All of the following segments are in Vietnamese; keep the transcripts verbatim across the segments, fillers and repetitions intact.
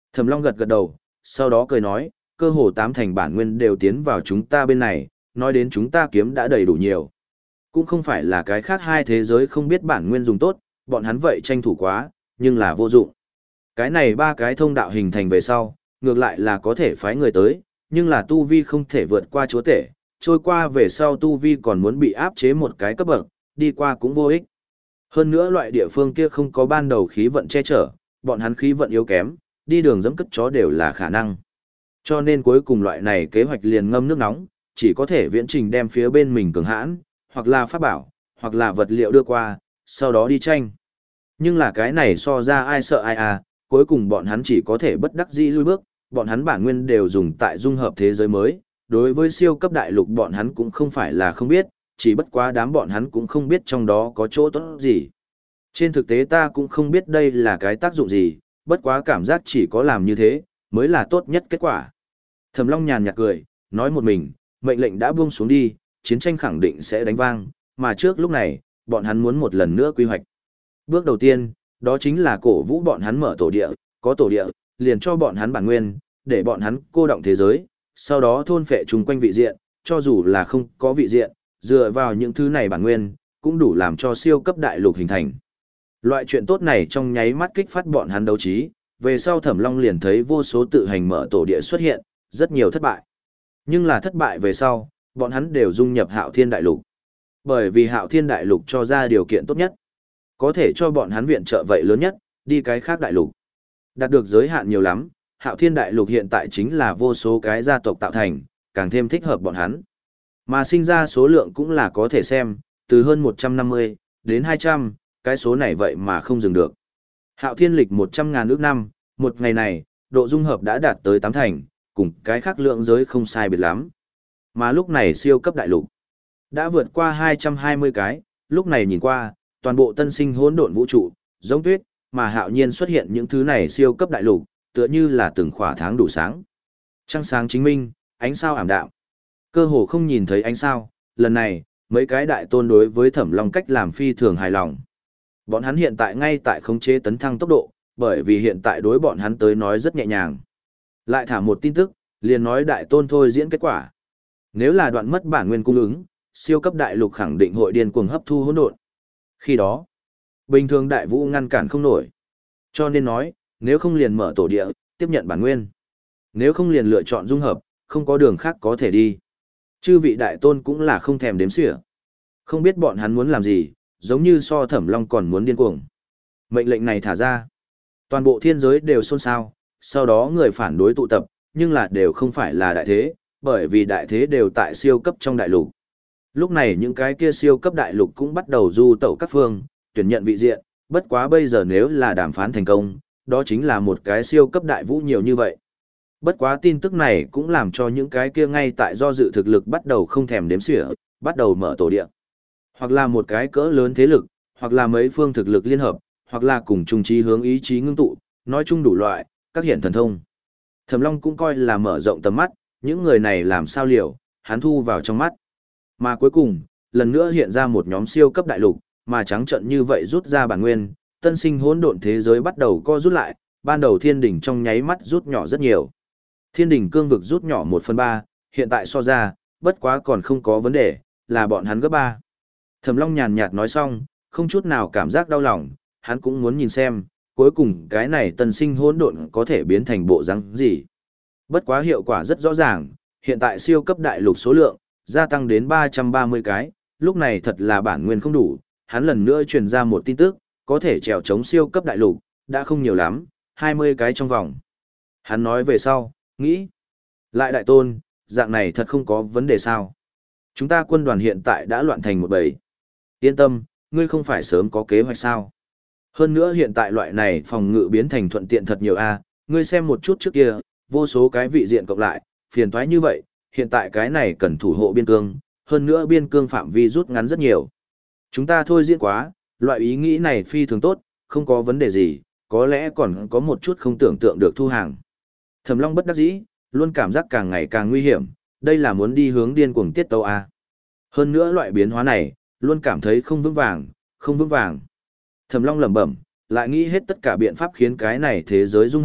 Thẩm Long gật gật đầu, sau đó cười nói, cơ hồ tám thành bản nguyên đều tiến vào chúng ta bên này, nói đến chúng ta kiếm đã đầy đủ nhiều. Cũng không phải là cái khác hai thế giới không biết bản nguyên dùng tốt, bọn hắn vậy tranh thủ quá, nhưng là vô dụng. Cái này ba cái thông đạo hình thành về sau, ngược lại là có thể phái người tới, nhưng là tu vi không thể vượt qua chúa tể, trôi qua về sau tu vi còn muốn bị áp chế một cái cấp bậc, đi qua cũng vô ích. Hơn nữa loại địa phương kia không có ban đầu khí vận che chở, bọn hắn khí vận yếu kém, đi đường dẫm cất chó đều là khả năng. Cho nên cuối cùng loại này kế hoạch liền ngâm nước nóng, chỉ có thể viễn trình đem phía bên mình cường hãn, hoặc là pháp bảo, hoặc là vật liệu đưa qua, sau đó đi tranh. Nhưng là cái này so ra ai sợ ai à, cuối cùng bọn hắn chỉ có thể bất đắc dĩ lui bước, bọn hắn bản nguyên đều dùng tại dung hợp thế giới mới, đối với siêu cấp đại lục bọn hắn cũng không phải là không biết, chỉ bất quá đám bọn hắn cũng không biết trong đó có chỗ tốt gì. Trên thực tế ta cũng không biết đây là cái tác dụng gì, bất quá cảm giác chỉ có làm như thế, mới là tốt nhất kết quả. Thẩm Long nhàn nhạt cười, nói một mình, mệnh lệnh đã buông xuống đi, chiến tranh khẳng định sẽ đánh vang, mà trước lúc này, bọn hắn muốn một lần nữa quy hoạch. Bước đầu tiên, đó chính là cổ vũ bọn hắn mở tổ địa, có tổ địa, liền cho bọn hắn bản nguyên, để bọn hắn cô động thế giới, sau đó thôn phệ chung quanh vị diện, cho dù là không có vị diện, dựa vào những thứ này bản nguyên, cũng đủ làm cho siêu cấp đại lục hình thành. Loại chuyện tốt này trong nháy mắt kích phát bọn hắn đấu trí, về sau Thẩm Long liền thấy vô số tự hành mở tổ địa xuất hiện, rất nhiều thất bại. Nhưng là thất bại về sau, bọn hắn đều dung nhập Hạo Thiên Đại Lục. Bởi vì Hạo Thiên Đại Lục cho ra điều kiện tốt nhất, có thể cho bọn hắn viện trợ vậy lớn nhất, đi cái khác đại lục. Đạt được giới hạn nhiều lắm, Hạo Thiên Đại Lục hiện tại chính là vô số cái gia tộc tạo thành, càng thêm thích hợp bọn hắn. Mà sinh ra số lượng cũng là có thể xem, từ hơn một trăm năm mươi đến hai trăm, cái số này vậy mà không dừng được. Hạo Thiên lịch một trăm ngàn ước năm, một ngày này, độ dung hợp đã đạt tới tám thành, cùng cái khác lượng giới không sai biệt lắm. Mà lúc này siêu cấp đại lục đã vượt qua hai trăm hai mươi cái, lúc này nhìn qua, toàn bộ tân sinh hỗn độn vũ trụ, giống tuyết, mà hạo nhiên xuất hiện những thứ này siêu cấp đại lục, tựa như là từng khỏa tháng đủ sáng. Trăng sáng chính minh, ánh sao ảm đạm. Cơ hồ không nhìn thấy ánh sao, lần này, mấy cái đại tôn đối với Thẩm Long cách làm phi thường hài lòng. Bọn hắn hiện tại ngay tại khống chế tấn thăng tốc độ, bởi vì hiện tại đối bọn hắn tới nói rất nhẹ nhàng. Lại thả một tin tức, liền nói đại tôn thôi diễn kết quả. Nếu là đoạn mất bản nguyên cung ứng, siêu cấp đại lục khẳng định hội điên cuồng hấp thu hỗn độn. Khi đó, bình thường đại vũ ngăn cản không nổi. Cho nên nói, nếu không liền mở tổ địa, tiếp nhận bản nguyên. Nếu không liền lựa chọn dung hợp, không có đường khác có thể đi. Chư vị đại tôn cũng là không thèm đếm xỉa. Không biết bọn hắn muốn làm gì, giống như so Thẩm Long còn muốn điên cuồng. Mệnh lệnh này thả ra. Toàn bộ thiên giới đều xôn xao, sau đó người phản đối tụ tập, nhưng là đều không phải là đại thế, bởi vì đại thế đều tại siêu cấp trong đại lục. Lúc này những cái kia siêu cấp đại lục cũng bắt đầu du tẩu các phương, tuyển nhận vị diện, bất quá bây giờ nếu là đàm phán thành công, đó chính là một cái siêu cấp đại vũ nhiều như vậy. Bất quá tin tức này cũng làm cho những cái kia ngay tại do dự thực lực bắt đầu không thèm đếm xỉa, bắt đầu mở tổ địa. Hoặc là một cái cỡ lớn thế lực, hoặc là mấy phương thực lực liên hợp, hoặc là cùng chung chí hướng ý chí ngưng tụ, nói chung đủ loại, các hiện thần thông. Thẩm Long cũng coi là mở rộng tầm mắt, những người này làm sao liều, hắn thu vào trong mắt. Mà cuối cùng, lần nữa hiện ra một nhóm siêu cấp đại lục, mà trắng trận như vậy rút ra bản nguyên, tân sinh hỗn độn thế giới bắt đầu co rút lại, ban đầu thiên đỉnh trong nháy mắt rút nhỏ rất nhiều. Thiên đỉnh cương vực rút nhỏ một phần ba, hiện tại so ra, bất quá còn không có vấn đề, là bọn hắn gấp ba. Thẩm Long nhàn nhạt nói xong, không chút nào cảm giác đau lòng, hắn cũng muốn nhìn xem, cuối cùng cái này tân sinh hỗn độn có thể biến thành bộ dáng gì. Bất quá hiệu quả rất rõ ràng, hiện tại siêu cấp đại lục số lượng, gia tăng đến ba trăm ba mươi cái, lúc này thật là bản nguyên không đủ, hắn lần nữa truyền ra một tin tức, có thể trèo chống siêu cấp đại lục, đã không nhiều lắm, hai mươi cái trong vòng. Hắn nói về sau, nghĩ, lại đại tôn, dạng này thật không có vấn đề sao. Chúng ta quân đoàn hiện tại đã loạn thành một bầy. Yên tâm, ngươi không phải sớm có kế hoạch sao. Hơn nữa hiện tại loại này phòng ngự biến thành thuận tiện thật nhiều a, ngươi xem một chút trước kia, vô số cái vị diện cộng lại, phiền toái như vậy, hiện tại cái này cần thủ hộ biên cương, hơn nữa biên cương phạm vi rút ngắn rất nhiều. Chúng ta thôi diễn quá, loại ý nghĩ này phi thường tốt, không có vấn đề gì, có lẽ còn có một chút không tưởng tượng được thu hàng. Thẩm Long bất đắc dĩ, luôn cảm giác càng ngày càng nguy hiểm, đây là muốn đi hướng điên cuồng tiết tấu a. Hơn nữa loại biến hóa này, luôn cảm thấy không vững vàng, không vững vàng. Thẩm Long lẩm bẩm, lại nghĩ hết tất cả biện pháp khiến cái này thế giới dung hợp,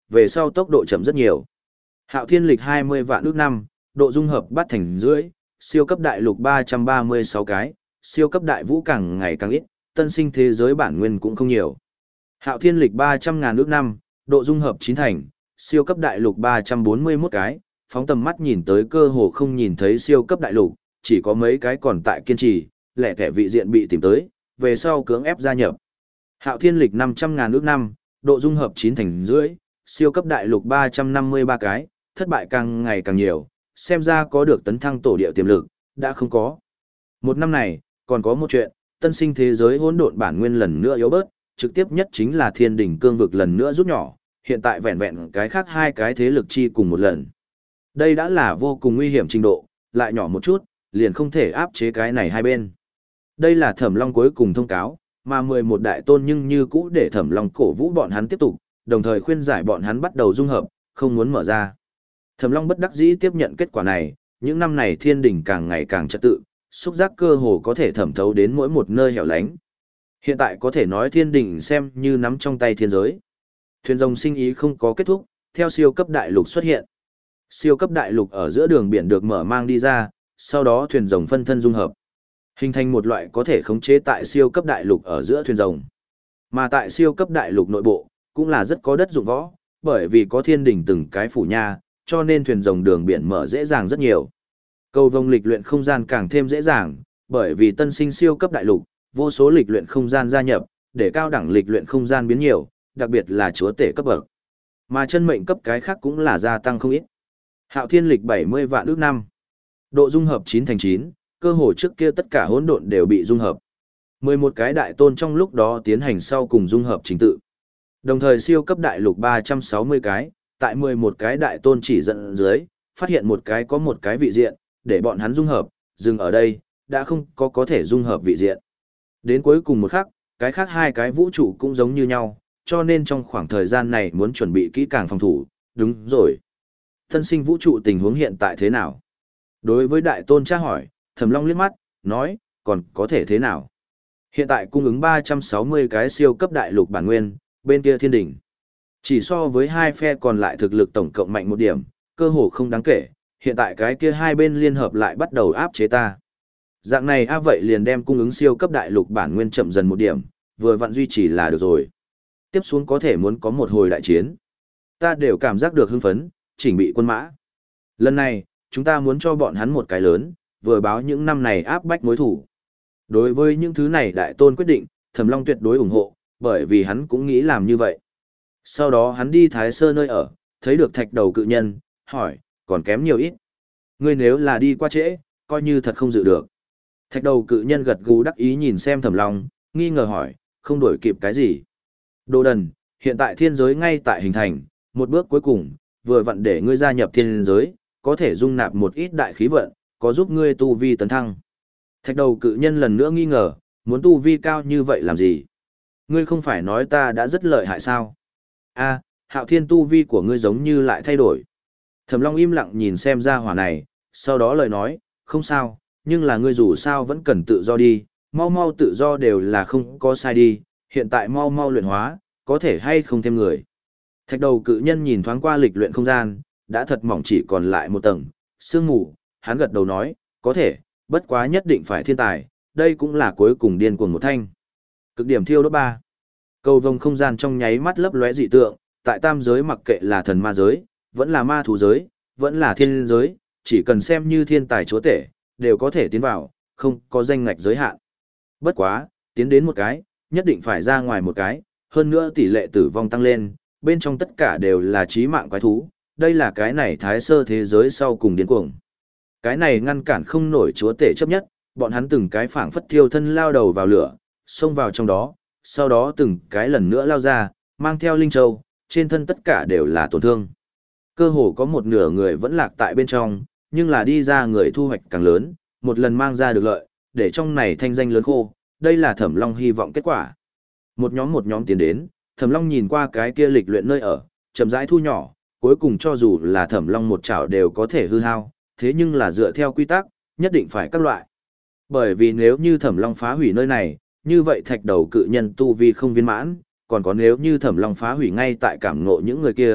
về sau tốc độ chậm rất nhiều. Hạo Thiên Lịch hai mươi vạn ước năm, độ dung hợp bát thành rưỡi, siêu cấp đại lục ba trăm ba mươi sáu cái, siêu cấp đại vũ càng ngày càng ít, tân sinh thế giới bản nguyên cũng không nhiều. Hạo Thiên Lịch ba trăm ngàn ước năm, độ dung hợp chín thành, siêu cấp đại lục ba trăm bốn mươi mốt cái, phóng tầm mắt nhìn tới cơ hồ không nhìn thấy siêu cấp đại lục, chỉ có mấy cái còn tại kiên trì, lẻ tẻ vị diện bị tìm tới, về sau cưỡng ép gia nhập. Hạo Thiên Lịch năm trăm ngàn ước năm, độ dung hợp chín thành rưỡi, siêu cấp đại lục ba trăm năm mươi ba cái, thất bại càng ngày càng nhiều, xem ra có được tấn thăng tổ địa tiềm lực, đã không có. Một năm này, còn có một chuyện, tân sinh thế giới hỗn độn bản nguyên lần nữa yếu bớt, trực tiếp nhất chính là thiên đỉnh cương vực lần nữa rút nhỏ, hiện tại vẹn vẹn cái khác hai cái thế lực chi cùng một lần. Đây đã là vô cùng nguy hiểm trình độ, lại nhỏ một chút, liền không thể áp chế cái này hai bên. Đây là Thẩm Long cuối cùng thông cáo, mà mười một đại tôn nhưng như cũ để Thẩm Long cổ vũ bọn hắn tiếp tục, đồng thời khuyên giải bọn hắn bắt đầu dung hợp, không muốn mở ra. Thẩm Long bất đắc dĩ tiếp nhận kết quả này, những năm này thiên đỉnh càng ngày càng trật tự, xúc giác cơ hồ có thể thẩm thấu đến mỗi một nơi hẻo lánh. Hiện tại có thể nói thiên đỉnh xem như nắm trong tay thiên giới. Thuyền rồng sinh ý không có kết thúc, theo siêu cấp đại lục xuất hiện. Siêu cấp đại lục ở giữa đường biển được mở mang đi ra, sau đó thuyền rồng phân thân dung hợp, hình thành một loại có thể khống chế tại siêu cấp đại lục ở giữa thuyền rồng. Mà tại siêu cấp đại lục nội bộ, cũng là rất có đất dụng võ, bởi vì có thiên đỉnh từng cái phủ nha, cho nên thuyền rồng đường biển mở dễ dàng rất nhiều. Cầu vồng lịch luyện không gian càng thêm dễ dàng, bởi vì tân sinh siêu cấp đại lục, vô số lịch luyện không gian gia nhập, để cao đẳng lịch luyện không gian biến nhiều, đặc biệt là chúa tể cấp bậc. Mà chân mệnh cấp cái khác cũng là gia tăng không ít. Hạo Thiên Lịch bảy mươi vạn ước năm. Độ dung hợp chín thành chín, cơ hồ trước kia tất cả hỗn độn đều bị dung hợp. mười một cái đại tôn trong lúc đó tiến hành sau cùng dung hợp trình tự. Đồng thời siêu cấp đại lục ba trăm sáu mươi cái, tại mười một cái đại tôn chỉ dẫn dưới, phát hiện một cái có một cái vị diện, để bọn hắn dung hợp, dừng ở đây, đã không có có thể dung hợp vị diện. Đến cuối cùng một khắc, cái khác hai cái vũ trụ cũng giống như nhau, cho nên trong khoảng thời gian này muốn chuẩn bị kỹ càng phòng thủ, đúng rồi. Tân sinh vũ trụ tình huống hiện tại thế nào? Đối với đại tôn tra hỏi, Thẩm Long liếc mắt, nói, còn có thể thế nào? Hiện tại cung ứng ba trăm sáu mươi cái siêu cấp đại lục bản nguyên, bên kia thiên đỉnh. Chỉ so với hai phe còn lại thực lực tổng cộng mạnh một điểm, cơ hồ không đáng kể, hiện tại cái kia hai bên liên hợp lại bắt đầu áp chế ta. Dạng này a vậy liền đem cung ứng siêu cấp đại lục bản nguyên chậm dần một điểm, vừa vặn duy trì là được rồi. Tiếp xuống có thể muốn có một hồi đại chiến. Ta đều cảm giác được hưng phấn, chỉnh bị quân mã. Lần này, chúng ta muốn cho bọn hắn một cái lớn, vừa báo những năm này áp bách mối thủ. Đối với những thứ này đại tôn quyết định, Thẩm Long tuyệt đối ủng hộ, bởi vì hắn cũng nghĩ làm như vậy. Sau đó hắn đi Thái Sơ nơi ở, thấy được thạch đầu cự nhân, hỏi, còn kém nhiều ít. Ngươi nếu là đi qua trễ, coi như thật không dự được. Thạch đầu cự nhân gật gù đắc ý nhìn xem Thẩm Long, nghi ngờ hỏi, không đổi kịp cái gì. Đồ đần, hiện tại thiên giới ngay tại hình thành, một bước cuối cùng, vừa vặn để ngươi gia nhập thiên giới, có thể dung nạp một ít đại khí vận, có giúp ngươi tu vi tấn thăng. Thạch đầu cự nhân lần nữa nghi ngờ, muốn tu vi cao như vậy làm gì? Ngươi không phải nói ta đã rất lợi hại sao? A, Hạo Thiên tu vi của ngươi giống như lại thay đổi. Thẩm Long im lặng nhìn xem ra hỏa này, sau đó lời nói, không sao, nhưng là ngươi dù sao vẫn cần tự do đi, mau mau tự do đều là không có sai đi, hiện tại mau mau luyện hóa, có thể hay không thêm người. Thạch đầu cự nhân nhìn thoáng qua lịch luyện không gian, đã thật mỏng chỉ còn lại một tầng, sương mù, hắn gật đầu nói, có thể, bất quá nhất định phải thiên tài, đây cũng là cuối cùng điên cuồng một thanh. Cực điểm thiêu đốt ba. Cầu vồng không gian trong nháy mắt lấp lóe dị tượng, tại tam giới mặc kệ là thần ma giới, vẫn là ma thú giới, vẫn là thiên giới, chỉ cần xem như thiên tài chúa tể, đều có thể tiến vào, không có danh ngạch giới hạn. Bất quá, tiến đến một cái, nhất định phải ra ngoài một cái, hơn nữa tỷ lệ tử vong tăng lên, bên trong tất cả đều là chí mạng quái thú, đây là cái này thái sơ thế giới sau cùng điên cuồng. Cái này ngăn cản không nổi chúa tể chấp nhất, bọn hắn từng cái phảng phất thiêu thân lao đầu vào lửa, xông vào trong đó, sau đó từng cái lần nữa lao ra, mang theo linh châu, trên thân tất cả đều là tổn thương. Cơ hồ có một nửa người vẫn lạc tại bên trong, nhưng là đi ra người thu hoạch càng lớn, một lần mang ra được lợi, để trong này thanh danh lớn khô, đây là Thẩm Long hy vọng kết quả. Một nhóm một nhóm tiến đến, Thẩm Long nhìn qua cái kia lịch luyện nơi ở, chậm rãi thu nhỏ, cuối cùng cho dù là Thẩm Long một chảo đều có thể hư hao, thế nhưng là dựa theo quy tắc, nhất định phải các loại. Bởi vì nếu như Thẩm Long phá hủy nơi này, như vậy thạch đầu cự nhân tu vi không viên mãn, còn có nếu như Thẩm Long phá hủy ngay tại cảm ngộ những người kia,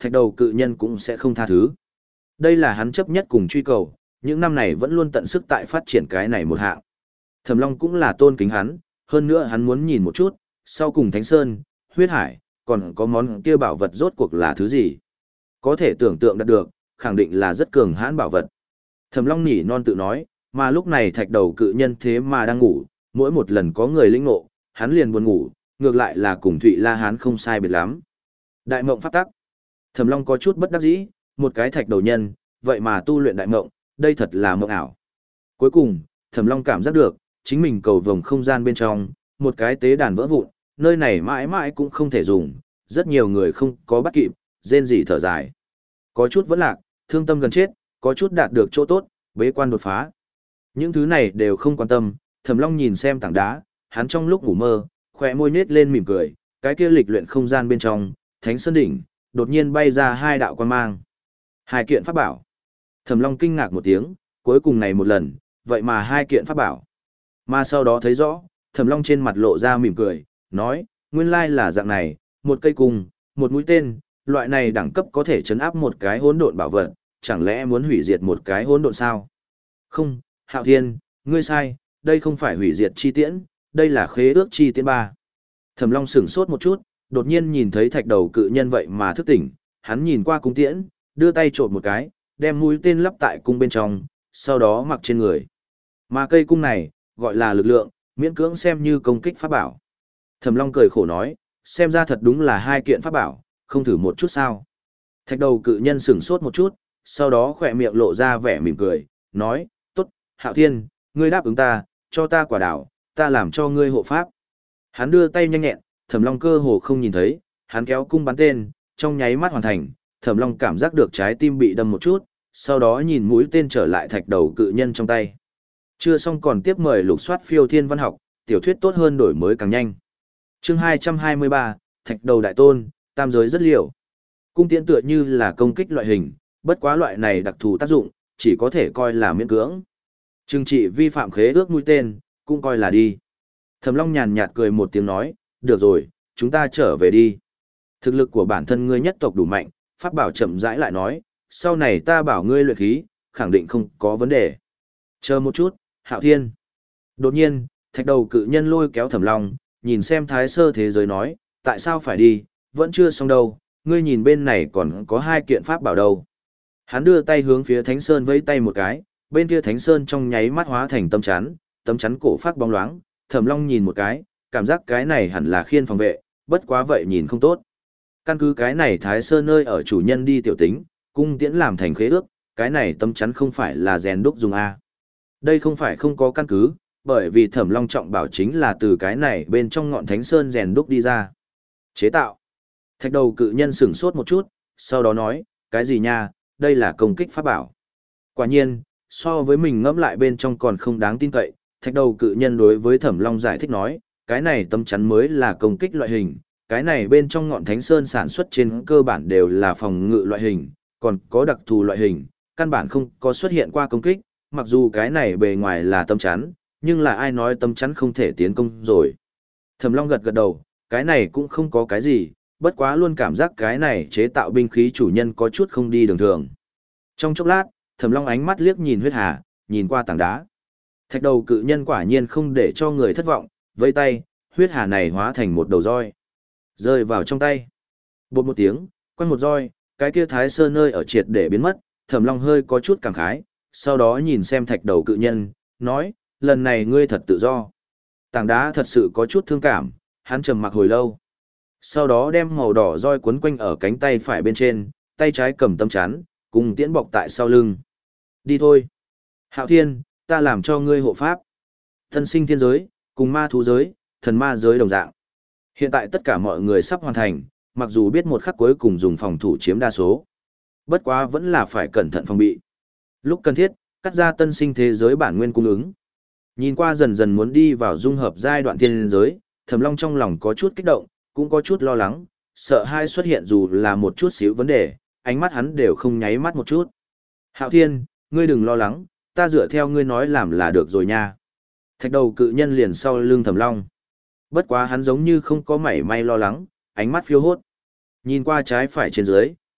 thạch đầu cự nhân cũng sẽ không tha thứ. Đây là hắn chấp nhất cùng truy cầu, những năm này vẫn luôn tận sức tại phát triển cái này một hạng. Thẩm Long cũng là tôn kính hắn, hơn nữa hắn muốn nhìn một chút, sau cùng Thánh Sơn, huyết hải, còn có món kia bảo vật rốt cuộc là thứ gì. Có thể tưởng tượng đạt được, khẳng định là rất cường hãn bảo vật. Thẩm Long nhỉ non tự nói, mà lúc này thạch đầu cự nhân thế mà đang ngủ, mỗi một lần có người lĩnh ngộ, hắn liền buồn ngủ, ngược lại là cùng Thụy La Hán không sai biệt lắm. Đại mộng pháp tắc. Thẩm Long có chút bất đắc dĩ, một cái thạch đầu nhân, vậy mà tu luyện đại mộng, đây thật là mộng ảo. Cuối cùng, Thẩm Long cảm giác được, chính mình cầu vồng không gian bên trong, một cái tế đàn vỡ vụn, nơi này mãi mãi cũng không thể dùng, rất nhiều người không có bắt kịp, rên rỉ thở dài. Có chút vẫn lạc, thương tâm gần chết, có chút đạt được chỗ tốt, bế quan đột phá. Những thứ này đều không quan tâm, Thẩm Long nhìn xem tảng đá, hắn trong lúc ngủ mơ, khỏe môi nết lên mỉm cười, cái kia lịch luyện không gian bên trong, Thánh Sơn đỉnh, đột nhiên bay ra hai đạo quan mang. Hai kiện pháp bảo. Thẩm Long kinh ngạc một tiếng, cuối cùng này một lần, vậy mà hai kiện pháp bảo. Mà sau đó thấy rõ, Thẩm Long trên mặt lộ ra mỉm cười, nói, nguyên lai là dạng này, một cây cung, một mũi tên, loại này đẳng cấp có thể chấn áp một cái hỗn độn bảo vật, chẳng lẽ muốn hủy diệt một cái hỗn độn sao? Không, Hạo Thiên, ngươi sai, đây không phải hủy diệt chi tiễn, đây là khế ước chi tiễn ba. Thẩm Long sửng sốt một chút, đột nhiên nhìn thấy thạch đầu cự nhân vậy mà thức tỉnh, hắn nhìn qua cung tiễn, đưa tay trộn một cái, đem mũi tên lắp tại cung bên trong, sau đó mặc trên người. Mà cây cung này, gọi là lực lượng, miễn cưỡng xem như công kích pháp bảo. Thẩm Long cười khổ nói, xem ra thật đúng là hai kiện pháp bảo, không thử một chút sao. Thạch đầu cự nhân sửng sốt một chút, sau đó khỏe miệng lộ ra vẻ mỉm cười, nói, tốt, Hạo Thiên, ngươi đáp ứng ta, cho ta quả đảo, ta làm cho ngươi hộ pháp. Hắn đưa tay nhanh nhẹn, Thẩm Long cơ hồ không nhìn thấy, hắn kéo cung bắn tên, trong nháy mắt hoàn thành, Thẩm Long cảm giác được trái tim bị đâm một chút, sau đó nhìn mũi tên trở lại thạch đầu cự nhân trong tay. Chưa xong còn tiếp mời lục soát phiêu thiên văn học, tiểu thuyết tốt hơn đổi mới càng nhanh. Chương hai trăm hai mươi ba, Thạch đầu đại tôn, tam giới rất liều. Cung tiễn tựa như là công kích loại hình, bất quá loại này đặc thù tác dụng, chỉ có thể coi là miễn cưỡng. Trừng trị vi phạm khế ước mũi tên, cũng coi là đi. Thẩm Long nhàn nhạt cười một tiếng nói, được rồi, chúng ta trở về đi. Thực lực của bản thân ngươi nhất tộc đủ mạnh, pháp bảo chậm rãi lại nói, sau này ta bảo ngươi luyện khí, khẳng định không có vấn đề. Chờ một chút, Hạo Thiên. Đột nhiên, thạch đầu cự nhân lôi kéo Thẩm Long, nhìn xem thái sơ thế giới nói, tại sao phải đi, vẫn chưa xong đâu, ngươi nhìn bên này còn có hai kiện pháp bảo đâu. Hắn đưa tay hướng phía Thánh Sơn vẫy tay một cái, bên kia Thánh Sơn trong nháy mắt hóa thành tấm chắn, tấm chắn cổ phát bóng loáng, Thẩm Long nhìn một cái, cảm giác cái này hẳn là khiên phòng vệ, bất quá vậy nhìn không tốt. Căn cứ cái này Thái Sơn nơi ở chủ nhân đi tiểu tính, cung tiễn làm thành khế ước, cái này tấm chắn không phải là rèn đúc dùng A. Đây không phải không có căn cứ, bởi vì Thẩm Long trọng bảo chính là từ cái này bên trong ngọn Thánh Sơn rèn đúc đi ra. Chế tạo. Thạch đầu cự nhân sửng sốt một chút, sau đó nói, cái gì nha, đây là công kích pháp bảo. Quả nhiên, so với mình ngẫm lại bên trong còn không đáng tin cậy, thạch đầu cự nhân đối với Thẩm Long giải thích nói, cái này tấm chắn mới là công kích loại hình, cái này bên trong ngọn Thánh Sơn sản xuất trên cơ bản đều là phòng ngự loại hình, còn có đặc thù loại hình, căn bản không có xuất hiện qua công kích, mặc dù cái này bề ngoài là tấm chắn, nhưng là ai nói tấm chắn không thể tiến công rồi. Thẩm Long gật gật đầu, cái này cũng không có cái gì, bất quá luôn cảm giác cái này chế tạo binh khí chủ nhân có chút không đi đường thường. Trong chốc lát, Thẩm Long ánh mắt liếc nhìn huyết hà, nhìn qua tảng đá. Thạch đầu cự nhân quả nhiên không để cho người thất vọng, vây tay, huyết hà này hóa thành một đầu roi, rơi vào trong tay. Bột một tiếng, quanh một roi, cái kia Thái Sơn nơi ở triệt để biến mất, Thẩm Long hơi có chút cảm khái, sau đó nhìn xem thạch đầu cự nhân, nói, lần này ngươi thật tự do. Tảng đá thật sự có chút thương cảm, hắn trầm mặc hồi lâu. Sau đó đem màu đỏ roi quấn quanh ở cánh tay phải bên trên, tay trái cầm tấm chắn, cùng tiễn bọc tại sau lưng. Đi thôi. Hạo Thiên, ta làm cho ngươi hộ pháp. Tân sinh thiên giới, cùng ma thú giới, thần ma giới đồng dạng. Hiện tại tất cả mọi người sắp hoàn thành, mặc dù biết một khắc cuối cùng dùng phòng thủ chiếm đa số. Bất quá vẫn là phải cẩn thận phòng bị. Lúc cần thiết, cắt ra tân sinh thế giới bản nguyên cung ứng. Nhìn qua dần dần muốn đi vào dung hợp giai đoạn thiên giới, Thẩm Long trong lòng có chút kích động, cũng có chút lo lắng, sợ hai xuất hiện dù là một chút xíu vấn đề, ánh mắt hắn đều không nháy mắt một chút. Hạo Thiên, ngươi đừng lo lắng, ta dựa theo ngươi nói làm là được rồi nha. Thạch đầu cự nhân liền sau lưng Thẩm Long. Bất quá hắn giống như không có mảy may lo lắng, ánh mắt phiêu hốt. Nhìn qua trái phải trên dưới,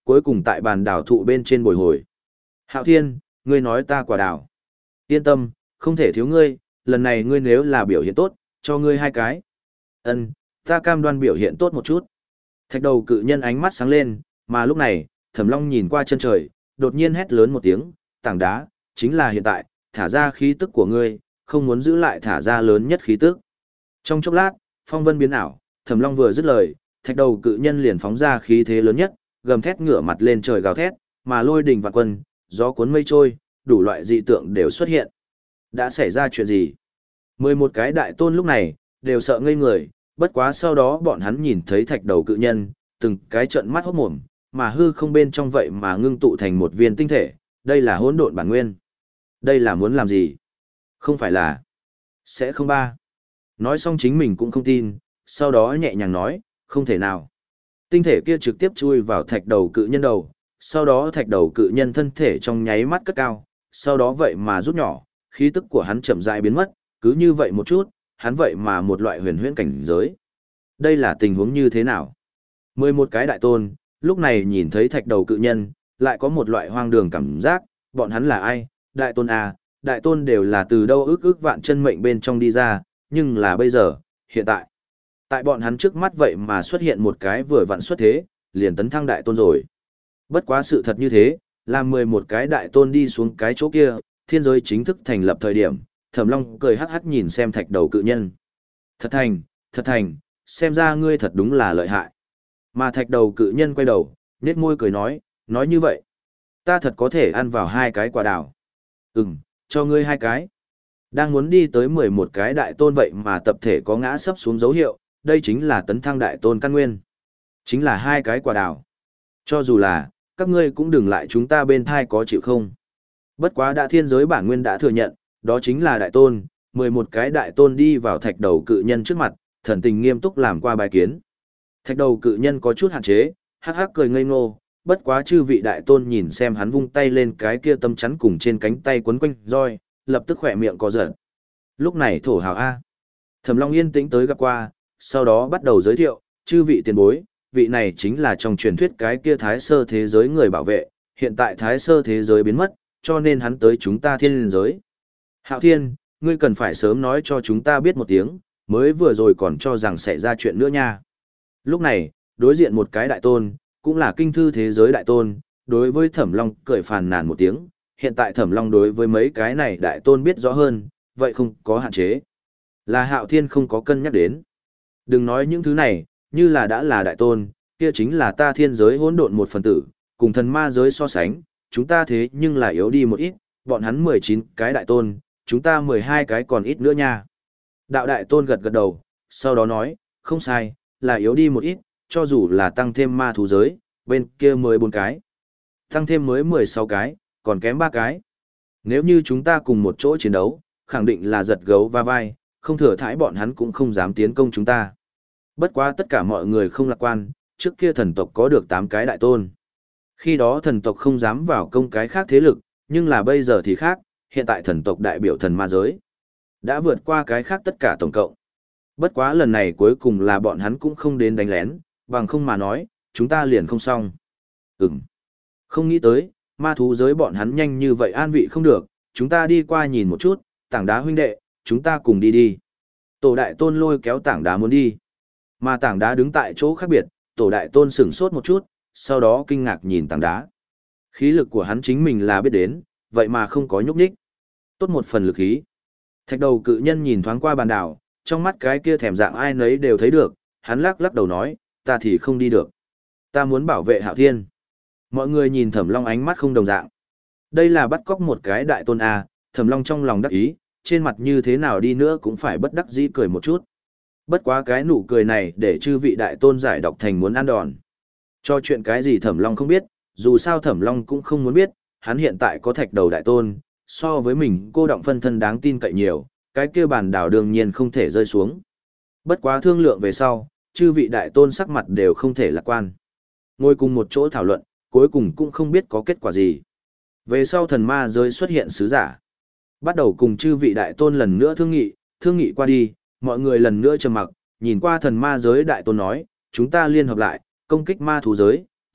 cuối cùng tại bàn đảo thụ bên trên bồi hồi. Hạo Thiên, ngươi nói ta quả đảo. Yên tâm, không thể thiếu ngươi, lần này ngươi nếu là biểu hiện tốt, cho ngươi hai cái. Ân, ta cam đoan biểu hiện tốt một chút. Thạch đầu cự nhân ánh mắt sáng lên, mà lúc này, Thẩm Long nhìn qua chân trời, đột nhiên hét lớn một tiếng, tảng đá, chính là hiện tại, thả ra khí tức của ngươi, không muốn giữ lại thả ra lớn nhất khí tức. Trong chốc lát, phong vân biến ảo, Thẩm Long vừa dứt lời, thạch đầu cự nhân liền phóng ra khí thế lớn nhất, gầm thét ngửa mặt lên trời gào thét, mà lôi đình vạn quân, gió cuốn mây trôi, đủ loại dị tượng đều xuất hiện. Đã xảy ra chuyện gì? Mười một cái đại tôn lúc này, đều sợ ngây người, bất quá sau đó bọn hắn nhìn thấy thạch đầu cự nhân, từng cái trợn mắt hốt mồm, mà hư không bên trong vậy mà ngưng tụ thành một viên tinh thể, đây là hỗn độn bản nguyên. Đây là muốn làm gì? Không phải là... Sẽ không ba. Nói xong chính mình cũng không tin, sau đó nhẹ nhàng nói, không thể nào. Tinh thể kia trực tiếp chui vào thạch đầu cự nhân đầu, sau đó thạch đầu cự nhân thân thể trong nháy mắt cất cao, sau đó vậy mà rút nhỏ, khí tức của hắn chậm rãi biến mất, cứ như vậy một chút, hắn vậy mà một loại huyền huyễn cảnh giới. Đây là tình huống như thế nào? Mười một cái đại tôn, lúc này nhìn thấy thạch đầu cự nhân, lại có một loại hoang đường cảm giác, bọn hắn là ai? Đại tôn à, đại tôn đều là từ đâu ước ước vạn chân mệnh bên trong đi ra, nhưng là bây giờ, hiện tại. Tại bọn hắn trước mắt vậy mà xuất hiện một cái vừa vặn xuất thế, liền tấn thăng đại tôn rồi. Bất quá sự thật như thế, làm mười một cái đại tôn đi xuống cái chỗ kia, thiên giới chính thức thành lập thời điểm, Thẩm Long cười hắc hắc nhìn xem thạch đầu cự nhân. Thật thành, thật thành, xem ra ngươi thật đúng là lợi hại. Mà thạch đầu cự nhân quay đầu, nhếch môi cười nói, nói như vậy, ta thật có thể ăn vào hai cái quả đào. Ừm, cho ngươi hai cái. Đang muốn đi tới mười một cái đại tôn vậy mà tập thể có ngã sấp xuống dấu hiệu, đây chính là tấn thăng đại tôn căn nguyên. Chính là hai cái quả đào. Cho dù là, các ngươi cũng đừng lại chúng ta bên thai có chịu không. Bất quá đã thiên giới bản nguyên đã thừa nhận, đó chính là đại tôn, mười một cái đại tôn đi vào thạch đầu cự nhân trước mặt, thần tình nghiêm túc làm qua bài kiến. Thạch đầu cự nhân có chút hạn chế, hắc hắc cười ngây ngô, bất quá chư vị đại tôn nhìn xem hắn vung tay lên cái kia tâm chắn cùng trên cánh tay quấn quanh roi, lập tức khỏe miệng có giật. Lúc này thổ hào A. Thẩm Long yên tĩnh tới gặp qua, sau đó bắt đầu giới thiệu, chư vị tiền bối, vị này chính là trong truyền thuyết cái kia thái sơ thế giới người bảo vệ, hiện tại thái sơ thế giới biến mất, cho nên hắn tới chúng ta thiên liên giới. Hạo Thiên, ngươi cần phải sớm nói cho chúng ta biết một tiếng, mới vừa rồi còn cho rằng sẽ ra chuyện nữa nha. Lúc này, đối diện một cái đại tôn, cũng là kinh thư thế giới đại tôn, đối với Thẩm Long cười phàn nàn một tiếng, hiện tại Thẩm Long đối với mấy cái này đại tôn biết rõ hơn, vậy không có hạn chế. Là Hạo Thiên không có cân nhắc đến. Đừng nói những thứ này, như là đã là đại tôn, kia chính là ta thiên giới hỗn độn một phần tử, cùng thần ma giới so sánh, chúng ta thế nhưng là yếu đi một ít, bọn hắn mười chín cái đại tôn, chúng ta mười hai cái còn ít nữa nha. Đạo đại tôn gật gật đầu, sau đó nói, không sai, là yếu đi một ít, cho dù là tăng thêm ma thú giới, bên kia mười bốn cái. Tăng thêm mới mười sáu cái, còn kém ba cái. Nếu như chúng ta cùng một chỗ chiến đấu, khẳng định là giật gấu va vai, không thừa thãi bọn hắn cũng không dám tiến công chúng ta. Bất quá tất cả mọi người không lạc quan, trước kia thần tộc có được tám cái đại tôn. Khi đó thần tộc không dám vào công cái khác thế lực, nhưng là bây giờ thì khác, hiện tại thần tộc đại biểu thần ma giới. Đã vượt qua cái khác tất cả tổng cộng. Bất quá lần này cuối cùng là bọn hắn cũng không đến đánh lén, bằng không mà nói, chúng ta liền không xong. Ừm. Không nghĩ tới, ma thú giới bọn hắn nhanh như vậy an vị không được, chúng ta đi qua nhìn một chút, tảng đá huynh đệ, chúng ta cùng đi đi. Tổ đại tôn lôi kéo tảng đá muốn đi. Mà tảng đá đứng tại chỗ khác biệt, tổ đại tôn sửng sốt một chút, sau đó kinh ngạc nhìn tảng đá. Khí lực của hắn chính mình là biết đến, vậy mà không có nhúc nhích. Tốt một phần lực khí. Thạch đầu cự nhân nhìn thoáng qua bàn đảo, trong mắt cái kia thèm dạng ai nấy đều thấy được, hắn lắc lắc đầu nói, ta thì không đi được. Ta muốn bảo vệ Hạo Thiên. Mọi người nhìn Thẩm Long ánh mắt không đồng dạng. Đây là bắt cóc một cái đại tôn A, Thẩm Long trong lòng đắc ý, trên mặt như thế nào đi nữa cũng phải bất đắc dĩ cười một chút. Bất quá cái nụ cười này để chư vị đại tôn giải đọc thành muốn ăn đòn. Cho chuyện cái gì Thẩm Long không biết, dù sao Thẩm Long cũng không muốn biết, hắn hiện tại có thạch đầu đại tôn, so với mình cô động phân thân đáng tin cậy nhiều, cái kia bàn đảo đương nhiên không thể rơi xuống. Bất quá thương lượng về sau, chư vị đại tôn sắc mặt đều không thể lạc quan. Ngồi cùng một chỗ thảo luận, cuối cùng cũng không biết có kết quả gì. Về sau thần ma giới xuất hiện sứ giả. Bắt đầu cùng chư vị đại tôn lần nữa thương nghị, thương nghị qua đi, mọi người lần nữa trầm mặc, nhìn qua thần ma giới đại tôn nói, chúng ta liên hợp lại, công kích ma thú giới,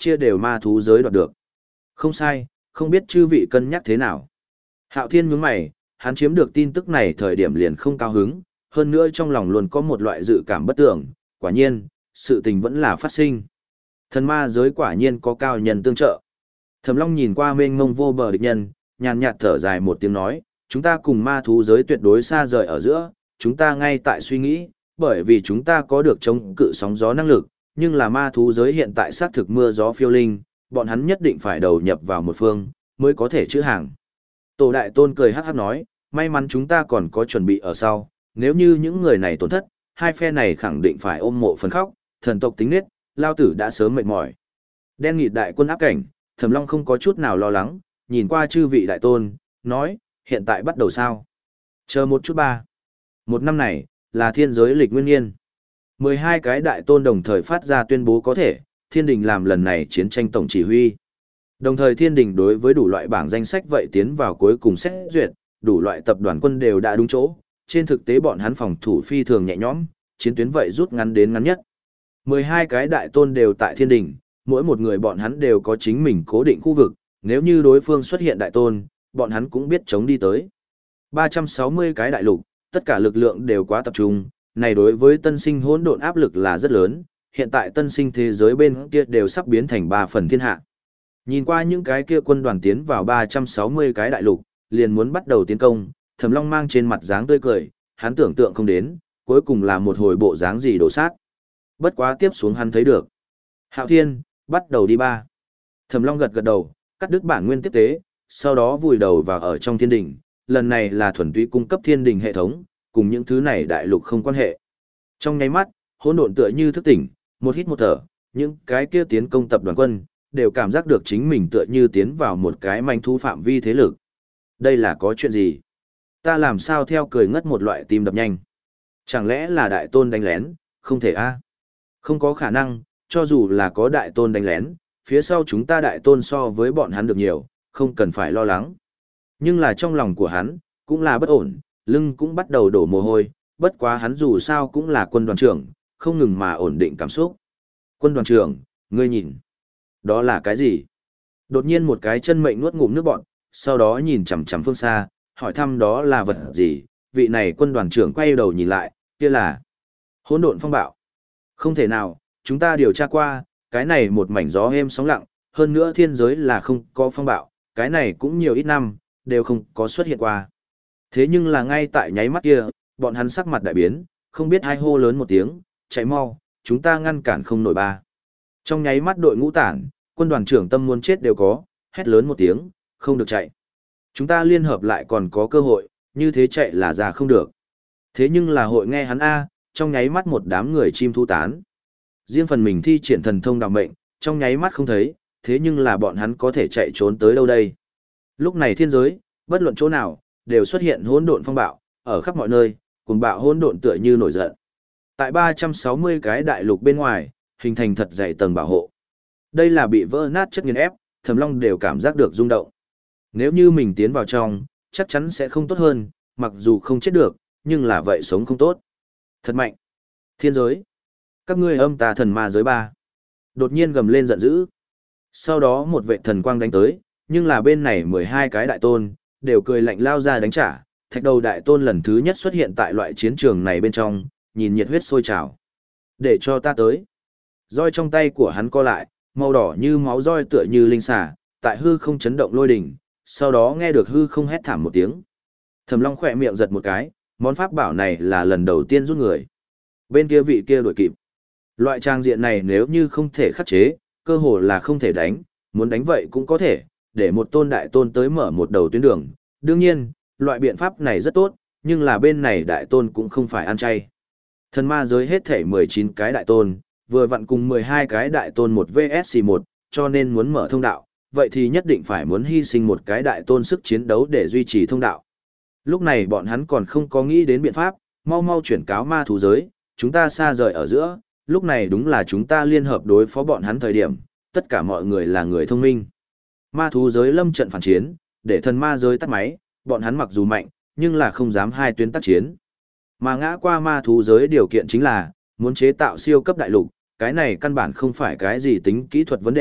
chia đều ma thú giới đoạt được. Không sai, không biết chư vị cân nhắc thế nào. Hạo Thiên nhướng mày, hắn chiếm được tin tức này thời điểm liền không cao hứng, hơn nữa trong lòng luôn có một loại dự cảm bất tưởng, quả nhiên, sự tình vẫn là phát sinh. Thần ma giới quả nhiên có cao nhân tương trợ. Thẩm Long nhìn qua mênh mông vô bờ địch nhân, nhàn nhạt thở dài một tiếng nói, chúng ta cùng ma thú giới tuyệt đối xa rời ở giữa, chúng ta ngay tại suy nghĩ, bởi vì chúng ta có được chống cự sóng gió năng lực, nhưng là ma thú giới hiện tại xác thực mưa gió phiêu linh, bọn hắn nhất định phải đầu nhập vào một phương, mới có thể chữ hàng. Tổ đại tôn cười hắc hắc nói, may mắn chúng ta còn có chuẩn bị ở sau, nếu như những người này tổn thất, hai phe này khẳng định phải ôm mộ phấn khóc, thần tộc tính nết, lao tử đã sớm mệt mỏi. Đen nghịt đại quân áp cảnh, Thẩm Long không có chút nào lo lắng, nhìn qua chư vị đại tôn, nói, hiện tại bắt đầu sao? Chờ một chút ba. Một năm này, là thiên giới lịch nguyên niên. mười hai cái đại tôn đồng thời phát ra tuyên bố có thể, thiên đình làm lần này chiến tranh tổng chỉ huy. Đồng thời thiên đình đối với đủ loại bảng danh sách vậy tiến vào cuối cùng xét duyệt, đủ loại tập đoàn quân đều đã đúng chỗ, trên thực tế bọn hắn phòng thủ phi thường nhẹ nhõm, chiến tuyến vậy rút ngắn đến ngắn nhất. mười hai cái đại tôn đều tại thiên đình, mỗi một người bọn hắn đều có chính mình cố định khu vực, nếu như đối phương xuất hiện đại tôn, bọn hắn cũng biết chống đi tới. ba trăm sáu mươi cái đại lục, tất cả lực lượng đều quá tập trung, này đối với tân sinh hỗn độn áp lực là rất lớn, hiện tại tân sinh thế giới bên kia đều sắp biến thành ba phần thiên hạ. Nhìn qua những cái kia quân đoàn tiến vào ba trăm sáu mươi cái đại lục, liền muốn bắt đầu tiến công, Thẩm Long mang trên mặt dáng tươi cười, hắn tưởng tượng không đến, cuối cùng là một hồi bộ dáng gì đổ sát. Bất quá tiếp xuống hắn thấy được. Hạo Thiên, bắt đầu đi ba. Thẩm Long gật gật đầu, cắt đứt bản nguyên tiếp tế, sau đó vùi đầu vào ở trong thiên đỉnh, lần này là thuần túy cung cấp thiên đỉnh hệ thống, cùng những thứ này đại lục không quan hệ. Trong nháy mắt, hỗn độn tựa như thức tỉnh, một hít một thở, những cái kia tiến công tập đoàn quân, đều cảm giác được chính mình tựa như tiến vào một cái manh thú phạm vi thế lực. Đây là có chuyện gì? Ta làm sao theo cười ngất một loại tim đập nhanh? Chẳng lẽ là đại tôn đánh lén? Không thể a. Không có khả năng, cho dù là có đại tôn đánh lén, phía sau chúng ta đại tôn so với bọn hắn được nhiều, không cần phải lo lắng. Nhưng là trong lòng của hắn, cũng là bất ổn, lưng cũng bắt đầu đổ mồ hôi, bất quá hắn dù sao cũng là quân đoàn trưởng, không ngừng mà ổn định cảm xúc. Quân đoàn trưởng, ngươi nhìn. Đó là cái gì? Đột nhiên một cái chân mệnh nuốt ngụm nước bọt, sau đó nhìn chằm chằm phương xa, hỏi thăm đó là vật gì, vị này quân đoàn trưởng quay đầu nhìn lại, kia là hỗn độn phong bạo. Không thể nào, chúng ta điều tra qua, cái này một mảnh gió êm sóng lặng, hơn nữa thiên giới là không có phong bạo, cái này cũng nhiều ít năm, đều không có xuất hiện qua. Thế nhưng là ngay tại nháy mắt kia, bọn hắn sắc mặt đại biến, không biết ai hô lớn một tiếng, chạy mau, chúng ta ngăn cản không nổi ba. Trong nháy mắt đội ngũ tản, quân đoàn trưởng tâm muốn chết đều có, hét lớn một tiếng, không được chạy. Chúng ta liên hợp lại còn có cơ hội, như thế chạy là ra không được. Thế nhưng là hội nghe hắn A, trong nháy mắt một đám người chim thu tán. Riêng phần mình thi triển thần thông đào mệnh, trong nháy mắt không thấy, thế nhưng là bọn hắn có thể chạy trốn tới đâu đây. Lúc này thiên giới, bất luận chỗ nào, đều xuất hiện hỗn độn phong bạo, ở khắp mọi nơi, cuồng bạo hỗn độn tựa như nổi giận. Tại ba trăm sáu mươi cái đại lục bên ngoài, hình thành thật dày tầng bảo hộ. Đây là bị vỡ nát chất nghiền ép, Thẩm Long đều cảm giác được rung động. Nếu như mình tiến vào trong, chắc chắn sẽ không tốt hơn, mặc dù không chết được, nhưng là vậy sống không tốt. Thật mạnh. Thiên giới. Các ngươi âm tà thần ma giới ba. Đột nhiên gầm lên giận dữ. Sau đó một vệ thần quang đánh tới, nhưng là bên này mười hai cái đại tôn, đều cười lạnh lao ra đánh trả. Thạch đầu đại tôn lần thứ nhất xuất hiện tại loại chiến trường này bên trong, nhìn nhiệt huyết sôi trào. Để cho ta tới. Roi trong tay của hắn co lại, màu đỏ như máu roi tựa như linh xà, tại hư không chấn động lôi đỉnh, sau đó nghe được hư không hét thảm một tiếng. Thẩm Long khỏe miệng giật một cái, món pháp bảo này là lần đầu tiên rút người. Bên kia vị kia đuổi kịp. Loại trang diện này nếu như không thể khắc chế, cơ hồ là không thể đánh, muốn đánh vậy cũng có thể, để một tôn đại tôn tới mở một đầu tuyến đường. Đương nhiên, loại biện pháp này rất tốt, nhưng là bên này đại tôn cũng không phải ăn chay. Thần ma giới hết thể mười chín cái đại tôn, vừa vặn cùng mười hai cái đại tôn một vs một, cho nên muốn mở thông đạo, vậy thì nhất định phải muốn hy sinh một cái đại tôn sức chiến đấu để duy trì thông đạo. Lúc này bọn hắn còn không có nghĩ đến biện pháp, mau mau chuyển cáo ma thú giới, chúng ta xa rời ở giữa, lúc này đúng là chúng ta liên hợp đối phó bọn hắn thời điểm, tất cả mọi người là người thông minh. Ma thú giới lâm trận phản chiến, để thần ma giới tắt máy, bọn hắn mặc dù mạnh, nhưng là không dám hai tuyến tác chiến. Mà ngã qua ma thú giới điều kiện chính là, muốn chế tạo siêu cấp đại lục, cái này căn bản không phải cái gì tính kỹ thuật vấn đề,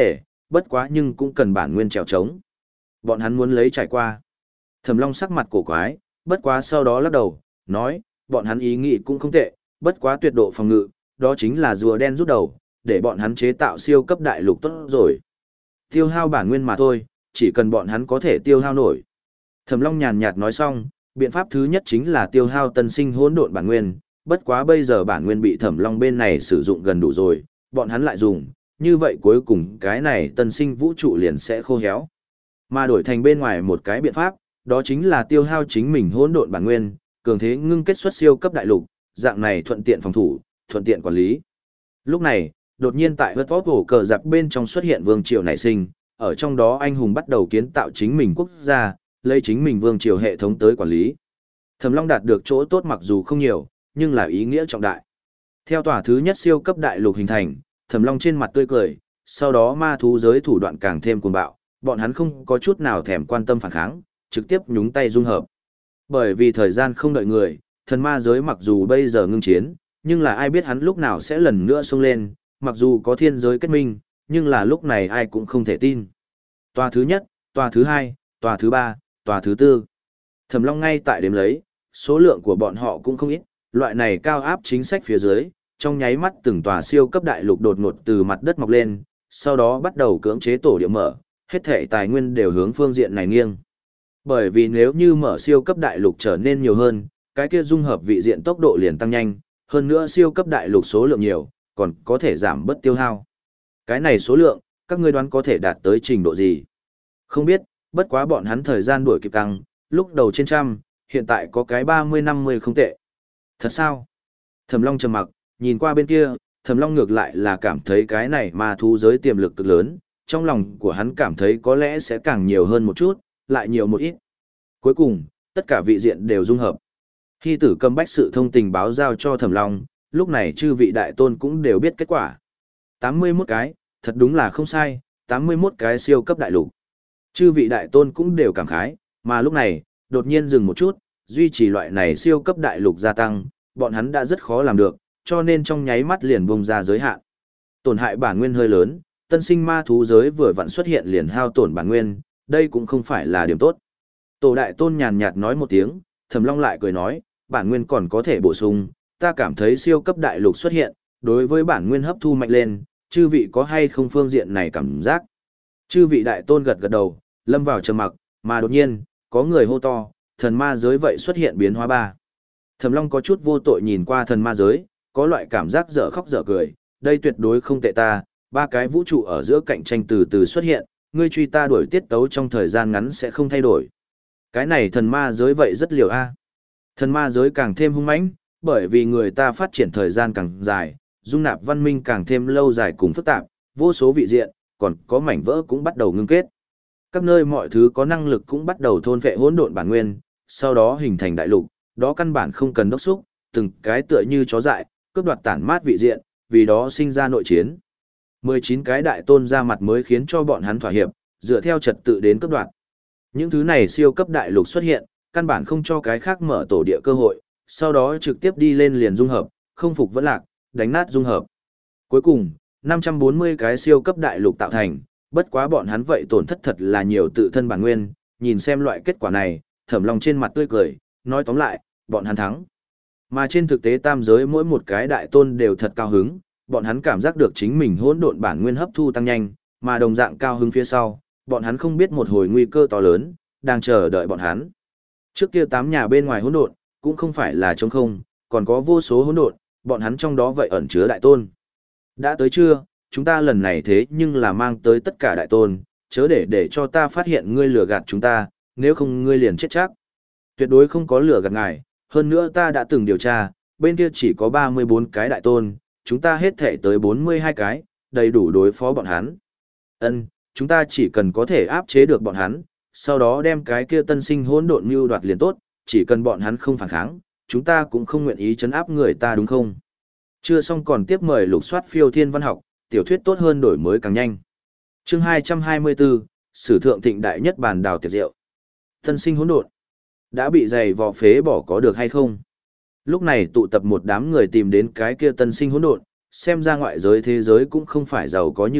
bất quá nhưng cũng cần bản nguyên trèo trống. Bọn hắn muốn lấy trải qua. Thẩm Long sắc mặt cổ quái, bất quá sau đó lắc đầu, nói, bọn hắn ý nghĩ cũng không tệ, bất quá tuyệt độ phòng ngự, đó chính là rùa đen rút đầu, để bọn hắn chế tạo siêu cấp đại lục tốt rồi. Tiêu hao bản nguyên mà thôi, chỉ cần bọn hắn có thể tiêu hao nổi. Thẩm Long nhàn nhạt nói xong, biện pháp thứ nhất chính là tiêu hao tân sinh hỗn độn bản nguyên, bất quá bây giờ bản nguyên bị Thẩm Long bên này sử dụng gần đủ rồi, bọn hắn lại dùng, như vậy cuối cùng cái này tân sinh vũ trụ liền sẽ khô héo. Mà đổi thành bên ngoài một cái biện pháp, đó chính là tiêu hao chính mình hỗn độn bản nguyên, cường thế ngưng kết xuất siêu cấp đại lục, dạng này thuận tiện phòng thủ, thuận tiện quản lý. Lúc này, đột nhiên tại hớt vót hổ cờ giặc bên trong xuất hiện vương triều nảy sinh, ở trong đó anh hùng bắt đầu kiến tạo chính mình quốc gia, lấy chính mình vương triều hệ thống tới quản lý. Thẩm Long đạt được chỗ tốt mặc dù không nhiều, nhưng là ý nghĩa trọng đại. Theo tòa thứ nhất siêu cấp đại lục hình thành, Thẩm Long trên mặt tươi cười, sau đó ma thú giới thủ đoạn càng thêm cuồng bạo, bọn hắn không có chút nào thèm quan tâm phản kháng, trực tiếp nhúng tay dung hợp. Bởi vì thời gian không đợi người, thần ma giới mặc dù bây giờ ngưng chiến, nhưng là ai biết hắn lúc nào sẽ lần nữa xông lên, mặc dù có thiên giới kết minh, nhưng là lúc này ai cũng không thể tin. Tòa thứ nhất, tòa thứ hai, tòa thứ ba, tòa thứ tư. Thẩm Long ngay tại đếm lấy, số lượng của bọn họ cũng không ít, loại này cao áp chính sách phía dưới, trong nháy mắt từng tòa siêu cấp đại lục đột ngột từ mặt đất mọc lên, sau đó bắt đầu cưỡng chế tổ địa mở, hết thảy tài nguyên đều hướng phương diện này nghiêng. Bởi vì nếu như mở siêu cấp đại lục trở nên nhiều hơn, cái kia dung hợp vị diện tốc độ liền tăng nhanh, hơn nữa siêu cấp đại lục số lượng nhiều, còn có thể giảm bớt tiêu hao. Cái này số lượng, các ngươi đoán có thể đạt tới trình độ gì? Không biết, bất quá bọn hắn thời gian đuổi kịp tăng, lúc đầu trên trăm, hiện tại có cái ba mươi năm mươi không tệ. Thật sao? Thẩm Long trầm mặc, nhìn qua bên kia, Thẩm Long ngược lại là cảm thấy cái này ma thú giới tiềm lực cực lớn, trong lòng của hắn cảm thấy có lẽ sẽ càng nhiều hơn một chút, lại nhiều một ít. Cuối cùng, tất cả vị diện đều dung hợp. Hy Tử cầm bách sự thông tình báo giao cho Thẩm Long, lúc này chư vị đại tôn cũng đều biết kết quả. tám mươi mốt cái, thật đúng là không sai, tám mươi mốt cái siêu cấp đại lục. Chư vị đại tôn cũng đều cảm khái, mà lúc này, đột nhiên dừng một chút, duy trì loại này siêu cấp đại lục gia tăng, bọn hắn đã rất khó làm được, cho nên trong nháy mắt liền bung ra giới hạn. Tổn hại bản nguyên hơi lớn, tân sinh ma thú giới vừa vặn xuất hiện liền hao tổn bản nguyên, đây cũng không phải là điểm tốt. Tổ đại tôn nhàn nhạt nói một tiếng, Thẩm Long lại cười nói, bản nguyên còn có thể bổ sung, ta cảm thấy siêu cấp đại lục xuất hiện, đối với bản nguyên hấp thu mạnh lên, chư vị có hay không phương diện này cảm giác. Chư vị đại tôn gật gật đầu, lâm vào trầm mặc, mà đột nhiên, có người hô to, thần ma giới vậy xuất hiện biến hóa ba. Thẩm Long có chút vô tội nhìn qua thần ma giới, có loại cảm giác dở khóc dở cười, đây tuyệt đối không tệ ta, ba cái vũ trụ ở giữa cạnh tranh từ từ xuất hiện, ngươi truy ta đuổi tiết tấu trong thời gian ngắn sẽ không thay đổi. Cái này thần ma giới vậy rất liều a. Thần ma giới càng thêm hung mãnh, bởi vì người ta phát triển thời gian càng dài, dung nạp văn minh càng thêm lâu dài cùng phức tạp, vô số vị diện, còn có mảnh vỡ cũng bắt đầu ngưng kết. Các nơi mọi thứ có năng lực cũng bắt đầu thôn phệ hỗn độn bản nguyên, sau đó hình thành đại lục, đó căn bản không cần đốc xúc, từng cái tựa như chó dại, cướp đoạt tản mát vị diện, vì đó sinh ra nội chiến. mười chín cái đại tôn ra mặt mới khiến cho bọn hắn thỏa hiệp, dựa theo trật tự đến cướp đoạt. Những thứ này siêu cấp đại lục xuất hiện, căn bản không cho cái khác mở tổ địa cơ hội, sau đó trực tiếp đi lên liền dung hợp, không phục vẫn lạc, đánh nát dung hợp. Cuối cùng, năm trăm bốn mươi cái siêu cấp đại lục tạo thành, bất quá bọn hắn vậy tổn thất thật là nhiều tự thân bản nguyên, nhìn xem loại kết quả này, Thẩm Long trên mặt tươi cười, nói tóm lại, bọn hắn thắng. Mà trên thực tế tam giới mỗi một cái đại tôn đều thật cao hứng, bọn hắn cảm giác được chính mình hỗn độn bản nguyên hấp thu tăng nhanh, mà đồng dạng cao hứng phía sau, bọn hắn không biết một hồi nguy cơ to lớn đang chờ đợi bọn hắn. Trước kia tám nhà bên ngoài hỗn độn cũng không phải là trống không, còn có vô số hỗn độn, bọn hắn trong đó vậy ẩn chứa đại tôn. Đã tới chưa, chúng ta lần này thế nhưng là mang tới tất cả đại tôn, chớ để để cho ta phát hiện ngươi lừa gạt chúng ta, nếu không ngươi liền chết chắc. Tuyệt đối không có lừa gạt ngài, hơn nữa ta đã từng điều tra, bên kia chỉ có ba mươi bốn cái đại tôn, chúng ta hết thể tới bốn mươi hai cái, đầy đủ đối phó bọn hắn. Ân, chúng ta chỉ cần có thể áp chế được bọn hắn, sau đó đem cái kia tân sinh hỗn độn mưu đoạt liền tốt, chỉ cần bọn hắn không phản kháng, chúng ta cũng không nguyện ý chấn áp người ta đúng không? Chưa xong còn tiếp mời lục soát phiêu thiên văn học, tiểu thuyết tốt hơn đổi mới càng nhanh. Chương hai trăm hai mươi bốn, Sử thượng thịnh đại nhất bàn đào tiệc rượu. Tân sinh hỗn độn, đã bị giày vò phế bỏ có được hay không? Lúc này tụ tập một đám người tìm đến cái kia tân sinh hỗn độn, xem ra ngoại giới thế giới cũng không phải giàu có như vậy,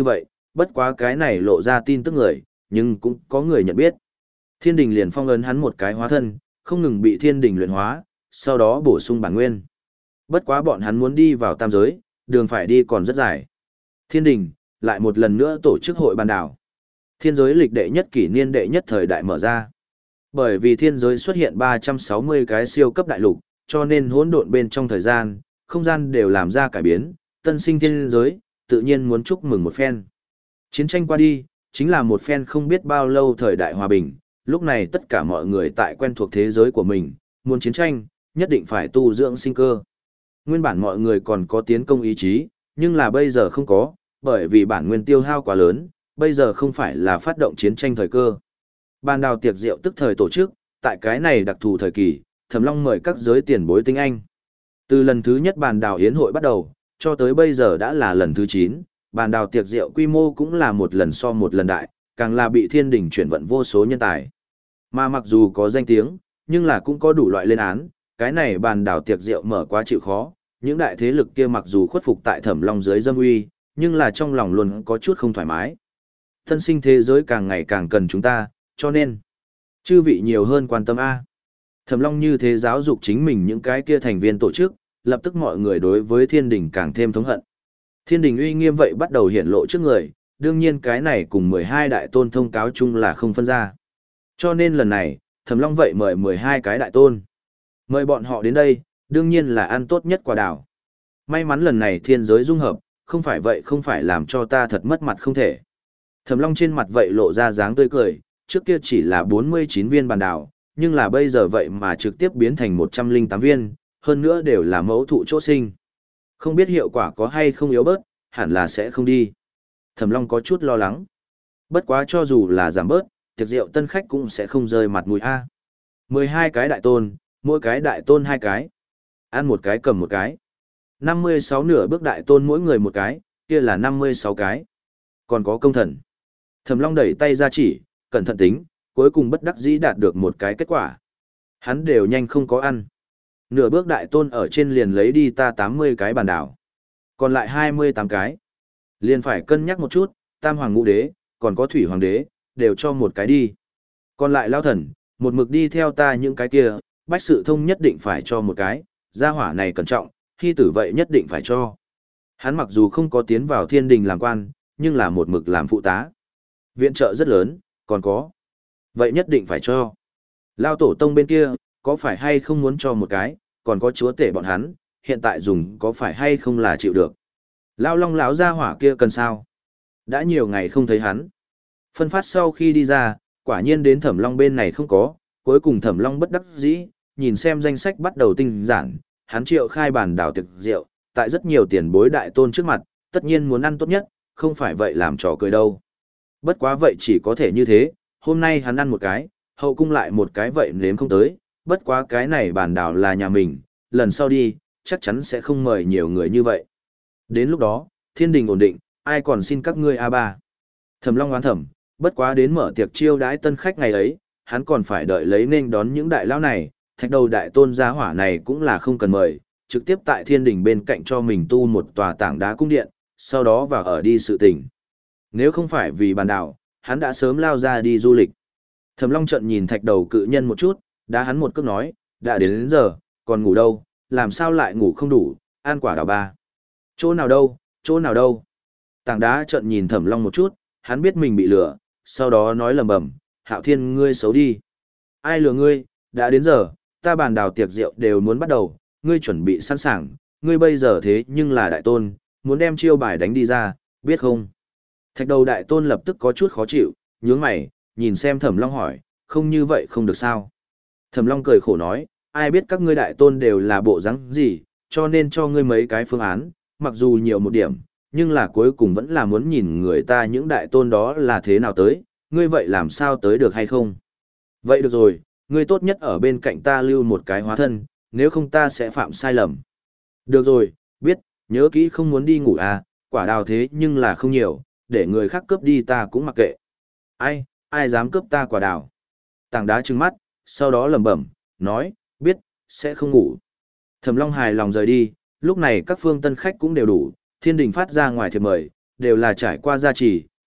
bất quá cái này lộ ra tin tức người, nhưng cũng có người nhận biết. Thiên đình liền phong ấn hắn một cái hóa thân, không ngừng bị thiên đình luyện hóa, sau đó bổ sung bản nguyên. Bất quá bọn hắn muốn đi vào tam giới, đường phải đi còn rất dài. Thiên đình, lại một lần nữa tổ chức hội bàn đảo. Thiên giới lịch đệ nhất kỷ niên đệ nhất thời đại mở ra. Bởi vì thiên giới xuất hiện ba trăm sáu mươi cái siêu cấp đại lục, cho nên hỗn độn bên trong thời gian, không gian đều làm ra cải biến, tân sinh thiên giới, tự nhiên muốn chúc mừng một phen. Chiến tranh qua đi, chính là một phen không biết bao lâu thời đại hòa bình, lúc này tất cả mọi người tại quen thuộc thế giới của mình, muốn chiến tranh, nhất định phải tu dưỡng sinh cơ. Nguyên bản mọi người còn có tiến công ý chí, nhưng là bây giờ không có, bởi vì bản nguyên tiêu hao quá lớn, bây giờ không phải là phát động chiến tranh thời cơ. Bàn đào tiệc rượu tức thời tổ chức, tại cái này đặc thù thời kỳ, Thẩm Long mời các giới tiền bối tinh anh. Từ lần thứ nhất bàn đào yến hội bắt đầu, cho tới bây giờ đã là lần thứ chín, bàn đào tiệc rượu quy mô cũng là một lần so một lần đại, càng là bị thiên đình chuyển vận vô số nhân tài. Mà mặc dù có danh tiếng, nhưng là cũng có đủ loại lên án, cái này bàn đào tiệc rượu mở quá chịu khó, những đại thế lực kia mặc dù khuất phục tại Thẩm Long dưới dâm uy, nhưng là trong lòng luôn có chút không thoải mái. Thân sinh thế giới càng ngày càng cần chúng ta, cho nên chư vị nhiều hơn quan tâm a. Thẩm Long như thế giáo dục chính mình những cái kia thành viên tổ chức, lập tức mọi người đối với thiên đình càng thêm thống hận. Thiên đình uy nghiêm vậy bắt đầu hiển lộ trước người, đương nhiên cái này cùng mười hai đại tôn thông cáo chung là không phân ra. Cho nên lần này, Thẩm Long vậy mời mười hai cái đại tôn. Mời bọn họ đến đây, đương nhiên là ăn tốt nhất quả đảo. May mắn lần này thiên giới dung hợp, không phải vậy không phải làm cho ta thật mất mặt không thể. Thẩm Long trên mặt vậy lộ ra dáng tươi cười, trước kia chỉ là bốn mươi chín viên bàn đảo, nhưng là bây giờ vậy mà trực tiếp biến thành một trăm lẻ tám viên, hơn nữa đều là mẫu thụ chỗ sinh. Không biết hiệu quả có hay không yếu bớt, hẳn là sẽ không đi. Thẩm Long có chút lo lắng. Bất quá cho dù là giảm bớt, tiệc rượu tân khách cũng sẽ không rơi mặt mũi a. mười hai cái đại tôn, mỗi cái đại tôn hai cái. Ăn một cái cầm một cái. năm mươi sáu nửa bước đại tôn mỗi người một cái, kia là năm mươi sáu cái. Còn có công thần. Thẩm Long đẩy tay ra chỉ, cẩn thận tính, cuối cùng bất đắc dĩ đạt được một cái kết quả. Hắn đều nhanh không có ăn. Nửa bước đại tôn ở trên liền lấy đi ta tám mươi cái bàn đảo. Còn lại hai mươi tám cái. Liền phải cân nhắc một chút, tam hoàng ngũ đế, còn có thủy hoàng đế, đều cho một cái đi. Còn lại lao thần, một mực đi theo ta những cái kia, bách sự thông nhất định phải cho một cái, gia hỏa này cẩn trọng, khi tử vậy nhất định phải cho. Hắn mặc dù không có tiến vào thiên đình làm quan, nhưng là một mực làm phụ tá. Viện trợ rất lớn, còn có. Vậy nhất định phải cho. Lao tổ tông bên kia, có phải hay không muốn cho một cái, còn có chúa tể bọn hắn, hiện tại dùng có phải hay không là chịu được. Lao long lão gia hỏa kia cần sao? Đã nhiều ngày không thấy hắn. Phân phát sau khi đi ra, quả nhiên đến Thẩm Long bên này không có, cuối cùng Thẩm Long bất đắc dĩ, nhìn xem danh sách bắt đầu tinh giản, hắn triệu khai bản đảo thực rượu, tại rất nhiều tiền bối đại tôn trước mặt, tất nhiên muốn ăn tốt nhất, không phải vậy làm trò cười đâu. Bất quá vậy chỉ có thể như thế, hôm nay hắn ăn một cái, hậu cung lại một cái vậy nếm không tới, bất quá cái này bản đảo là nhà mình, lần sau đi, chắc chắn sẽ không mời nhiều người như vậy. Đến lúc đó, thiên đình ổn định, ai còn xin các ngươi a ba. Thẩm Long oán thẩm, bất quá đến mở tiệc chiêu đãi tân khách ngày ấy, hắn còn phải đợi lấy nên đón những đại lão này, thạch đầu đại tôn gia hỏa này cũng là không cần mời, trực tiếp tại thiên đình bên cạnh cho mình tu một tòa tảng đá cung điện, sau đó vào ở đi sự tình. Nếu không phải vì bàn đảo, hắn đã sớm lao ra đi du lịch. Thẩm Long trận nhìn thạch đầu cự nhân một chút, đã hắn một cước nói, đã đến, đến giờ, còn ngủ đâu, làm sao lại ngủ không đủ, ăn quả đào ba. Chỗ nào đâu, chỗ nào đâu. Tảng đá trận nhìn Thẩm Long một chút, hắn biết mình bị lừa, sau đó nói lầm bầm, Hạo Thiên ngươi xấu đi. Ai lừa ngươi, đã đến giờ, ta bàn đào tiệc rượu đều muốn bắt đầu, ngươi chuẩn bị sẵn sàng, ngươi bây giờ thế nhưng là đại tôn, muốn đem chiêu bài đánh đi ra, biết không? Thạch đầu đại tôn lập tức có chút khó chịu, nhướng mày, nhìn xem Thẩm Long hỏi, không như vậy không được sao? Thẩm Long cười khổ nói, ai biết các ngươi đại tôn đều là bộ dáng gì, cho nên cho ngươi mấy cái phương án, mặc dù nhiều một điểm, nhưng là cuối cùng vẫn là muốn nhìn người ta những đại tôn đó là thế nào tới, ngươi vậy làm sao tới được hay không? Vậy được rồi, ngươi tốt nhất ở bên cạnh ta lưu một cái hóa thân, nếu không ta sẽ phạm sai lầm. Được rồi, biết, nhớ kỹ không muốn đi ngủ à, quả đào thế nhưng là không nhiều, để người khác cướp đi ta cũng mặc kệ. Ai, ai dám cướp ta quả đào? Tảng đá trừng mắt, sau đó lẩm bẩm, nói, biết, sẽ không ngủ. Thẩm Long hài lòng rời đi, lúc này các phương tân khách cũng đều đủ, thiên đình phát ra ngoài thiệp mời, đều là trải qua gia trì,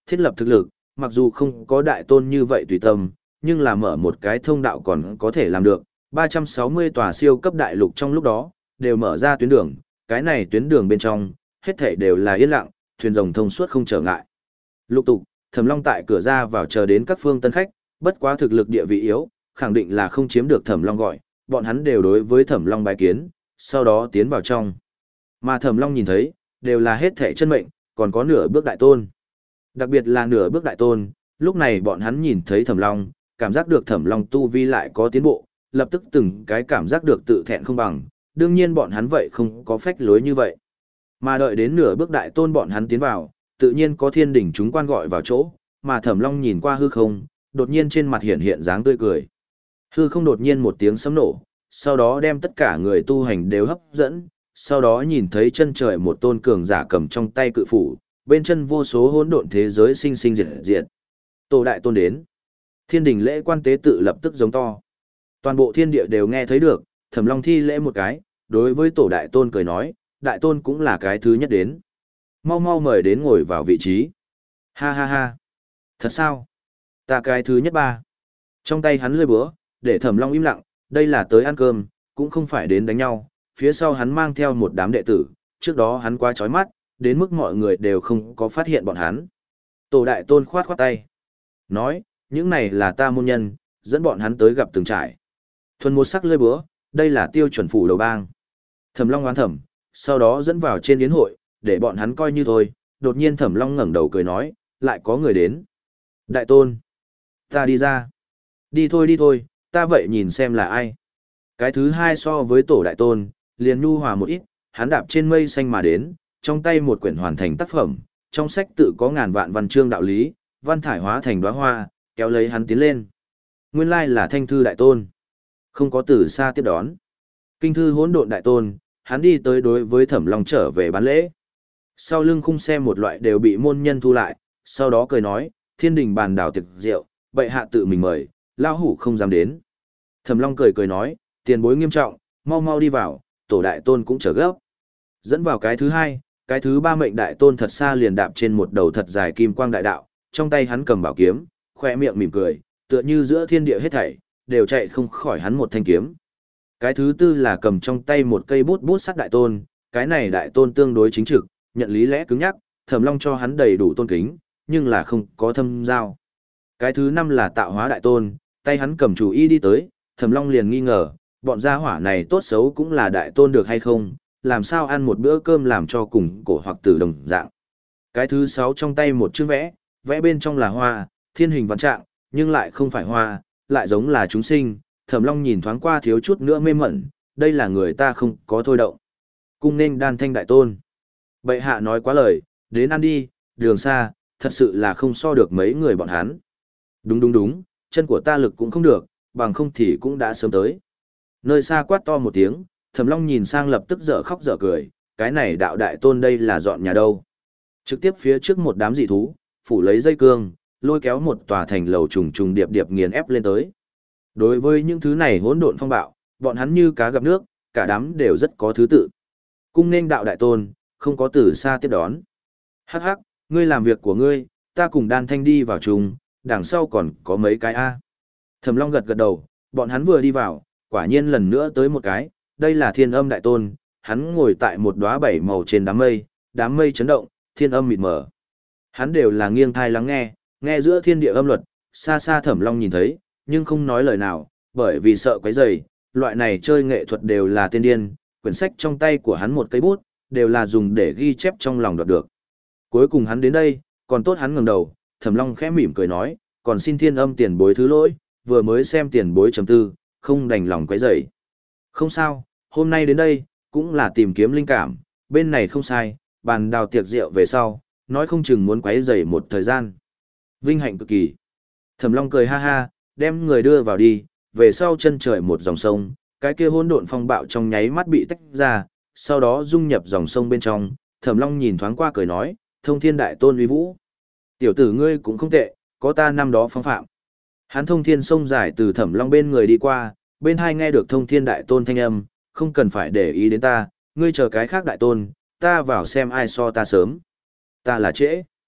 Thiết lập thực lực, mặc dù không có đại tôn như vậy tùy tâm, nhưng là mở một cái thông đạo còn có thể làm được. ba trăm sáu mươi tòa siêu cấp đại lục trong lúc đó, đều mở ra tuyến đường, cái này tuyến đường bên trong, hết thảy đều là yên lặng, thuyền rồng thông suốt không trở ngại. Lục tục, Thẩm Long tại cửa ra vào chờ đến các phương tân khách, bất quá thực lực địa vị yếu, khẳng định là không chiếm được Thẩm Long gọi, bọn hắn đều đối với Thẩm Long bái kiến, sau đó tiến vào trong. Mà Thẩm Long nhìn thấy, đều là hết thảy chân mệnh, còn có nửa bước đại tôn. Đặc biệt là nửa bước đại tôn, lúc này bọn hắn nhìn thấy Thẩm Long, cảm giác được Thẩm Long tu vi lại có tiến bộ, lập tức từng cái cảm giác được tự thẹn không bằng, đương nhiên bọn hắn vậy không có phách lối như vậy. Mà đợi đến nửa bước đại tôn bọn hắn tiến vào, tự nhiên có thiên đỉnh chúng quan gọi vào chỗ, mà Thẩm Long nhìn qua hư không, đột nhiên trên mặt hiện hiện dáng tươi cười. Hư không đột nhiên một tiếng sấm nổ, sau đó đem tất cả người tu hành đều hấp dẫn, sau đó nhìn thấy chân trời một tôn cường giả cầm trong tay cự phủ, bên chân vô số hỗn độn thế giới sinh sinh diệt diệt. Tổ đại tôn đến. Thiên đình lễ quan tế tự lập tức giống to. Toàn bộ thiên địa đều nghe thấy được, Thẩm Long thi lễ một cái, đối với tổ đại tôn cười nói, đại tôn cũng là cái thứ nhất đến. Mau mau mời đến ngồi vào vị trí. Ha ha ha. Thật sao? Ta cái thứ nhất ba. Trong tay hắn lơi búa, để Thẩm Long im lặng, đây là tới ăn cơm, cũng không phải đến đánh nhau. Phía sau hắn mang theo một đám đệ tử, trước đó hắn quá chói mắt, đến mức mọi người đều không có phát hiện bọn hắn. Tổ đại tôn khoát khoát tay. Nói, những này là ta môn nhân, dẫn bọn hắn tới gặp từng trải. Thuần một sắc lơi búa, đây là tiêu chuẩn phủ đầu bang. Thẩm Long oán thẩm, sau đó dẫn vào trên yến hội, để bọn hắn coi như thôi. Đột nhiên Thẩm Long ngẩng đầu cười nói, lại có người đến. Đại tôn, ta đi ra. Đi thôi đi thôi, ta vậy nhìn xem là ai. Cái thứ hai so với tổ đại tôn, liền nhu hòa một ít, hắn đạp trên mây xanh mà đến, trong tay một quyển hoàn thành tác phẩm, trong sách tự có ngàn vạn văn chương đạo lý, văn thải hóa thành đóa hoa, kéo lấy hắn tiến lên. Nguyên lai là Thanh thư đại tôn. Không có từ xa tiếp đón. Kinh thư hỗn độn đại tôn, hắn đi tới đối với Thẩm Long trở về bán lễ. Sau lưng khung xe một loại đều bị môn nhân thu lại, sau đó cười nói, thiên đình bàn đảo tiệc rượu, bệ hạ tự mình mời, lao hủ không dám đến. Thẩm Long cười cười nói, tiền bối nghiêm trọng, mau mau đi vào, tổ đại tôn cũng trở gấp. Dẫn vào cái thứ hai, cái thứ ba mệnh đại tôn thật xa liền đạp trên một đầu thật dài kim quang đại đạo, trong tay hắn cầm bảo kiếm, khoe miệng mỉm cười, tựa như giữa thiên địa hết thảy, đều chạy không khỏi hắn một thanh kiếm. Cái thứ tư là cầm trong tay một cây bút bút sắt đại tôn, cái này đại tôn tương đối chính trực, nhận lý lẽ cứng nhắc, Thẩm Long cho hắn đầy đủ tôn kính, nhưng là không có thâm giao. Cái thứ năm là tạo hóa đại tôn, tay hắn cầm chủ y đi tới, Thẩm Long liền nghi ngờ, bọn gia hỏa này tốt xấu cũng là đại tôn được hay không, làm sao ăn một bữa cơm làm cho cùng cổ hoặc tử đồng dạng. Cái thứ sáu trong tay một chương vẽ, vẽ bên trong là hoa, thiên hình vạn trạng, nhưng lại không phải hoa, lại giống là chúng sinh, Thẩm Long nhìn thoáng qua thiếu chút nữa mê mẩn, đây là người ta không có thôi động. Cung nên đan thanh đại tôn. Bệ hạ nói quá lời, đến ăn đi, đường xa, thật sự là không so được mấy người bọn hắn. Đúng đúng đúng, chân của ta lực cũng không được, bằng không thì cũng đã sớm tới. Nơi xa quát to một tiếng, Thẩm Long nhìn sang lập tức dở khóc dở cười, cái này đạo đại tôn đây là dọn nhà đâu. Trực tiếp phía trước một đám dị thú, phủ lấy dây cương, lôi kéo một tòa thành lầu trùng trùng điệp điệp nghiền ép lên tới. Đối với những thứ này hỗn độn phong bạo, bọn hắn như cá gặp nước, cả đám đều rất có thứ tự. Cung nên đạo đại tôn, không có từ xa tiếp đón. Hắc hắc, ngươi làm việc của ngươi, ta cùng đan thanh đi vào chung, đằng sau còn có mấy cái A. Thẩm Long gật gật đầu, bọn hắn vừa đi vào, quả nhiên lần nữa tới một cái, đây là thiên âm đại tôn, hắn ngồi tại một đóa bảy màu trên đám mây, đám mây chấn động, thiên âm mịt mờ. Hắn đều là nghiêng thai lắng nghe, nghe giữa thiên địa âm luật, xa xa Thẩm Long nhìn thấy, nhưng không nói lời nào, bởi vì sợ quấy rầy, loại này chơi nghệ thuật đều là tiên điên, quyển sách trong tay của hắn một cây bút, đều là dùng để ghi chép trong lòng đoạt được. Cuối cùng hắn đến đây, còn tốt hắn ngẩng đầu, Thẩm Long khẽ mỉm cười nói, còn xin thiên âm tiền bối thứ lỗi, vừa mới xem tiền bối chấm tư, không đành lòng quấy rầy. Không sao, hôm nay đến đây, cũng là tìm kiếm linh cảm, bên này không sai, bàn đào tiệc rượu về sau, nói không chừng muốn quấy rầy một thời gian. Vinh hạnh cực kỳ. Thẩm Long cười ha ha, đem người đưa vào đi, về sau chân trời một dòng sông, cái kia hỗn độn phong bạo trong nháy mắt bị tách ra, sau đó dung nhập dòng sông bên trong, Thẩm Long nhìn thoáng qua cười nói, thông thiên đại tôn uy vũ. Tiểu tử ngươi cũng không tệ, có ta năm đó phong phạm. Hắn thông thiên sông dài từ Thẩm Long bên người đi qua, bên hai nghe được thông thiên đại tôn thanh âm, không cần phải để ý đến ta, ngươi chờ cái khác đại tôn, ta vào xem ai so ta sớm. Ta là trễ.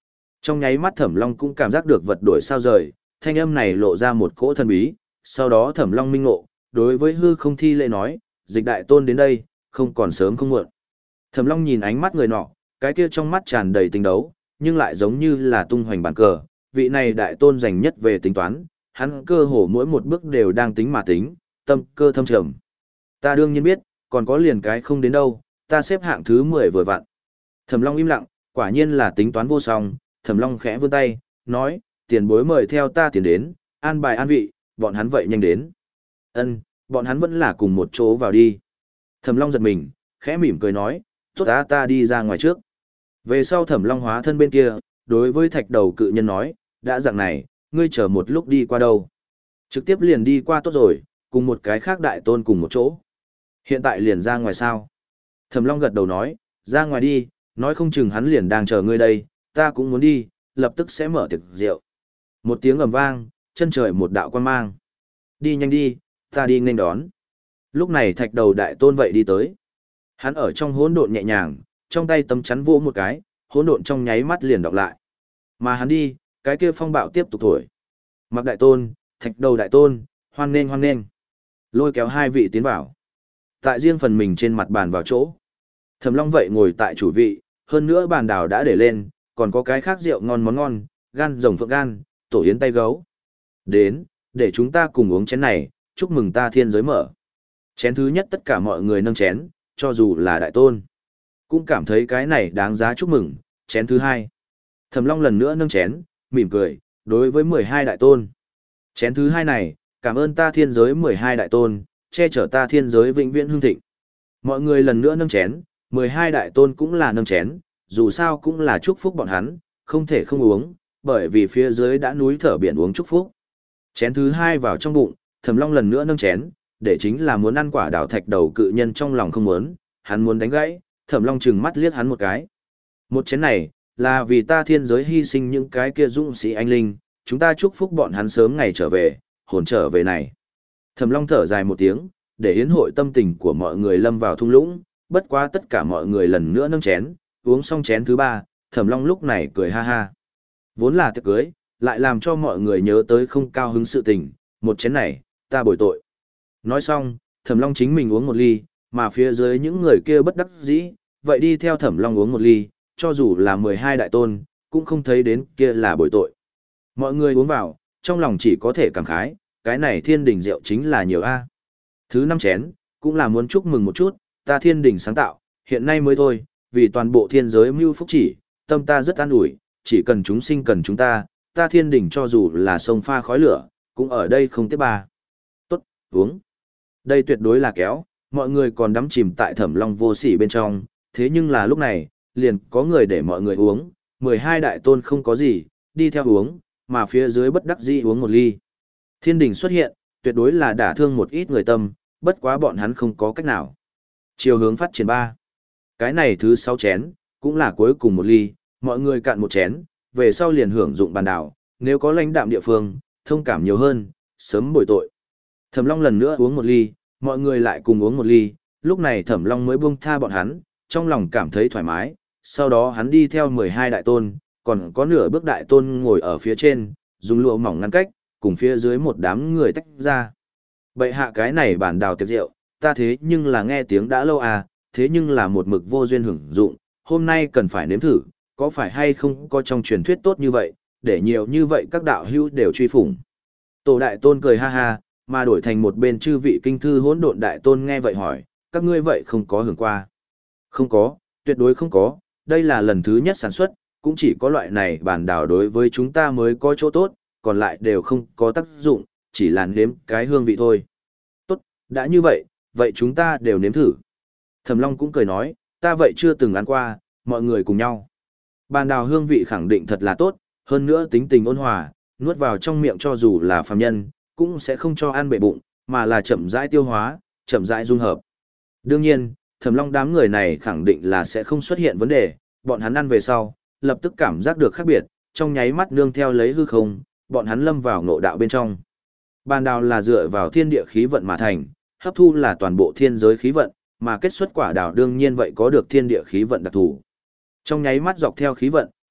Trong nháy mắt Thẩm Long cũng cảm giác được vật đổi sao rời, thanh âm này lộ ra một cỗ thần bí, sau đó Thẩm Long minh ngộ, đối với hư không thi lễ nói, dịch đại tôn đến đây, không còn sớm không muộn. Thẩm Long nhìn ánh mắt người nọ, cái kia trong mắt tràn đầy tình đấu, nhưng lại giống như là tung hoành bàn cờ, vị này đại tôn dành nhất về tính toán, hắn cơ hồ mỗi một bước đều đang tính mà tính, tâm cơ thâm trầm. Ta đương nhiên biết, còn có liền cái không đến đâu, ta xếp hạng thứ mười vừa vặn. Thẩm Long im lặng, quả nhiên là tính toán vô song, Thẩm Long khẽ vươn tay, nói, tiền bối mời theo ta tiền đến, an bài an vị, bọn hắn vậy nhanh đến. Ân, bọn hắn vẫn là cùng một chỗ vào đi. Thẩm Long giật mình, khẽ mỉm cười nói, tốt ta ta đi ra ngoài trước. Về sau Thẩm Long hóa thân bên kia, đối với thạch đầu cự nhân nói, đã dạng này, ngươi chờ một lúc đi qua đâu. Trực tiếp liền đi qua tốt rồi, cùng một cái khác đại tôn cùng một chỗ. Hiện tại liền ra ngoài sao? Thẩm Long gật đầu nói, ra ngoài đi, nói không chừng hắn liền đang chờ ngươi đây, ta cũng muốn đi, lập tức sẽ mở tiệc rượu. Một tiếng ầm vang, chân trời một đạo quan mang. Đi nhanh đi, ta đi nghênh đón. Lúc này thạch đầu đại tôn vậy đi tới. Hắn ở trong hỗn độn nhẹ nhàng, trong tay tấm chắn vỗ một cái, hỗn độn trong nháy mắt liền đọc lại. Mà hắn đi, cái kia phong bạo tiếp tục thổi. Mặc đại tôn, thạch đầu đại tôn, hoan nghênh hoan nghênh. Lôi kéo hai vị tiến vào. Tại riêng phần mình trên mặt bàn vào chỗ. Thẩm Long vậy ngồi tại chủ vị, hơn nữa bàn đào đã để lên, còn có cái khác rượu ngon món ngon, gan rồng phượng gan, tổ yến tay gấu. Đến, để chúng ta cùng uống chén này, chúc mừng ta thiên giới mở. Chén thứ nhất tất cả mọi người nâng chén, cho dù là đại tôn, cũng cảm thấy cái này đáng giá chúc mừng. Chén thứ hai. Thẩm Long lần nữa nâng chén, mỉm cười, đối với mười hai đại tôn. Chén thứ hai này, cảm ơn ta thiên giới mười hai đại tôn, che chở ta thiên giới vĩnh viễn hưng thịnh. Mọi người lần nữa nâng chén, mười hai đại tôn cũng là nâng chén, dù sao cũng là chúc phúc bọn hắn, không thể không uống, bởi vì phía dưới đã núi thở biển uống chúc phúc. Chén thứ hai vào trong bụng, Thẩm Long lần nữa nâng chén, để chính là muốn ăn quả đào thạch đầu cự nhân trong lòng không muốn, hắn muốn đánh gãy, Thẩm Long trừng mắt liếc hắn một cái. Một chén này, là vì ta thiên giới hy sinh những cái kia dũng sĩ anh linh, chúng ta chúc phúc bọn hắn sớm ngày trở về, hồn trở về này. Thẩm Long thở dài một tiếng, để yến hội tâm tình của mọi người lâm vào thung lũng, bất quá tất cả mọi người lần nữa nâng chén, uống xong chén thứ ba, Thẩm Long lúc này cười ha ha. Vốn là tiệc cưới, lại làm cho mọi người nhớ tới không cao hứng sự tình, một chén này, ta bồi tội. Nói xong, Thẩm Long chính mình uống một ly, mà phía dưới những người kia bất đắc dĩ, vậy đi theo Thẩm Long uống một ly, cho dù là mười hai đại tôn, cũng không thấy đến kia là bồi tội. Mọi người uống vào, trong lòng chỉ có thể cảm khái, cái này thiên đình rượu chính là nhiều a. Thứ năm chén, cũng là muốn chúc mừng một chút, ta thiên đình sáng tạo, hiện nay mới thôi, vì toàn bộ thiên giới mưu phúc chỉ, tâm ta rất an ủi, chỉ cần chúng sinh cần chúng ta, ta thiên đình cho dù là sông pha khói lửa, cũng ở đây không tiếp ba. Tốt, uống. Đây tuyệt đối là kéo, mọi người còn đắm chìm tại Thẩm Long vô sỉ bên trong, thế nhưng là lúc này, liền có người để mọi người uống, mười hai đại tôn không có gì, đi theo uống, mà phía dưới bất đắc dĩ uống một ly. Thiên đình xuất hiện, tuyệt đối là đả thương một ít người tâm, bất quá bọn hắn không có cách nào. Chiều hướng phát triển ba. Cái này thứ sáu chén, cũng là cuối cùng một ly, mọi người cạn một chén, về sau liền hưởng dụng bàn đảo, nếu có lãnh đạm địa phương, thông cảm nhiều hơn, sớm bồi tội. Thẩm Long lần nữa uống một ly, mọi người lại cùng uống một ly, lúc này Thẩm Long mới buông tha bọn hắn, trong lòng cảm thấy thoải mái, sau đó hắn đi theo mười hai đại tôn, còn có nửa bước đại tôn ngồi ở phía trên, dùng lụa mỏng ngăn cách, cùng phía dưới một đám người tách ra. Bậy hạ cái này bản đào tiệc rượu, ta thế nhưng là nghe tiếng đã lâu à, thế nhưng là một mực vô duyên hưởng dụng, hôm nay cần phải nếm thử, có phải hay không có trong truyền thuyết tốt như vậy, để nhiều như vậy các đạo hữu đều truy phủng. Tổ đại tôn cười ha ha, mà đổi thành một bên chư vị kinh thư hỗn độn đại tôn nghe vậy hỏi, các ngươi vậy không có hưởng qua. Không có, tuyệt đối không có, đây là lần thứ nhất sản xuất, cũng chỉ có loại này bản đảo đối với chúng ta mới có chỗ tốt, còn lại đều không có tác dụng, chỉ là nếm cái hương vị thôi. Tốt, đã như vậy, vậy chúng ta đều nếm thử. Thẩm Long cũng cười nói, ta vậy chưa từng ăn qua, mọi người cùng nhau. Bản đảo hương vị khẳng định thật là tốt, hơn nữa tính tình ôn hòa, nuốt vào trong miệng cho dù là phàm nhân, cũng sẽ không cho ăn bệ bụng, mà là chậm rãi tiêu hóa, chậm rãi dung hợp. Đương nhiên, Thẩm Long đám người này khẳng định là sẽ không xuất hiện vấn đề, bọn hắn ăn về sau, lập tức cảm giác được khác biệt, trong nháy mắt nương theo lấy hư không, bọn hắn lâm vào ngộ đạo bên trong. Bàn đào là dựa vào thiên địa khí vận mà thành, hấp thu là toàn bộ thiên giới khí vận, mà kết xuất quả đào đương nhiên vậy có được thiên địa khí vận đặc thù. Trong nháy mắt dọc theo khí vận,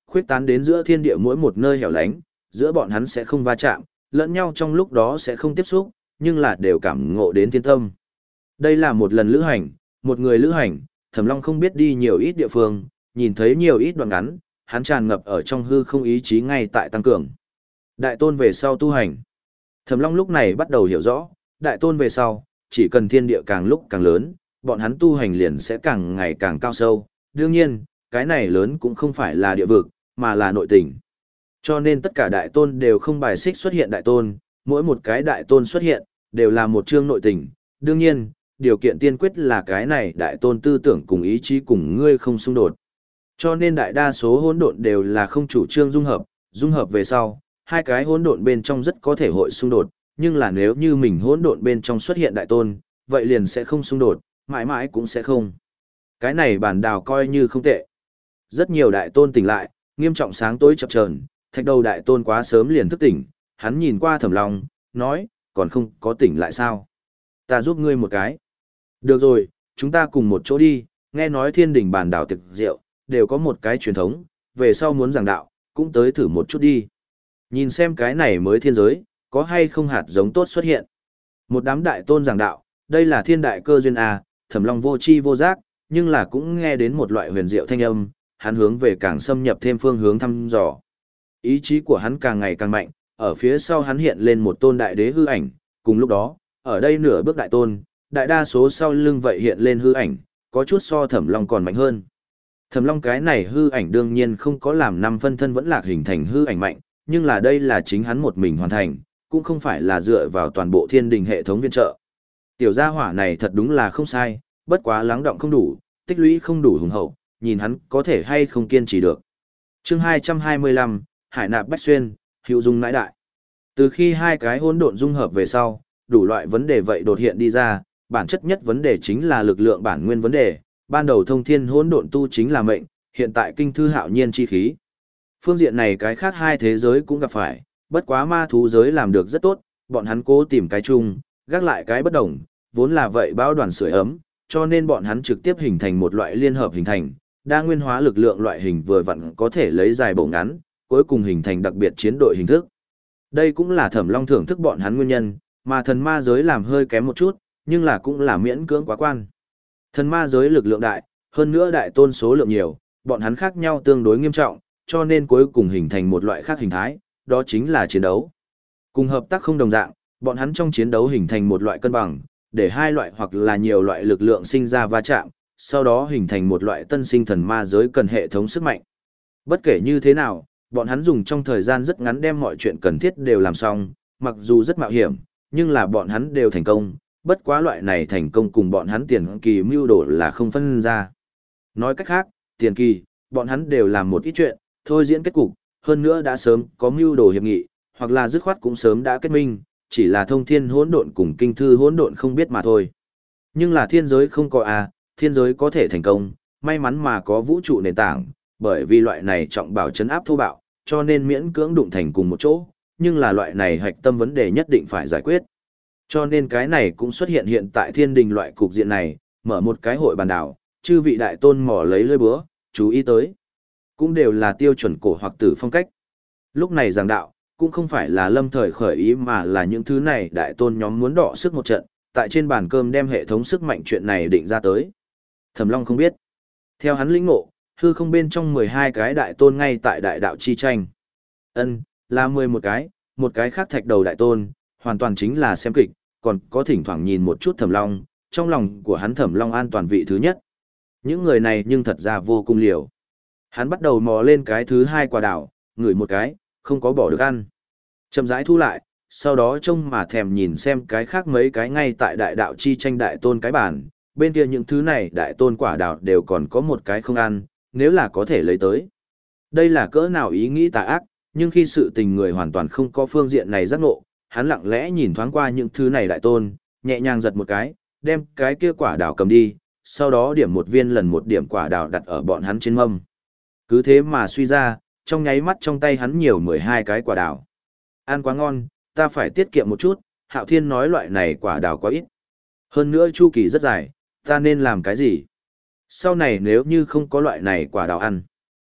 khuyết tán đến giữa thiên địa mỗi một nơi hẻo lánh, giữa bọn hắn sẽ không va chạm, lẫn nhau trong lúc đó sẽ không tiếp xúc, nhưng là đều cảm ngộ đến thiên tâm. Đây là một lần lữ hành, một người lữ hành, Thẩm Long không biết đi nhiều ít địa phương, nhìn thấy nhiều ít đoạn ngắn, hắn tràn ngập ở trong hư không ý chí ngay tại tăng cường. Đại tôn về sau tu hành. Thẩm Long lúc này bắt đầu hiểu rõ, đại tôn về sau, chỉ cần thiên địa càng lúc càng lớn, bọn hắn tu hành liền sẽ càng ngày càng cao sâu. Đương nhiên, cái này lớn cũng không phải là địa vực, mà là nội tình. Cho nên tất cả đại tôn đều không bài xích xuất hiện đại tôn, mỗi một cái đại tôn xuất hiện, đều là một chương nội tình. Đương nhiên, điều kiện tiên quyết là cái này đại tôn tư tưởng cùng ý chí cùng ngươi không xung đột. Cho nên đại đa số hỗn độn đều là không chủ trương dung hợp, dung hợp về sau, hai cái hỗn độn bên trong rất có thể hội xung đột, nhưng là nếu như mình hỗn độn bên trong xuất hiện đại tôn, vậy liền sẽ không xung đột, mãi mãi cũng sẽ không. Cái này bản đào coi như không tệ. Rất nhiều đại tôn tỉnh lại, nghiêm trọng sáng tối chập chờn, thạch đầu đại tôn quá sớm liền thức tỉnh, hắn nhìn qua Thẩm Long, nói, còn không có tỉnh lại sao? Ta giúp ngươi một cái. Được rồi, chúng ta cùng một chỗ đi, nghe nói thiên đình bản đảo thực rượu, đều có một cái truyền thống, về sau muốn giảng đạo, cũng tới thử một chút đi. Nhìn xem cái này mới thiên giới, có hay không hạt giống tốt xuất hiện. Một đám đại tôn giảng đạo, đây là thiên đại cơ duyên A, Thẩm Long vô chi vô giác, nhưng là cũng nghe đến một loại huyền diệu thanh âm, hắn hướng về càng xâm nhập thêm phương hướng thăm dò. Ý chí của hắn càng ngày càng mạnh, ở phía sau hắn hiện lên một tôn đại đế hư ảnh, cùng lúc đó, ở đây nửa bước đại tôn, đại đa số sau lưng vậy hiện lên hư ảnh, có chút so Thẩm Long còn mạnh hơn. Thẩm Long cái này hư ảnh đương nhiên không có làm năm phân thân vẫn lạc hình thành hư ảnh mạnh, nhưng là đây là chính hắn một mình hoàn thành, cũng không phải là dựa vào toàn bộ thiên đình hệ thống viện trợ. Tiểu gia hỏa này thật đúng là không sai, bất quá lắng động không đủ, tích lũy không đủ hùng hậu, nhìn hắn có thể hay không kiên trì được. Chương hai trăm hai mươi lăm, Hải nạp bách xuyên, hữu dung nãi đại. Từ khi hai cái hỗn độn dung hợp về sau, đủ loại vấn đề vậy đột hiện đi ra, bản chất nhất vấn đề chính là lực lượng bản nguyên vấn đề, ban đầu thông thiên hỗn độn tu chính là mệnh, hiện tại kinh thư hạo nhiên chi khí. Phương diện này cái khác hai thế giới cũng gặp phải, bất quá ma thú giới làm được rất tốt, bọn hắn cố tìm cái chung, gác lại cái bất đồng, vốn là vậy bão đoàn sưởi ấm, cho nên bọn hắn trực tiếp hình thành một loại liên hợp hình thành, đa nguyên hóa lực lượng loại hình vừa vặn có thể lấy dài bổ ngắn, cuối cùng hình thành đặc biệt chiến đội hình thức. Đây cũng là Thẩm Long thưởng thức bọn hắn nguyên nhân, mà thần ma giới làm hơi kém một chút, nhưng là cũng là miễn cưỡng quá quan. Thần ma giới lực lượng đại, hơn nữa đại tôn số lượng nhiều, bọn hắn khác nhau tương đối nghiêm trọng, cho nên cuối cùng hình thành một loại khác hình thái, đó chính là chiến đấu. Cùng hợp tác không đồng dạng, bọn hắn trong chiến đấu hình thành một loại cân bằng, để hai loại hoặc là nhiều loại lực lượng sinh ra va chạm, sau đó hình thành một loại tân sinh thần ma giới cần hệ thống sức mạnh. Bất kể như thế nào, bọn hắn dùng trong thời gian rất ngắn đem mọi chuyện cần thiết đều làm xong, mặc dù rất mạo hiểm, nhưng là bọn hắn đều thành công, bất quá loại này thành công cùng bọn hắn tiền kỳ mưu đồ là không phân ra. Nói cách khác, tiền kỳ, bọn hắn đều làm một ít chuyện, thôi diễn kết cục, hơn nữa đã sớm có mưu đồ hiệp nghị, hoặc là dứt khoát cũng sớm đã kết minh, chỉ là thông thiên hỗn độn cùng kinh thư hỗn độn không biết mà thôi. Nhưng là thiên giới không có à, thiên giới có thể thành công, may mắn mà có vũ trụ nền tảng, bởi vì loại này trọng bảo chấn áp thô bạo, cho nên miễn cưỡng đụng thành cùng một chỗ, nhưng là loại này hạch tâm vấn đề nhất định phải giải quyết. Cho nên cái này cũng xuất hiện hiện tại thiên đình loại cục diện này, mở một cái hội bàn đảo, chư vị đại tôn mỏ lấy lơi búa, chú ý tới. Cũng đều là tiêu chuẩn cổ hoặc tử phong cách. Lúc này giảng đạo, cũng không phải là lâm thời khởi ý mà là những thứ này đại tôn nhóm muốn đọ sức một trận, tại trên bàn cơm đem hệ thống sức mạnh chuyện này định ra tới. Thẩm Long không biết. Theo hắn lĩnh ngộ, hư không bên trong mười hai cái đại tôn ngay tại đại đạo chi tranh. Ân, là mười một cái, một cái khác thạch đầu đại tôn, hoàn toàn chính là xem kịch, còn có thỉnh thoảng nhìn một chút Thẩm Long, trong lòng của hắn Thẩm Long an toàn vị thứ nhất. Những người này nhưng thật ra vô cùng liều. Hắn bắt đầu mò lên cái thứ hai quả đảo, ngửi một cái, không có bỏ được ăn. Chậm rãi thu lại, sau đó trông mà thèm nhìn xem cái khác mấy cái ngay tại đại đạo chi tranh đại tôn cái bản, bên kia những thứ này đại tôn quả đảo đều còn có một cái không ăn, nếu là có thể lấy tới. Đây là cỡ nào ý nghĩ tà ác, nhưng khi sự tình người hoàn toàn không có phương diện này giác ngộ, hắn lặng lẽ nhìn thoáng qua những thứ này đại tôn, nhẹ nhàng giật một cái, đem cái kia quả đảo cầm đi, sau đó điểm một viên lần một điểm quả đảo đặt ở bọn hắn trên mâm. Cứ thế mà suy ra, trong nháy mắt trong tay hắn nhiều mười hai cái quả đảo. Ăn quá ngon, ta phải tiết kiệm một chút, Hạo Thiên nói loại này quả đảo quá ít. Hơn nữa chu kỳ rất dài, ta nên làm cái gì? Sau này nếu như không có loại này quả đào ăn,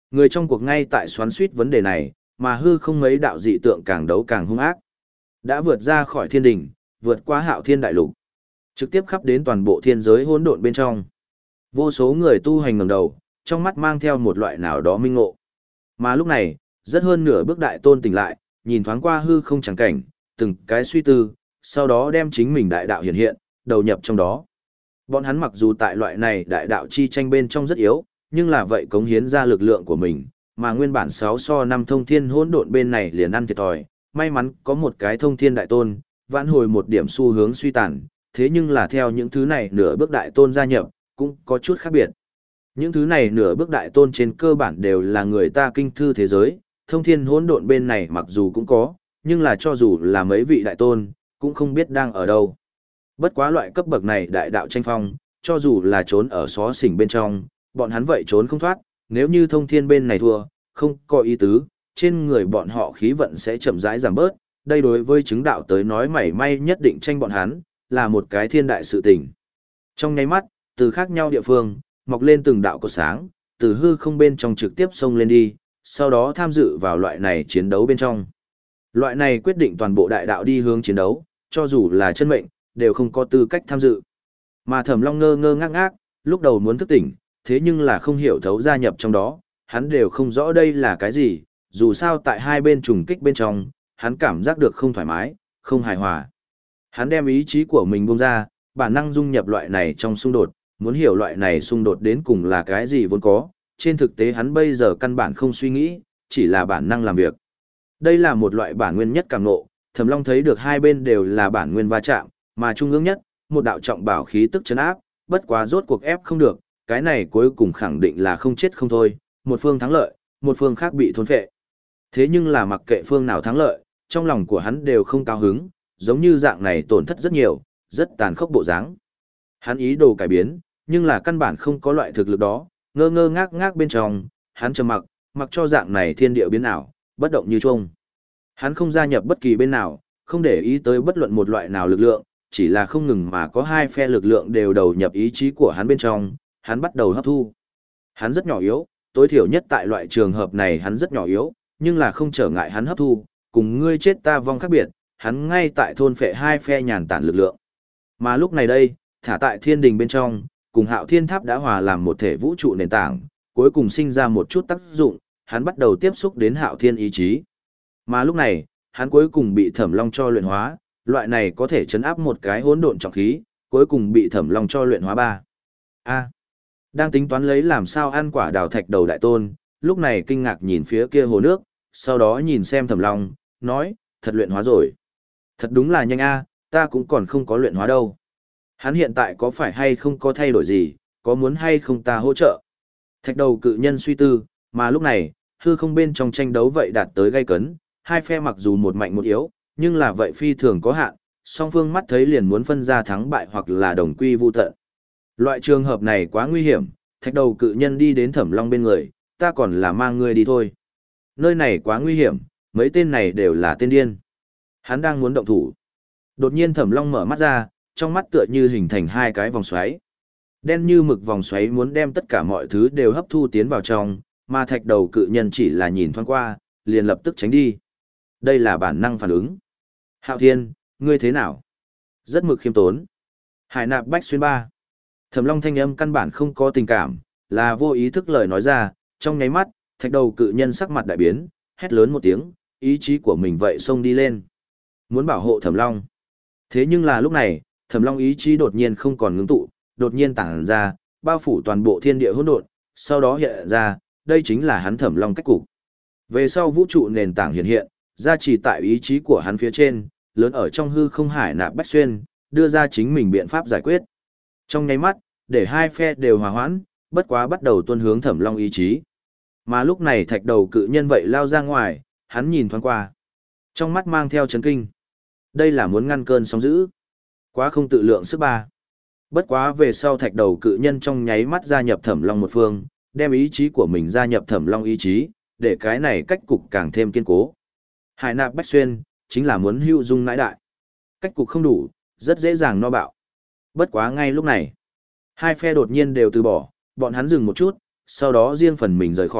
Người trong cuộc ngay tại xoắn suýt vấn đề này, mà hư không mấy đạo dị tượng càng đấu càng hung ác. Đã vượt ra khỏi thiên đỉnh, vượt qua hạo thiên đại lục, trực tiếp khắp đến toàn bộ thiên giới hỗn độn bên trong. Vô số người tu hành ngẩng đầu, trong mắt mang theo một loại nào đó minh ngộ. Mà lúc này, rất hơn nửa bước đại tôn tỉnh lại, nhìn thoáng qua hư không chẳng cảnh, từng cái suy tư, sau đó đem chính mình đại đạo hiện hiện, đầu nhập trong đó. Bọn hắn mặc dù tại loại này đại đạo chi tranh bên trong rất yếu, nhưng là vậy cống hiến ra lực lượng của mình, mà nguyên bản sáu so năm thông thiên hỗn độn bên này liền ăn thiệt thòi, may mắn có một cái thông thiên đại tôn, vãn hồi một điểm xu hướng suy tàn, thế nhưng là theo những thứ này nửa bước đại tôn gia nhập, cũng có chút khác biệt. Những thứ này nửa bước đại tôn trên cơ bản đều là người ta kinh thư thế giới, thông thiên hỗn độn bên này mặc dù cũng có, nhưng là cho dù là mấy vị đại tôn, cũng không biết đang ở đâu. Bất quá loại cấp bậc này đại đạo tranh phong, cho dù là trốn ở xó xỉnh bên trong, bọn hắn vậy trốn không thoát, nếu như thông thiên bên này thua, không có ý tứ, trên người bọn họ khí vận sẽ chậm rãi giảm bớt, đây đối với chứng đạo tới nói mảy may nhất định tranh bọn hắn, là một cái thiên đại sự tình. Trong nháy mắt, từ khác nhau địa phương, mọc lên từng đạo cột sáng, từ hư không bên trong trực tiếp xông lên đi, sau đó tham dự vào loại này chiến đấu bên trong. Loại này quyết định toàn bộ đại đạo đi hướng chiến đấu, cho dù là chân mệnh, đều không có tư cách tham dự. Mà Thẩm Long ngơ ngơ ngác ngác, lúc đầu muốn thức tỉnh, thế nhưng là không hiểu thấu gia nhập trong đó, hắn đều không rõ đây là cái gì, dù sao tại hai bên trùng kích bên trong, hắn cảm giác được không thoải mái, không hài hòa. Hắn đem ý chí của mình buông ra, bản năng dung nhập loại này trong xung đột, muốn hiểu loại này xung đột đến cùng là cái gì vốn có, trên thực tế hắn bây giờ căn bản không suy nghĩ, chỉ là bản năng làm việc. Đây là một loại bản nguyên nhất cảm ngộ, Thẩm Long thấy được hai bên đều là bản nguyên va chạm, mà trung ương nhất, một đạo trọng bảo khí tức chấn áp, bất quá rốt cuộc ép không được, cái này cuối cùng khẳng định là không chết không thôi, một phương thắng lợi, một phương khác bị thôn phệ. Thế nhưng là mặc kệ phương nào thắng lợi, trong lòng của hắn đều không cao hứng, giống như dạng này tổn thất rất nhiều, rất tàn khốc bộ dáng. Hắn ý đồ cải biến, nhưng là căn bản không có loại thực lực đó, ngơ ngơ ngác ngác bên trong, hắn trầm mặc, mặc cho dạng này thiên địa biến ảo, bất động như chuông. Hắn không gia nhập bất kỳ bên nào, không để ý tới bất luận một loại nào lực lượng, chỉ là không ngừng mà có hai phe lực lượng đều đầu nhập ý chí của hắn bên trong, hắn bắt đầu hấp thu. Hắn rất nhỏ yếu, tối thiểu nhất tại loại trường hợp này hắn rất nhỏ yếu, nhưng là không trở ngại hắn hấp thu, cùng ngươi chết ta vong khác biệt, hắn ngay tại thôn phệ hai phe nhàn tản lực lượng. Mà lúc này đây, thả tại thiên đình bên trong, cùng hạo thiên tháp đã hòa làm một thể vũ trụ nền tảng, cuối cùng sinh ra một chút tác dụng, hắn bắt đầu tiếp xúc đến hạo thiên ý chí. Mà lúc này, hắn cuối cùng bị Thẩm Long cho luyện hóa, loại này có thể chấn áp một cái hỗn độn trọng khí, cuối cùng bị Thẩm Long cho luyện hóa ba. A. Đang tính toán lấy làm sao ăn quả đào thạch đầu đại tôn, lúc này kinh ngạc nhìn phía kia hồ nước, sau đó nhìn xem Thẩm Long, nói, thật luyện hóa rồi. Thật đúng là nhanh a, ta cũng còn không có luyện hóa đâu. Hắn hiện tại có phải hay không có thay đổi gì, có muốn hay không ta hỗ trợ? Thạch đầu cự nhân suy tư, mà lúc này, hư không bên trong tranh đấu vậy đạt tới gay cấn, hai phe mặc dù một mạnh một yếu, nhưng là vậy phi thường có hạn, song phương mắt thấy liền muốn phân ra thắng bại hoặc là đồng quy vu tận. Loại trường hợp này quá nguy hiểm, thạch đầu cự nhân đi đến Thẩm Long bên người, ta còn là mang ngươi đi thôi. Nơi này quá nguy hiểm, mấy tên này đều là tên điên. Hắn đang muốn động thủ. Đột nhiên Thẩm Long mở mắt ra, trong mắt tựa như hình thành hai cái vòng xoáy. Đen như mực vòng xoáy muốn đem tất cả mọi thứ đều hấp thu tiến vào trong, mà thạch đầu cự nhân chỉ là nhìn thoáng qua, liền lập tức tránh đi. Đây là bản năng phản ứng. Hạo Thiên, ngươi thế nào? Rất mực khiêm tốn. Hải nạp bách xuyên ba. Thẩm Long thanh âm căn bản không có tình cảm, là vô ý thức lời nói ra, trong nháy mắt, thạch đầu cự nhân sắc mặt đại biến, hét lớn một tiếng, ý chí của mình vậy xông đi lên. Muốn bảo hộ Thẩm Long. Thế nhưng là lúc này, Thẩm Long ý chí đột nhiên không còn ngưng tụ, đột nhiên tản ra, bao phủ toàn bộ thiên địa hỗn độn, sau đó hiện ra, đây chính là hắn Thẩm Long cách cục. Về sau vũ trụ nền tảng hiện hiện, gia trì tại ý chí của hắn phía trên, lớn ở trong hư không hải nạp bách xuyên, đưa ra chính mình biện pháp giải quyết. Trong nháy mắt, để hai phe đều hòa hoãn, bất quá bắt đầu tuân hướng Thẩm Long ý chí. Mà lúc này thạch đầu cự nhân vậy lao ra ngoài, hắn nhìn thoáng qua. Trong mắt mang theo chấn kinh. Đây là muốn ngăn cơn sóng dữ. Quá không tự lượng sức ba. Bất quá về sau thạch đầu cự nhân trong nháy mắt gia nhập Thẩm Long một phương, đem ý chí của mình gia nhập Thẩm Long ý chí, để cái này cách cục càng thêm kiên cố. Hải nạp bách xuyên, chính là muốn hữu dung nãi đại. Cách cục không đủ, rất dễ dàng no bạo. Bất quá ngay lúc này, hai phe đột nhiên đều từ bỏ, bọn hắn dừng một chút, sau đó riêng phần mình rời khỏi,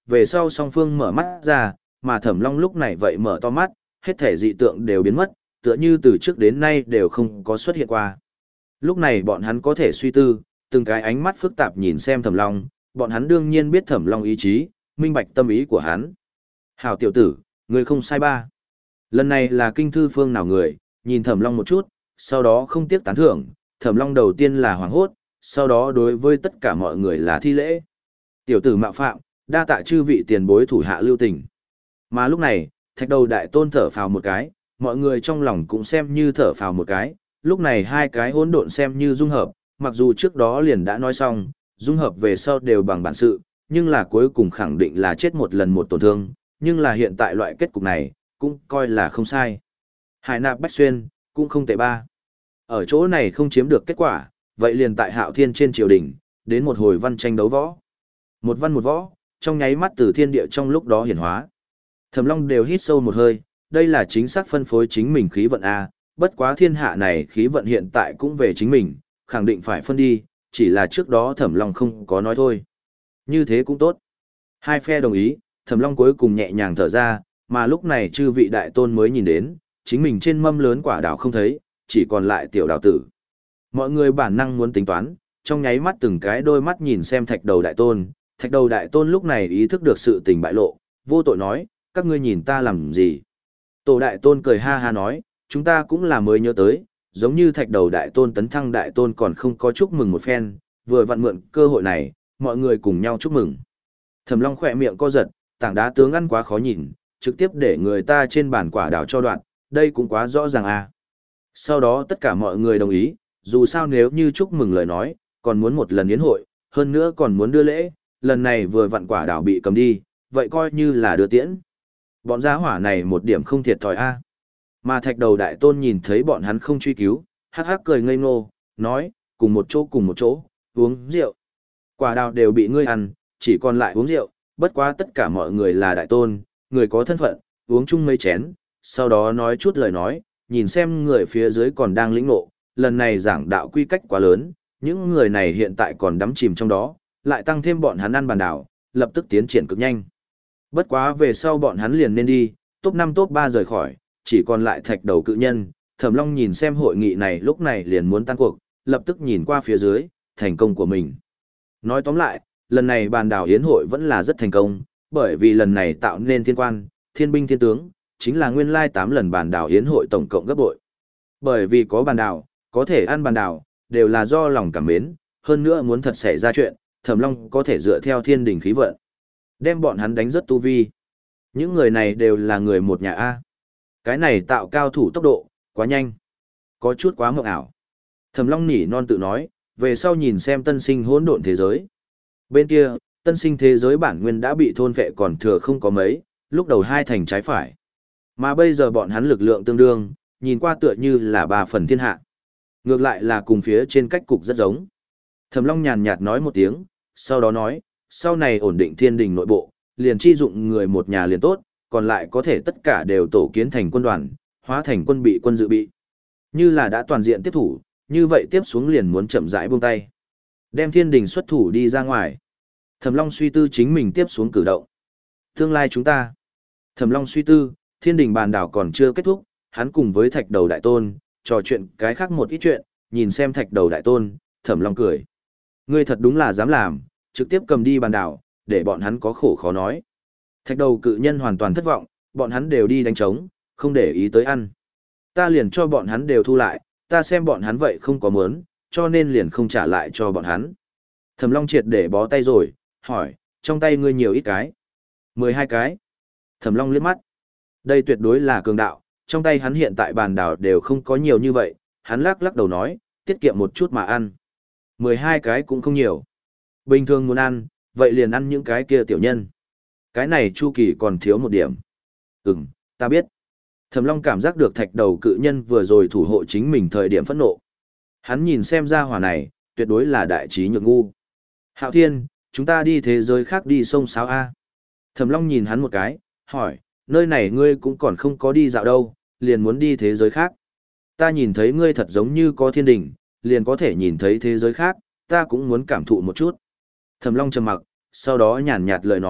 về sau song phương mở mắt ra, mà Thẩm Long lúc này vậy mở to mắt, hết thể dị tượng đều biến mất, tựa như từ trước đến nay đều không có xuất hiện qua. Lúc này bọn hắn có thể suy tư, từng cái ánh mắt phức tạp nhìn xem Thẩm Long, bọn hắn đương nhiên biết Thẩm Long ý chí, minh bạch tâm ý của hắn. Hảo tiểu tử, người không sai ba. Lần này là kinh thư phương nào người, nhìn Thẩm Long một chút, sau đó không tiếc tán thưởng, Thẩm Long đầu tiên là hoảng hốt, sau đó đối với tất cả mọi người là thi lễ. Tiểu tử mạo phạm, đa tạ chư vị tiền bối thủ hạ lưu tình. Mà lúc này, Thạch Đầu Đại Tôn thở phào một cái, mọi người trong lòng cũng xem như thở phào một cái, lúc này hai cái hỗn độn xem như dung hợp, mặc dù trước đó liền đã nói xong, dung hợp về sau đều bằng bản sự, nhưng là cuối cùng khẳng định là chết một lần một tổn thương, nhưng là hiện tại loại kết cục này, cũng coi là không sai. Hải nạp bách xuyên, cũng không tệ ba. Ở chỗ này không chiếm được kết quả, vậy liền tại Hạo Thiên trên triều đình, đến một hồi văn tranh đấu võ. Một văn một võ, trong nháy mắt từ thiên địa trong lúc đó hiển hóa. Thẩm Long đều hít sâu một hơi, đây là chính xác phân phối chính mình khí vận A, bất quá thiên hạ này khí vận hiện tại cũng về chính mình, khẳng định phải phân đi, chỉ là trước đó Thẩm Long không có nói thôi. Như thế cũng tốt. Hai phe đồng ý, Thẩm Long cuối cùng nhẹ nhàng thở ra, mà lúc này chư vị đại tôn mới nhìn đến, chính mình trên mâm lớn quả đào không thấy, chỉ còn lại tiểu đào tử. Mọi người bản năng muốn tính toán, trong nháy mắt từng cái đôi mắt nhìn xem Thạch Đầu Đại Tôn, Thạch Đầu Đại Tôn lúc này ý thức được sự tình bại lộ, vô tội nói, các ngươi nhìn ta làm gì? Tổ Đại Tôn cười ha ha nói, chúng ta cũng là mới nhớ tới, giống như Thạch Đầu Đại Tôn tấn thăng Đại Tôn còn không có chúc mừng một phen, vừa vặn mượn cơ hội này, mọi người cùng nhau chúc mừng. Thẩm Long khỏe miệng co giật, tảng đá tướng ăn quá khó nhìn, trực tiếp để người ta trên bàn quả đào cho đoạn, đây cũng quá rõ ràng à. Sau đó tất cả mọi người đồng ý, dù sao nếu như chúc mừng lời nói, còn muốn một lần yến hội, hơn nữa còn muốn đưa lễ, lần này vừa vặn quả đào bị cầm đi, vậy coi như là đưa tiễn. Bọn gia hỏa này một điểm không thiệt thòi a. Mà Thạch Đầu Đại Tôn nhìn thấy bọn hắn không truy cứu, hắc hắc cười ngây ngô, nói, cùng một chỗ cùng một chỗ, uống rượu. Quả đào đều bị ngươi ăn, chỉ còn lại uống rượu, bất quá tất cả mọi người là đại tôn, người có thân phận, uống chung mấy chén, sau đó nói chút lời nói, nhìn xem người phía dưới còn đang lĩnh ngộ, lần này giảng đạo quy cách quá lớn, những người này hiện tại còn đắm chìm trong đó, lại tăng thêm bọn hắn ăn bàn đảo, lập tức tiến triển cực nhanh. Bất quá về sau bọn hắn liền nên đi, top năm top ba rời khỏi, chỉ còn lại Thạch Đầu cự nhân, Thẩm Long nhìn xem hội nghị này lúc này liền muốn tan cuộc, lập tức nhìn qua phía dưới, thành công của mình. Nói tóm lại, lần này bàn đảo yến hội vẫn là rất thành công, bởi vì lần này tạo nên thiên quan, thiên binh thiên tướng, chính là nguyên lai tám lần bàn đảo yến hội tổng cộng gấp bội. Bởi vì có bàn đảo, có thể ăn bàn đảo, đều là do lòng cảm mến, hơn nữa muốn thật xảy ra chuyện, Thẩm Long có thể dựa theo thiên đình khí vận, đem bọn hắn đánh rất tu vi. Những người này đều là người một nhà A. Cái này tạo cao thủ tốc độ, quá nhanh. Có chút quá mộng ảo. Thẩm Long nỉ non tự nói, về sau nhìn xem tân sinh hỗn độn thế giới. Bên kia, tân sinh thế giới bản nguyên đã bị thôn vệ còn thừa không có mấy, lúc đầu hai thành trái phải. Mà bây giờ bọn hắn lực lượng tương đương, nhìn qua tựa như là ba phần thiên hạ. Ngược lại là cùng phía trên cách cục rất giống. Thẩm Long nhàn nhạt nói một tiếng, sau đó nói, sau này ổn định thiên đình nội bộ, liền chi dụng người một nhà liền tốt, còn lại có thể tất cả đều tổ kiến thành quân đoàn, hóa thành quân bị quân dự bị. Như là đã toàn diện tiếp thủ, như vậy tiếp xuống liền muốn chậm rãi buông tay. Đem thiên đình xuất thủ đi ra ngoài. Thẩm Long suy tư chính mình tiếp xuống cử động. Tương lai chúng ta. Thẩm Long suy tư, thiên đình bàn đảo còn chưa kết thúc, hắn cùng với Thạch Đầu Đại Tôn, trò chuyện cái khác một ít chuyện, nhìn xem Thạch Đầu Đại Tôn, Thẩm Long cười. Ngươi thật đúng là dám làm, trực tiếp cầm đi bàn đảo, để bọn hắn có khổ khó nói. Thạch Đầu cự nhân hoàn toàn thất vọng, bọn hắn đều đi đánh trống, không để ý tới ăn. Ta liền cho bọn hắn đều thu lại, ta xem bọn hắn vậy không có mớn, cho nên liền không trả lại cho bọn hắn. Thẩm Long triệt để bó tay rồi, hỏi, trong tay ngươi nhiều ít cái? Mười hai cái. Thẩm Long liếc mắt. Đây tuyệt đối là cường đạo, trong tay hắn hiện tại bàn đảo đều không có nhiều như vậy, hắn lắc lắc đầu nói, tiết kiệm một chút mà ăn. Mười hai cái cũng không nhiều. Bình thường muốn ăn, vậy liền ăn những cái kia tiểu nhân. Cái này Chu Kỳ còn thiếu một điểm. Ừm, ta biết. Thẩm Long cảm giác được Thạch Đầu cự nhân vừa rồi thủ hộ chính mình thời điểm phẫn nộ. Hắn nhìn xem ra hỏa này, tuyệt đối là đại trí nhược ngu. Hạo Thiên, chúng ta đi thế giới khác đi sông Sáo A. Thẩm Long nhìn hắn một cái, hỏi, nơi này ngươi cũng còn không có đi dạo đâu, liền muốn đi thế giới khác. Ta nhìn thấy ngươi thật giống như có thiên đình, liền có thể nhìn thấy thế giới khác, ta cũng muốn cảm thụ một chút. Thẩm Long trầm mặc, sau đó nhàn nhạt lời nói,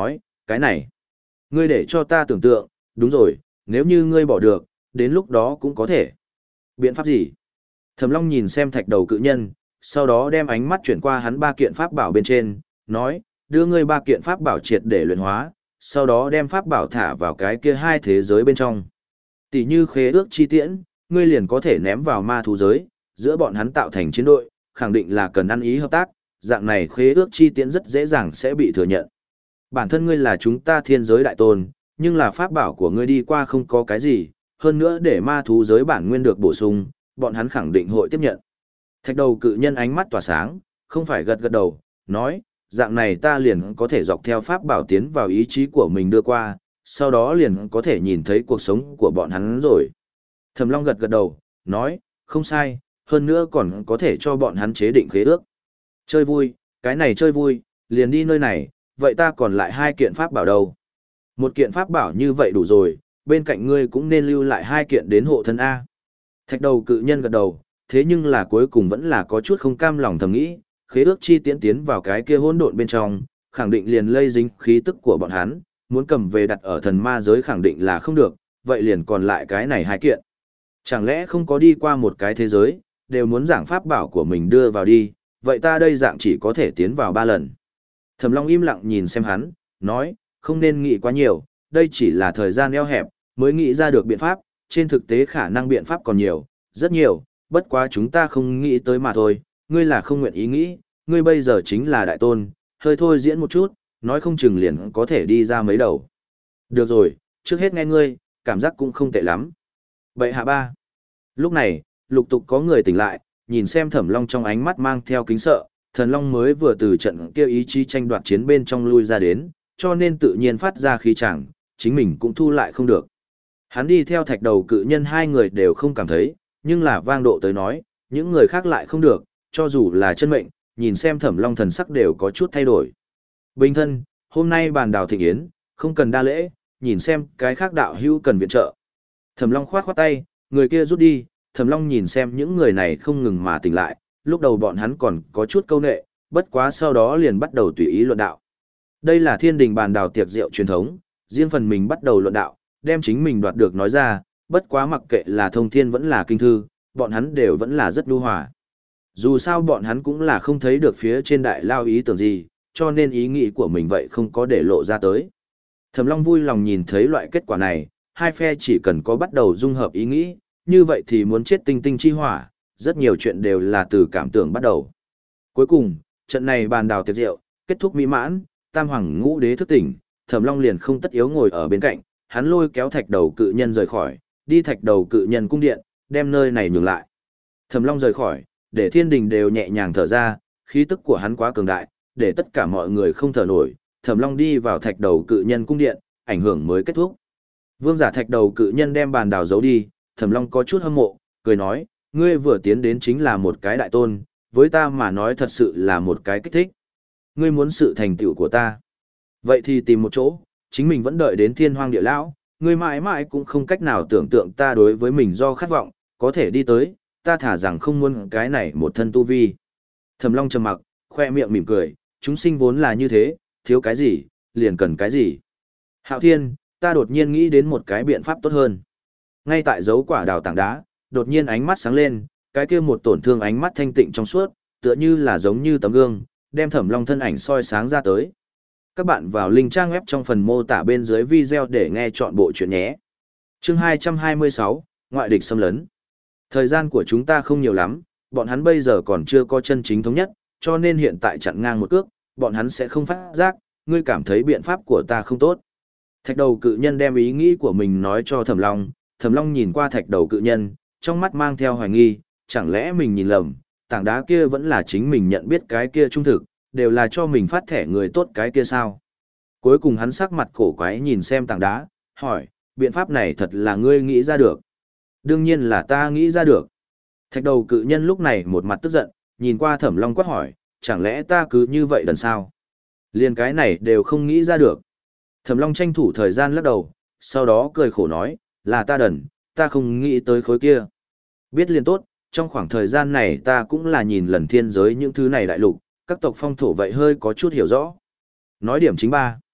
cái này, ngươi để cho ta tưởng tượng, đúng rồi, nếu như ngươi bỏ được, đến lúc đó cũng có thể. Biện pháp gì? Thẩm Long nhìn xem thạch đầu cự nhân, sau đó đem ánh mắt chuyển qua hắn ba kiện pháp bảo bên trên, nói, đưa ngươi ba kiện pháp bảo triệt để luyện hóa, sau đó đem pháp bảo thả vào cái kia hai thế giới bên trong. Tỷ như khế ước chi tiễn, ngươi liền có thể ném vào ma thú giới, giữa bọn hắn tạo thành chiến đội, khẳng định là cần ăn ý hợp tác, dạng này khế ước chi tiễn rất dễ dàng sẽ bị thừa nhận. Bản thân ngươi là chúng ta thiên giới đại tôn, nhưng là pháp bảo của ngươi đi qua không có cái gì, hơn nữa để ma thú giới bản nguyên được bổ sung, bọn hắn khẳng định hội tiếp nhận. Thạch đầu cự nhân ánh mắt tỏa sáng, không phải gật gật đầu, nói, dạng này ta liền có thể dọc theo pháp bảo tiến vào ý chí của mình đưa qua, sau đó liền có thể nhìn thấy cuộc sống của bọn hắn rồi. Thẩm Long gật gật đầu, nói, không sai, hơn nữa còn có thể cho bọn hắn chế định khế ước. Chơi vui, cái này chơi vui, liền đi nơi này, vậy ta còn lại hai kiện pháp bảo đâu? Một kiện pháp bảo như vậy đủ rồi, bên cạnh ngươi cũng nên lưu lại hai kiện đến hộ thân A. Thạch đầu cự nhân gật đầu, thế nhưng là cuối cùng vẫn là có chút không cam lòng thầm nghĩ, khế ước chi tiến tiến vào cái kia hỗn độn bên trong, khẳng định liền lây dính khí tức của bọn hắn, muốn cầm về đặt ở thần ma giới khẳng định là không được, vậy liền còn lại cái này hai kiện. Chẳng lẽ không có đi qua một cái thế giới, đều muốn giảng pháp bảo của mình đưa vào đi, vậy ta đây dạng chỉ có thể tiến vào ba lần. Thẩm Long im lặng nhìn xem hắn, nói, không nên nghĩ quá nhiều, đây chỉ là thời gian eo hẹp, mới nghĩ ra được biện pháp, trên thực tế khả năng biện pháp còn nhiều, rất nhiều, bất quá chúng ta không nghĩ tới mà thôi, ngươi là không nguyện ý nghĩ, ngươi bây giờ chính là đại tôn, hơi thôi diễn một chút, nói không chừng liền có thể đi ra mấy đầu. Được rồi, trước hết nghe ngươi, cảm giác cũng không tệ lắm. Bậy hạ ba. Lúc này, lục tục có người tỉnh lại, nhìn xem Thẩm Long trong ánh mắt mang theo kính sợ, Thần Long mới vừa từ trận kia ý chí tranh đoạt chiến bên trong lui ra đến, cho nên tự nhiên phát ra khí chẳng, chính mình cũng thu lại không được. Hắn đi theo thạch đầu cự nhân hai người đều không cảm thấy, nhưng là vang độ tới nói, những người khác lại không được, cho dù là chân mệnh, nhìn xem Thẩm Long thần sắc đều có chút thay đổi. Bình thân, hôm nay bàn đào thịnh yến, không cần đa lễ, nhìn xem cái khác đạo hữu cần viện trợ. Thẩm Long khoát khoát tay, người kia rút đi, Thẩm Long nhìn xem những người này không ngừng mà tỉnh lại, lúc đầu bọn hắn còn có chút câu nệ, bất quá sau đó liền bắt đầu tùy ý luận đạo. Đây là thiên đình bàn đào tiệc rượu truyền thống, riêng phần mình bắt đầu luận đạo, đem chính mình đoạt được nói ra, bất quá mặc kệ là thông thiên vẫn là kinh thư, bọn hắn đều vẫn là rất nhu hòa. Dù sao bọn hắn cũng là không thấy được phía trên đại lao ý tưởng gì, cho nên ý nghĩ của mình vậy không có để lộ ra tới. Thẩm Long vui lòng nhìn thấy loại kết quả này, hai phe chỉ cần có bắt đầu dung hợp ý nghĩ, như vậy thì muốn chết tinh tinh chi hỏa, rất nhiều chuyện đều là từ cảm tưởng bắt đầu. Cuối cùng, trận này bàn đào tiệc rượu, kết thúc mỹ mãn, tam hoàng ngũ đế thức tỉnh, Thẩm Long liền không tất yếu ngồi ở bên cạnh, hắn lôi kéo thạch đầu cự nhân rời khỏi, đi thạch đầu cự nhân cung điện, đem nơi này nhường lại. Thẩm Long rời khỏi, để thiên đình đều nhẹ nhàng thở ra, khí tức của hắn quá cường đại, để tất cả mọi người không thở nổi. Thẩm Long đi vào thạch đầu cự nhân cung điện, ảnh hưởng mới kết thúc. Vương giả thạch đầu cự nhân đem bàn đào giấu đi, Thẩm Long có chút hâm mộ, cười nói, ngươi vừa tiến đến chính là một cái đại tôn, với ta mà nói thật sự là một cái kích thích. Ngươi muốn sự thành tựu của ta. Vậy thì tìm một chỗ, chính mình vẫn đợi đến thiên hoang địa lão, ngươi mãi mãi cũng không cách nào tưởng tượng ta đối với mình do khát vọng, có thể đi tới, ta thả rằng không muốn cái này một thân tu vi. Thẩm Long trầm mặc, khoe miệng mỉm cười, chúng sinh vốn là như thế, thiếu cái gì, liền cần cái gì. Hạo Thiên, ta đột nhiên nghĩ đến một cái biện pháp tốt hơn. Ngay tại dấu quả đào tảng đá, đột nhiên ánh mắt sáng lên, cái kia một tổn thương ánh mắt thanh tịnh trong suốt, tựa như là giống như tấm gương, đem Thẩm Long thân ảnh soi sáng ra tới. Các bạn vào link trang web trong phần mô tả bên dưới video để nghe chọn bộ chuyện nhé. Chương hai trăm hai mươi sáu, Ngoại địch xâm lấn. Thời gian của chúng ta không nhiều lắm, bọn hắn bây giờ còn chưa có chân chính thống nhất, cho nên hiện tại chặn ngang một cước, bọn hắn sẽ không phát giác, ngươi cảm thấy biện pháp của ta không tốt. Thạch đầu cự nhân đem ý nghĩ của mình nói cho Thẩm Long, Thẩm Long nhìn qua thạch đầu cự nhân, trong mắt mang theo hoài nghi, chẳng lẽ mình nhìn lầm, tảng đá kia vẫn là chính mình nhận biết cái kia trung thực, đều là cho mình phát thẻ người tốt cái kia sao. Cuối cùng hắn sắc mặt cổ quái nhìn xem tảng đá, hỏi, biện pháp này thật là ngươi nghĩ ra được. Đương nhiên là ta nghĩ ra được. Thạch đầu cự nhân lúc này một mặt tức giận, nhìn qua Thẩm Long quát hỏi, chẳng lẽ ta cứ như vậy đần sao? Liên cái này đều không nghĩ ra được. Thẩm Long tranh thủ thời gian lắc đầu, sau đó cười khổ nói, là ta đần, ta không nghĩ tới khối kia. Biết liền tốt, trong khoảng thời gian này ta cũng là nhìn lần thiên giới những thứ này đại lục, các tộc phong thổ vậy hơi có chút hiểu rõ. Nói điểm chính ba.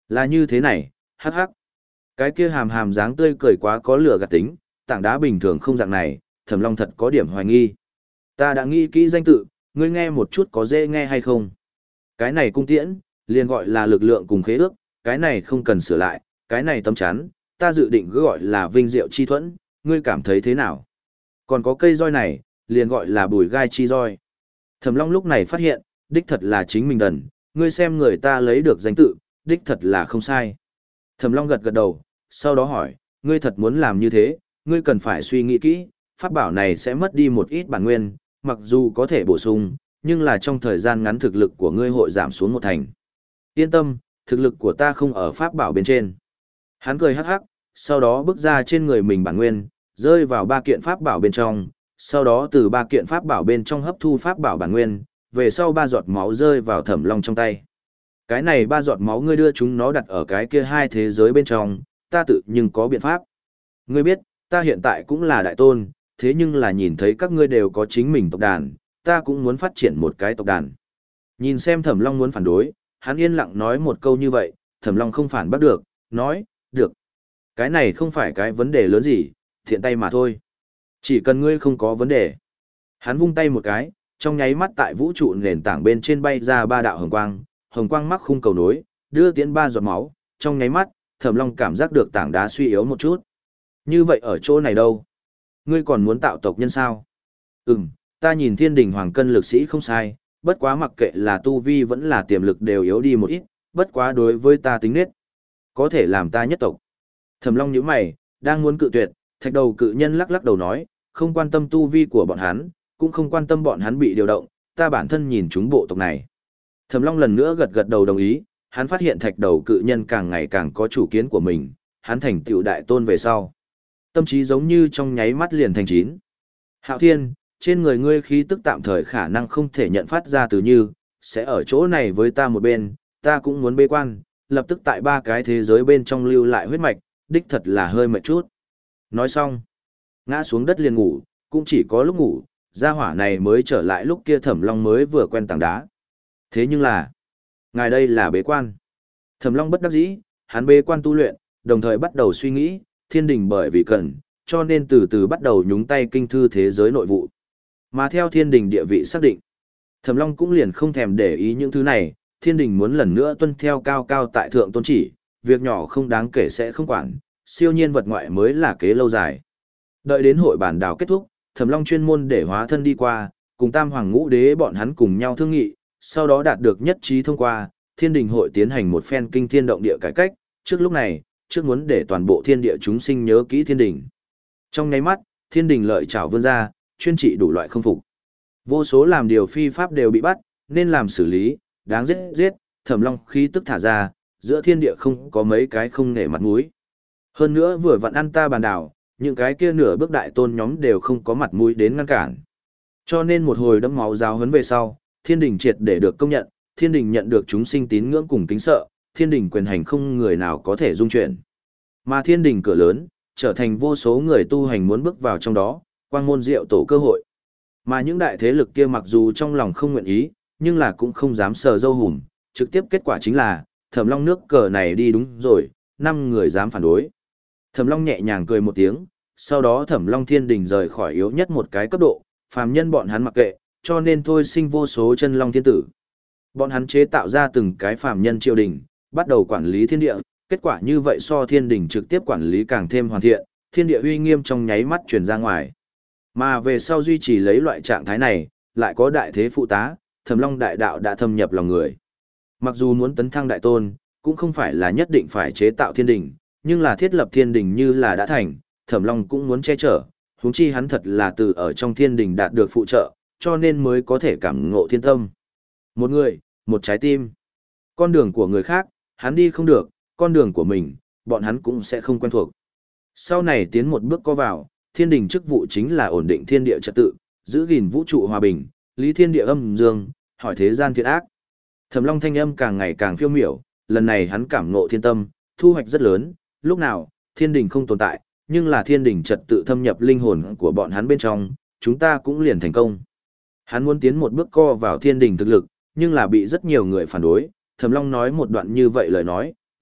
Là như thế này, hắc hắc. Cái kia hàm hàm dáng tươi cười quá có lửa gạt tính, tảng đá bình thường không dạng này, Thẩm Long thật có điểm hoài nghi. Ta đã nghĩ kỹ danh tự, ngươi nghe một chút có dễ nghe hay không? Cái này cung tiễn, liền gọi là lực lượng cùng khế ước, cái này không cần sửa lại, cái này tấm chắn, ta dự định cứ gọi là vinh diệu chi thuẫn, ngươi cảm thấy thế nào? Còn có cây roi này, liền gọi là bùi gai chi roi. Thẩm Long lúc này phát hiện, đích thật là chính mình đần, ngươi xem người ta lấy được danh tự, đích thật là không sai. Thẩm Long gật gật đầu, sau đó hỏi, ngươi thật muốn làm như thế, ngươi cần phải suy nghĩ kỹ, pháp bảo này sẽ mất đi một ít bản nguyên, mặc dù có thể bổ sung, nhưng là trong thời gian ngắn thực lực của ngươi hội giảm xuống một thành. Yên tâm, thực lực của ta không ở pháp bảo bên trên. Hắn cười hắc hắc, sau đó bước ra trên người mình bản nguyên, rơi vào ba kiện pháp bảo bên trong, sau đó từ ba kiện pháp bảo bên trong hấp thu pháp bảo bản nguyên, về sau ba giọt máu rơi vào Thẩm Long trong tay. Cái này ba giọt máu ngươi đưa chúng nó đặt ở cái kia hai thế giới bên trong, ta tự nhưng có biện pháp. Ngươi biết, ta hiện tại cũng là đại tôn, thế nhưng là nhìn thấy các ngươi đều có chính mình tộc đàn, ta cũng muốn phát triển một cái tộc đàn. Nhìn xem Thẩm Long muốn phản đối, hắn yên lặng nói một câu như vậy, Thẩm Long không phản bắt được, nói, được. Cái này không phải cái vấn đề lớn gì, thiện tay mà thôi. Chỉ cần ngươi không có vấn đề. Hắn vung tay một cái, trong nháy mắt tại vũ trụ nền tảng bên trên bay ra ba đạo hồng quang, hồng quang mắc khung cầu nối, đưa tiến ba giọt máu, trong nháy mắt, Thẩm Long cảm giác được tảng đá suy yếu một chút. Như vậy ở chỗ này đâu? Ngươi còn muốn tạo tộc nhân sao? Ừm, ta nhìn thiên đình hoàng cân lực sĩ không sai, bất quá mặc kệ là tu vi vẫn là tiềm lực đều yếu đi một ít, bất quá đối với ta tính nết, có thể làm ta nhất tộc. Thẩm Long nhíu mày, đang muốn cự tuyệt, thạch đầu cự nhân lắc lắc đầu nói, không quan tâm tu vi của bọn hắn, cũng không quan tâm bọn hắn bị điều động, ta bản thân nhìn chúng bộ tộc này. Thẩm Long lần nữa gật gật đầu đồng ý, hắn phát hiện thạch đầu cự nhân càng ngày càng có chủ kiến của mình, hắn thành tựu đại tôn về sau. Tâm trí giống như trong nháy mắt liền thành chín. Hạo Thiên, trên người ngươi khí tức tạm thời khả năng không thể nhận phát ra từ như, sẽ ở chỗ này với ta một bên, ta cũng muốn bế quan, lập tức tại ba cái thế giới bên trong lưu lại huyết mạch, đích thật là hơi mệt chút. Nói xong, ngã xuống đất liền ngủ, cũng chỉ có lúc ngủ, gia hỏa này mới trở lại lúc kia Thẩm Long mới vừa quen tảng đá. Thế nhưng là, ngài đây là bế quan. Thẩm Long bất đắc dĩ, hắn bế quan tu luyện, đồng thời bắt đầu suy nghĩ, thiên đình bởi vì cần, cho nên từ từ bắt đầu nhúng tay kinh thư thế giới nội vụ. Mà theo thiên đình địa vị xác định, Thẩm Long cũng liền không thèm để ý những thứ này, thiên đình muốn lần nữa tuân theo cao cao tại thượng tôn chỉ, việc nhỏ không đáng kể sẽ không quản, siêu nhiên vật ngoại mới là kế lâu dài. Đợi đến hội bản đảo kết thúc, Thẩm Long chuyên môn để hóa thân đi qua, cùng Tam Hoàng Ngũ Đế bọn hắn cùng nhau thương nghị, sau đó đạt được nhất trí thông qua, thiên đình hội tiến hành một phen kinh thiên động địa cải cách, trước lúc này, trước muốn để toàn bộ thiên địa chúng sinh nhớ kỹ thiên đình. Trong nháy mắt, thiên đình lợi trảo vươn ra, chuyên trị đủ loại không phục. Vô số làm điều phi pháp đều bị bắt, nên làm xử lý, đáng giết giết, Thẩm Long khí tức thả ra, giữa thiên địa không có mấy cái không nể mặt mũi. Hơn nữa vừa vặn ăn ta bàn đảo, những cái kia nửa bước đại tôn nhóm đều không có mặt mũi đến ngăn cản. Cho nên một hồi đẫm máu giáo huấn về sau, thiên đình triệt để được công nhận, thiên đình nhận được chúng sinh tín ngưỡng cùng kính sợ, thiên đình quyền hành không người nào có thể dung chuyển. Mà thiên đình cửa lớn, trở thành vô số người tu hành muốn bước vào trong đó, quang môn diệu tổ cơ hội. Mà những đại thế lực kia mặc dù trong lòng không nguyện ý, nhưng là cũng không dám sờ dâu hùm, trực tiếp kết quả chính là, Thẩm Long nước cờ này đi đúng rồi, năm người dám phản đối. Thẩm Long nhẹ nhàng cười một tiếng, sau đó Thẩm Long Thiên Đình rời khỏi yếu nhất một cái cấp độ, phàm nhân bọn hắn mặc kệ, cho nên thôi sinh vô số chân long thiên tử. Bọn hắn chế tạo ra từng cái phàm nhân triều đình, bắt đầu quản lý thiên địa, kết quả như vậy so thiên đình trực tiếp quản lý càng thêm hoàn thiện, thiên địa uy nghiêm trong nháy mắt truyền ra ngoài. Mà về sau duy trì lấy loại trạng thái này, lại có đại thế phụ tá, Thẩm Long đại đạo đã thâm nhập lòng người. Mặc dù muốn tấn thăng đại tôn, cũng không phải là nhất định phải chế tạo thiên đình, nhưng là thiết lập thiên đình như là đã thành, Thẩm Long cũng muốn che chở, huống chi hắn thật là từ ở trong thiên đình đạt được phụ trợ, cho nên mới có thể cảm ngộ thiên tâm. Một người, một trái tim. Con đường của người khác, hắn đi không được, con đường của mình, bọn hắn cũng sẽ không quen thuộc. Sau này tiến một bước có vào, thiên đình chức vụ chính là ổn định thiên địa trật tự, giữ gìn vũ trụ hòa bình, lý thiên địa âm dương, hỏi thế gian thiện ác. Thẩm Long thanh âm càng ngày càng phiêu miểu, lần này hắn cảm ngộ thiên tâm, thu hoạch rất lớn, lúc nào, thiên đình không tồn tại, nhưng là thiên đình trật tự thâm nhập linh hồn của bọn hắn bên trong, chúng ta cũng liền thành công. Hắn muốn tiến một bước co vào thiên đình thực lực, nhưng là bị rất nhiều người phản đối, Thẩm Long nói một đoạn như vậy lời nói,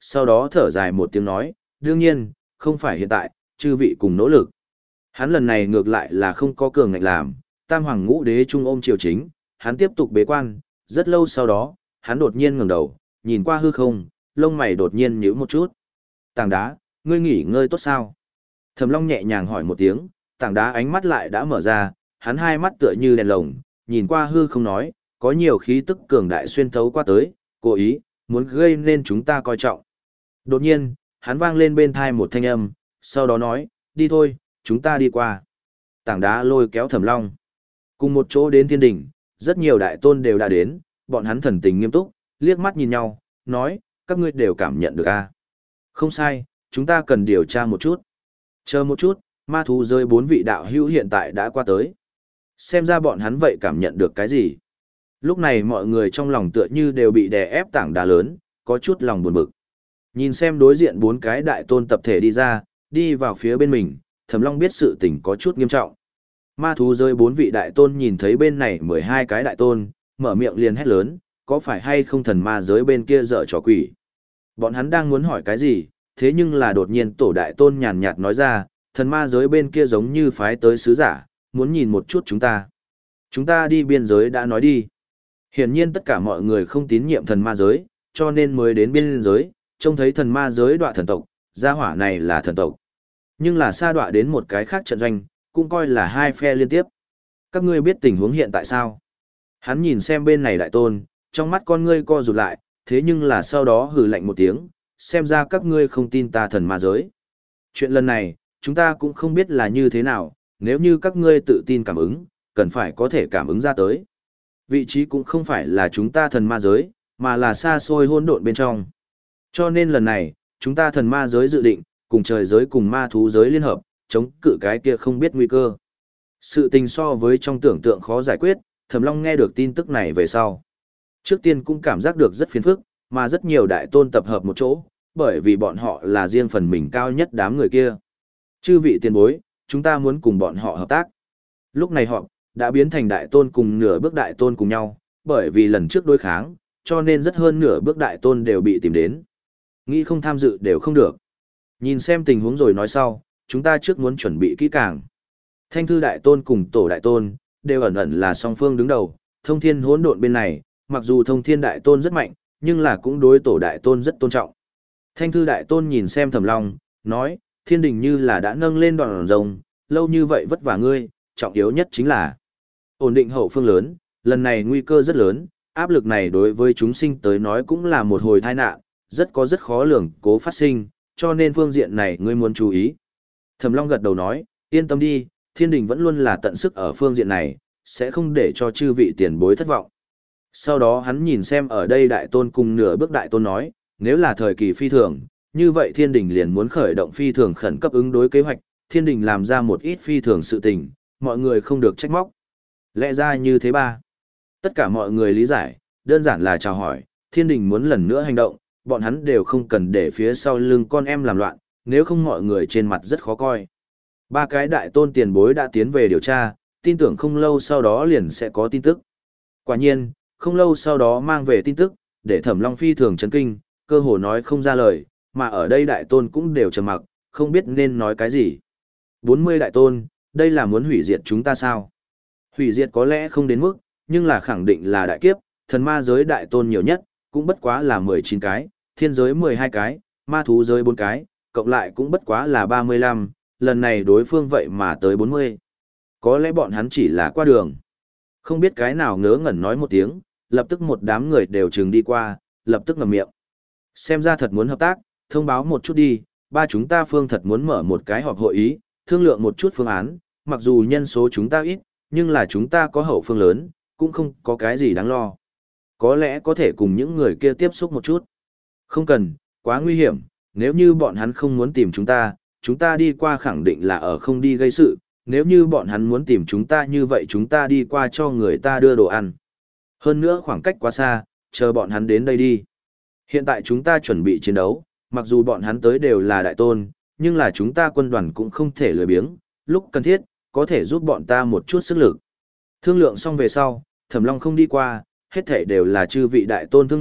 sau đó thở dài một tiếng nói, đương nhiên, không phải hiện tại, chư vị cùng nỗ lực. Hắn lần này ngược lại là không có cường ngạnh làm, tam hoàng ngũ đế trung ôm triều chính, hắn tiếp tục bế quan, rất lâu sau đó, hắn đột nhiên ngẩng đầu, nhìn qua hư không, lông mày đột nhiên nhíu một chút. Tảng đá, ngươi nghỉ ngơi tốt sao? Thẩm Long nhẹ nhàng hỏi một tiếng, tảng đá ánh mắt lại đã mở ra, hắn hai mắt tựa như đèn lồng, nhìn qua hư không nói, có nhiều khí tức cường đại xuyên thấu qua tới, cố ý, muốn gây nên chúng ta coi trọng. Đột nhiên, hắn vang lên bên thai một thanh âm, sau đó nói, đi thôi, chúng ta đi qua. Tảng đá lôi kéo Thẩm Long. Cùng một chỗ đến thiên đỉnh, rất nhiều đại tôn đều đã đến, bọn hắn thần tình nghiêm túc, liếc mắt nhìn nhau, nói, các ngươi đều cảm nhận được à? Không sai, chúng ta cần điều tra một chút. Chờ một chút, ma thú rơi bốn vị đạo hữu hiện tại đã qua tới. Xem ra bọn hắn vậy cảm nhận được cái gì. Lúc này mọi người trong lòng tựa như đều bị đè ép tảng đá lớn, có chút lòng buồn bực. Nhìn xem đối diện bốn cái đại tôn tập thể đi ra, đi vào phía bên mình, Thẩm Long biết sự tình có chút nghiêm trọng. Ma thú rơi bốn vị đại tôn nhìn thấy bên này mười hai cái đại tôn, mở miệng liền hét lớn, có phải hay không thần ma giới bên kia dở trò quỷ. Bọn hắn đang muốn hỏi cái gì, thế nhưng là đột nhiên tổ đại tôn nhàn nhạt nói ra, thần ma giới bên kia giống như phái tới sứ giả, muốn nhìn một chút chúng ta. Chúng ta đi biên giới đã nói đi. Hiển nhiên tất cả mọi người không tín nhiệm thần ma giới, cho nên mới đến biên giới, trông thấy thần ma giới đọa thần tộc, gia hỏa này là thần tộc. Nhưng là sa đọa đến một cái khác trận doanh, cũng coi là hai phe liên tiếp. Các ngươi biết tình huống hiện tại sao? Hắn nhìn xem bên này đại tôn, trong mắt con ngươi co rụt lại, thế nhưng là sau đó hừ lạnh một tiếng, xem ra các ngươi không tin ta thần ma giới. Chuyện lần này, chúng ta cũng không biết là như thế nào, nếu như các ngươi tự tin cảm ứng, cần phải có thể cảm ứng ra tới. Vị trí cũng không phải là chúng ta thần ma giới, mà là xa xôi hỗn độn bên trong. Cho nên lần này, chúng ta thần ma giới dự định, cùng trời giới cùng ma thú giới liên hợp, chống cự cái kia không biết nguy cơ. Sự tình so với trong tưởng tượng khó giải quyết, Thẩm Long nghe được tin tức này về sau. Trước tiên cũng cảm giác được rất phiền phức, mà rất nhiều đại tôn tập hợp một chỗ, bởi vì bọn họ là riêng phần mình cao nhất đám người kia. Chư vị tiền bối, chúng ta muốn cùng bọn họ hợp tác. Lúc này họ đã biến thành đại tôn cùng nửa bước đại tôn cùng nhau, bởi vì lần trước đối kháng, cho nên rất hơn nửa bước đại tôn đều bị tìm đến. Nghĩ không tham dự đều không được. Nhìn xem tình huống rồi nói sau, chúng ta trước muốn chuẩn bị kỹ càng. Thanh thư đại tôn cùng tổ đại tôn, đều ẩn ẩn là song phương đứng đầu, thông thiên hỗn độn bên này, mặc dù thông thiên đại tôn rất mạnh, nhưng là cũng đối tổ đại tôn rất tôn trọng. Thanh thư đại tôn nhìn xem Thẩm Long, nói, thiên đình như là đã nâng lên đòn rồng, lâu như vậy vất vả ngươi, trọng yếu nhất chính là ổn định hậu phương lớn, lần này nguy cơ rất lớn, áp lực này đối với chúng sinh tới nói cũng là một hồi tai nạn, rất có rất khó lường cố phát sinh, cho nên phương diện này ngươi muốn chú ý. Thẩm Long gật đầu nói, yên tâm đi, thiên đình vẫn luôn là tận sức ở phương diện này, sẽ không để cho chư vị tiền bối thất vọng. Sau đó hắn nhìn xem ở đây đại tôn cùng nửa bước đại tôn nói, nếu là thời kỳ phi thường, như vậy thiên đình liền muốn khởi động phi thường khẩn cấp ứng đối kế hoạch, thiên đình làm ra một ít phi thường sự tình, mọi người không được trách móc. Lẽ ra như thế ba. Tất cả mọi người lý giải, đơn giản là chào hỏi, thiên đình muốn lần nữa hành động, bọn hắn đều không cần để phía sau lưng con em làm loạn, nếu không mọi người trên mặt rất khó coi. Ba cái đại tôn tiền bối đã tiến về điều tra, tin tưởng không lâu sau đó liền sẽ có tin tức. Quả nhiên, không lâu sau đó mang về tin tức, để Thẩm Long phi thường chấn kinh, cơ hồ nói không ra lời, mà ở đây đại tôn cũng đều trầm mặc, không biết nên nói cái gì. bốn mươi đại tôn, đây là muốn hủy diệt chúng ta sao? Hủy diệt có lẽ không đến mức, nhưng là khẳng định là đại kiếp, thần ma giới đại tôn nhiều nhất, cũng bất quá là mười chín cái, thiên giới mười hai cái, ma thú giới bốn cái, cộng lại cũng bất quá là ba mươi lăm, lần này đối phương vậy mà tới bốn mươi. Có lẽ bọn hắn chỉ là qua đường. Không biết cái nào ngớ ngẩn nói một tiếng, lập tức một đám người đều chừng đi qua, lập tức ngậm miệng. Xem ra thật muốn hợp tác, thông báo một chút đi, ba chúng ta phương thật muốn mở một cái họp hội ý, thương lượng một chút phương án, mặc dù nhân số chúng ta ít, nhưng là chúng ta có hậu phương lớn, cũng không có cái gì đáng lo. Có lẽ có thể cùng những người kia tiếp xúc một chút. Không cần, quá nguy hiểm, nếu như bọn hắn không muốn tìm chúng ta, chúng ta đi qua khẳng định là ở không đi gây sự, nếu như bọn hắn muốn tìm chúng ta như vậy chúng ta đi qua cho người ta đưa đồ ăn. Hơn nữa khoảng cách quá xa, chờ bọn hắn đến đây đi. Hiện tại chúng ta chuẩn bị chiến đấu, mặc dù bọn hắn tới đều là đại tôn, nhưng là chúng ta quân đoàn cũng không thể lười biếng, lúc cần thiết, có thể giúp bọn ta một chút sức lực. Thương lượng xong về sau, Thẩm Long không đi qua, hết thể đều là chư vị đại tôn thương nghị,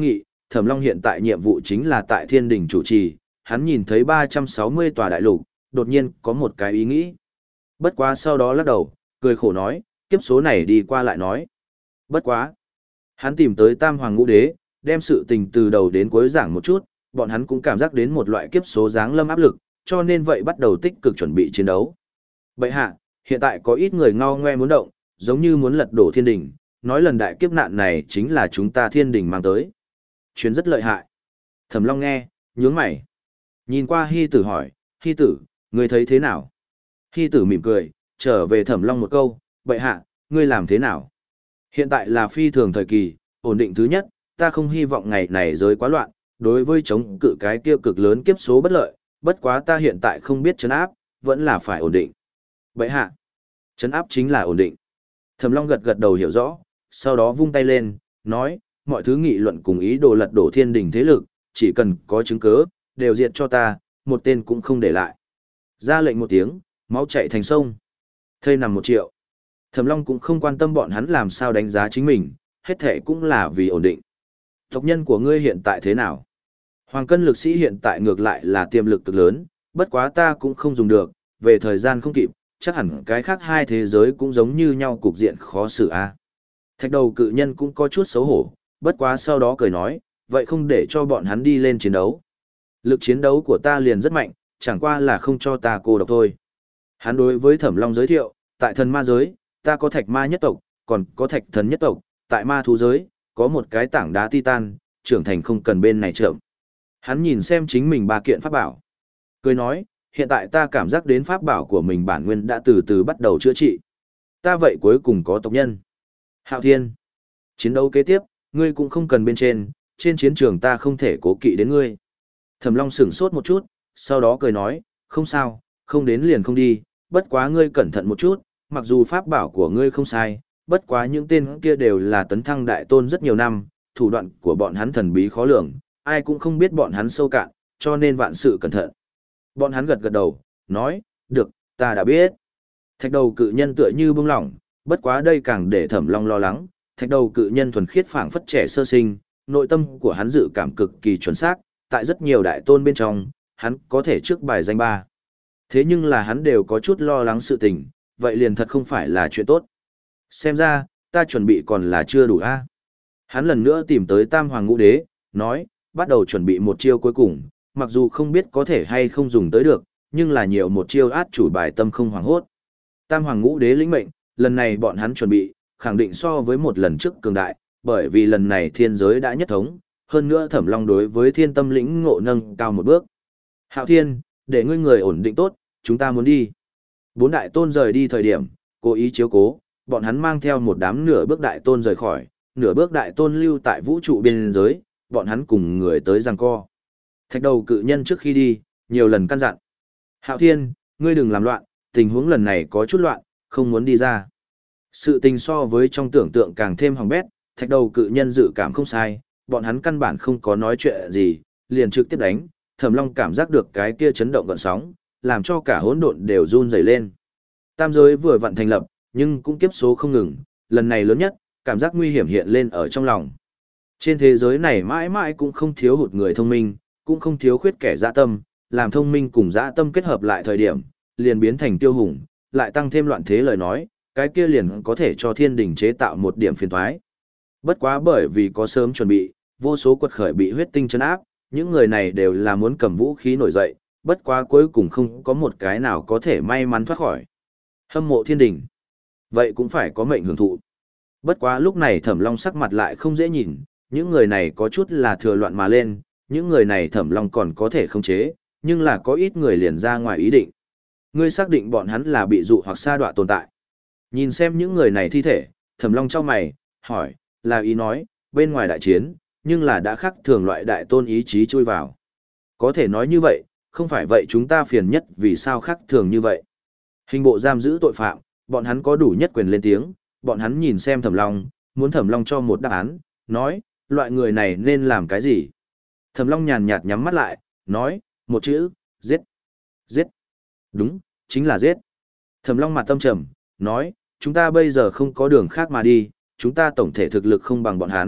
Thẩm Long hiện tại nhiệm vụ chính là tại Thiên Đình chủ trì, hắn nhìn thấy ba trăm sáu mươi tòa đại lục, đột nhiên có một cái ý nghĩ. Bất quá sau đó lắc đầu, cười khổ nói, kiếp số này đi qua lại nói. Bất quá. Hắn tìm tới Tam Hoàng Ngũ Đế, đem sự tình từ đầu đến cuối giảng một chút, bọn hắn cũng cảm giác đến một loại kiếp số giáng lâm áp lực, cho nên vậy bắt đầu tích cực chuẩn bị chiến đấu. Bệ hạ, hiện tại có ít người ngao ngoe muốn động, giống như muốn lật đổ Thiên Đình, nói lần đại kiếp nạn này chính là chúng ta Thiên Đình mang tới. Chuyến rất lợi hại. Thẩm Long nghe, nhướng mày. Nhìn qua Hy Tử hỏi, Hy Tử, ngươi thấy thế nào? Hy Tử mỉm cười, trở về Thẩm Long một câu, bệ hạ, ngươi làm thế nào? Hiện tại là phi thường thời kỳ, ổn định thứ nhất, ta không hy vọng ngày này giới quá loạn, đối với chống cự cái tiêu cực lớn kiếp số bất lợi, bất quá ta hiện tại không biết trấn áp, vẫn là phải ổn định. Bệ hạ, trấn áp chính là ổn định. Thẩm Long gật gật đầu hiểu rõ, sau đó vung tay lên, nói, mọi thứ nghị luận cùng ý đồ lật đổ Thiên Đình thế lực, chỉ cần có chứng cứ, đều diệt cho ta, một tên cũng không để lại. Ra lệnh một tiếng, máu chảy thành sông. Thây nằm một triệu. Thẩm Long cũng không quan tâm bọn hắn làm sao đánh giá chính mình, hết thệ cũng là vì ổn định. Tộc nhân của ngươi hiện tại thế nào? Hoàng cân lực sĩ hiện tại ngược lại là tiềm lực cực lớn, bất quá ta cũng không dùng được, về thời gian không kịp, chắc hẳn cái khác hai thế giới cũng giống như nhau cục diện khó xử a. Thạch đầu cự nhân cũng có chút xấu hổ, bất quá sau đó cười nói, vậy không để cho bọn hắn đi lên chiến đấu. Lực chiến đấu của ta liền rất mạnh, chẳng qua là không cho ta cô độc thôi. Hắn đối với Thẩm Long giới thiệu, tại thần ma giới, ta có thạch ma nhất tộc, còn có thạch thần nhất tộc, tại ma thú giới, có một cái tảng đá titan, trưởng thành không cần bên này trộm. Hắn nhìn xem chính mình ba kiện pháp bảo. Cười nói, hiện tại ta cảm giác đến pháp bảo của mình bản nguyên đã từ từ bắt đầu chữa trị. Ta vậy cuối cùng có tộc nhân. Hạo Thiên. Chiến đấu kế tiếp, ngươi cũng không cần bên trên, trên chiến trường ta không thể cố kỵ đến ngươi. Thẩm Long sửng sốt một chút, sau đó cười nói, không sao, không đến liền không đi, bất quá ngươi cẩn thận một chút, mặc dù pháp bảo của ngươi không sai, bất quá những tên kia đều là tấn thăng đại tôn rất nhiều năm, thủ đoạn của bọn hắn thần bí khó lường, ai cũng không biết bọn hắn sâu cạn, cho nên vạn sự cẩn thận. Bọn hắn gật gật đầu, nói, được, ta đã biết. Thạch đầu cự nhân tựa như bông lỏng, bất quá đây càng để Thẩm Long lo lắng, thạch đầu cự nhân thuần khiết phảng phất trẻ sơ sinh, nội tâm của hắn dự cảm cực kỳ chuẩn xác, tại rất nhiều đại tôn bên trong, hắn có thể trước bài danh ba. Thế nhưng là hắn đều có chút lo lắng sự tình, vậy liền thật không phải là chuyện tốt. Xem ra, ta chuẩn bị còn là chưa đủ a. Hắn lần nữa tìm tới Tam Hoàng Ngũ Đế, nói, bắt đầu chuẩn bị một chiêu cuối cùng, mặc dù không biết có thể hay không dùng tới được, nhưng là nhiều một chiêu át chủ bài tâm không hoảng hốt. Tam Hoàng Ngũ Đế lĩnh mệnh, lần này bọn hắn chuẩn bị, khẳng định so với một lần trước cường đại, bởi vì lần này thiên giới đã nhất thống, hơn nữa Thẩm Long đối với thiên tâm lĩnh ngộ nâng cao một bước. Hạo Thiên, để ngươi người ổn định tốt, chúng ta muốn đi. Bốn đại tôn rời đi thời điểm, cố ý chiếu cố, bọn hắn mang theo một đám nửa bước đại tôn rời khỏi, nửa bước đại tôn lưu tại vũ trụ biên giới, bọn hắn cùng người tới giằng co. Thạch đầu cự nhân trước khi đi, nhiều lần căn dặn. Hạo Thiên, ngươi đừng làm loạn, tình huống lần này có chút loạn, không muốn đi ra. Sự tình so với trong tưởng tượng càng thêm hỏng bét, thạch đầu cự nhân dự cảm không sai, bọn hắn căn bản không có nói chuyện gì, liền trực tiếp đánh, Thẩm Long cảm giác được cái kia chấn động gợn sóng, làm cho cả hỗn độn đều run rẩy lên. Tam giới vừa vặn thành lập, nhưng cũng kiếp số không ngừng, lần này lớn nhất, cảm giác nguy hiểm hiện lên ở trong lòng. Trên thế giới này mãi mãi cũng không thiếu hụt người thông minh, cũng không thiếu khuyết kẻ dã tâm, làm thông minh cùng dã tâm kết hợp lại thời điểm, liền biến thành tiêu hùng, lại tăng thêm loạn thế lời nói, cái kia liền có thể cho thiên đình chế tạo một điểm phiền toái. Bất quá bởi vì có sớm chuẩn bị, vô số quật khởi bị huyết tinh trấn áp, những người này đều là muốn cầm vũ khí nổi dậy, bất quá cuối cùng không có một cái nào có thể may mắn thoát khỏi. Hâm mộ thiên đình. Vậy cũng phải có mệnh hưởng thụ. Bất quá lúc này Thẩm Long sắc mặt lại không dễ nhìn, những người này có chút là thừa loạn mà lên, những người này Thẩm Long còn có thể khống chế, nhưng là có ít người liền ra ngoài ý định. Ngươi xác định bọn hắn là bị dụ hoặc sa đọa tồn tại. Nhìn xem những người này thi thể, Thẩm Long chau mày, hỏi, là ý nói, bên ngoài đại chiến, nhưng là đã khắc thường loại đại tôn ý chí chui vào. Có thể nói như vậy, không phải vậy chúng ta phiền nhất vì sao khắc thường như vậy. Hình bộ giam giữ tội phạm, bọn hắn có đủ nhất quyền lên tiếng, bọn hắn nhìn xem Thẩm Long, muốn Thẩm Long cho một đáp án, nói, loại người này nên làm cái gì. Thẩm Long nhàn nhạt nhắm mắt lại, nói, một chữ, giết. Giết. Đúng, chính là giết. Thẩm Long mặt tâm trầm, nói, chúng ta bây giờ không có đường khác mà đi, chúng ta tổng thể thực lực không bằng bọn hắn,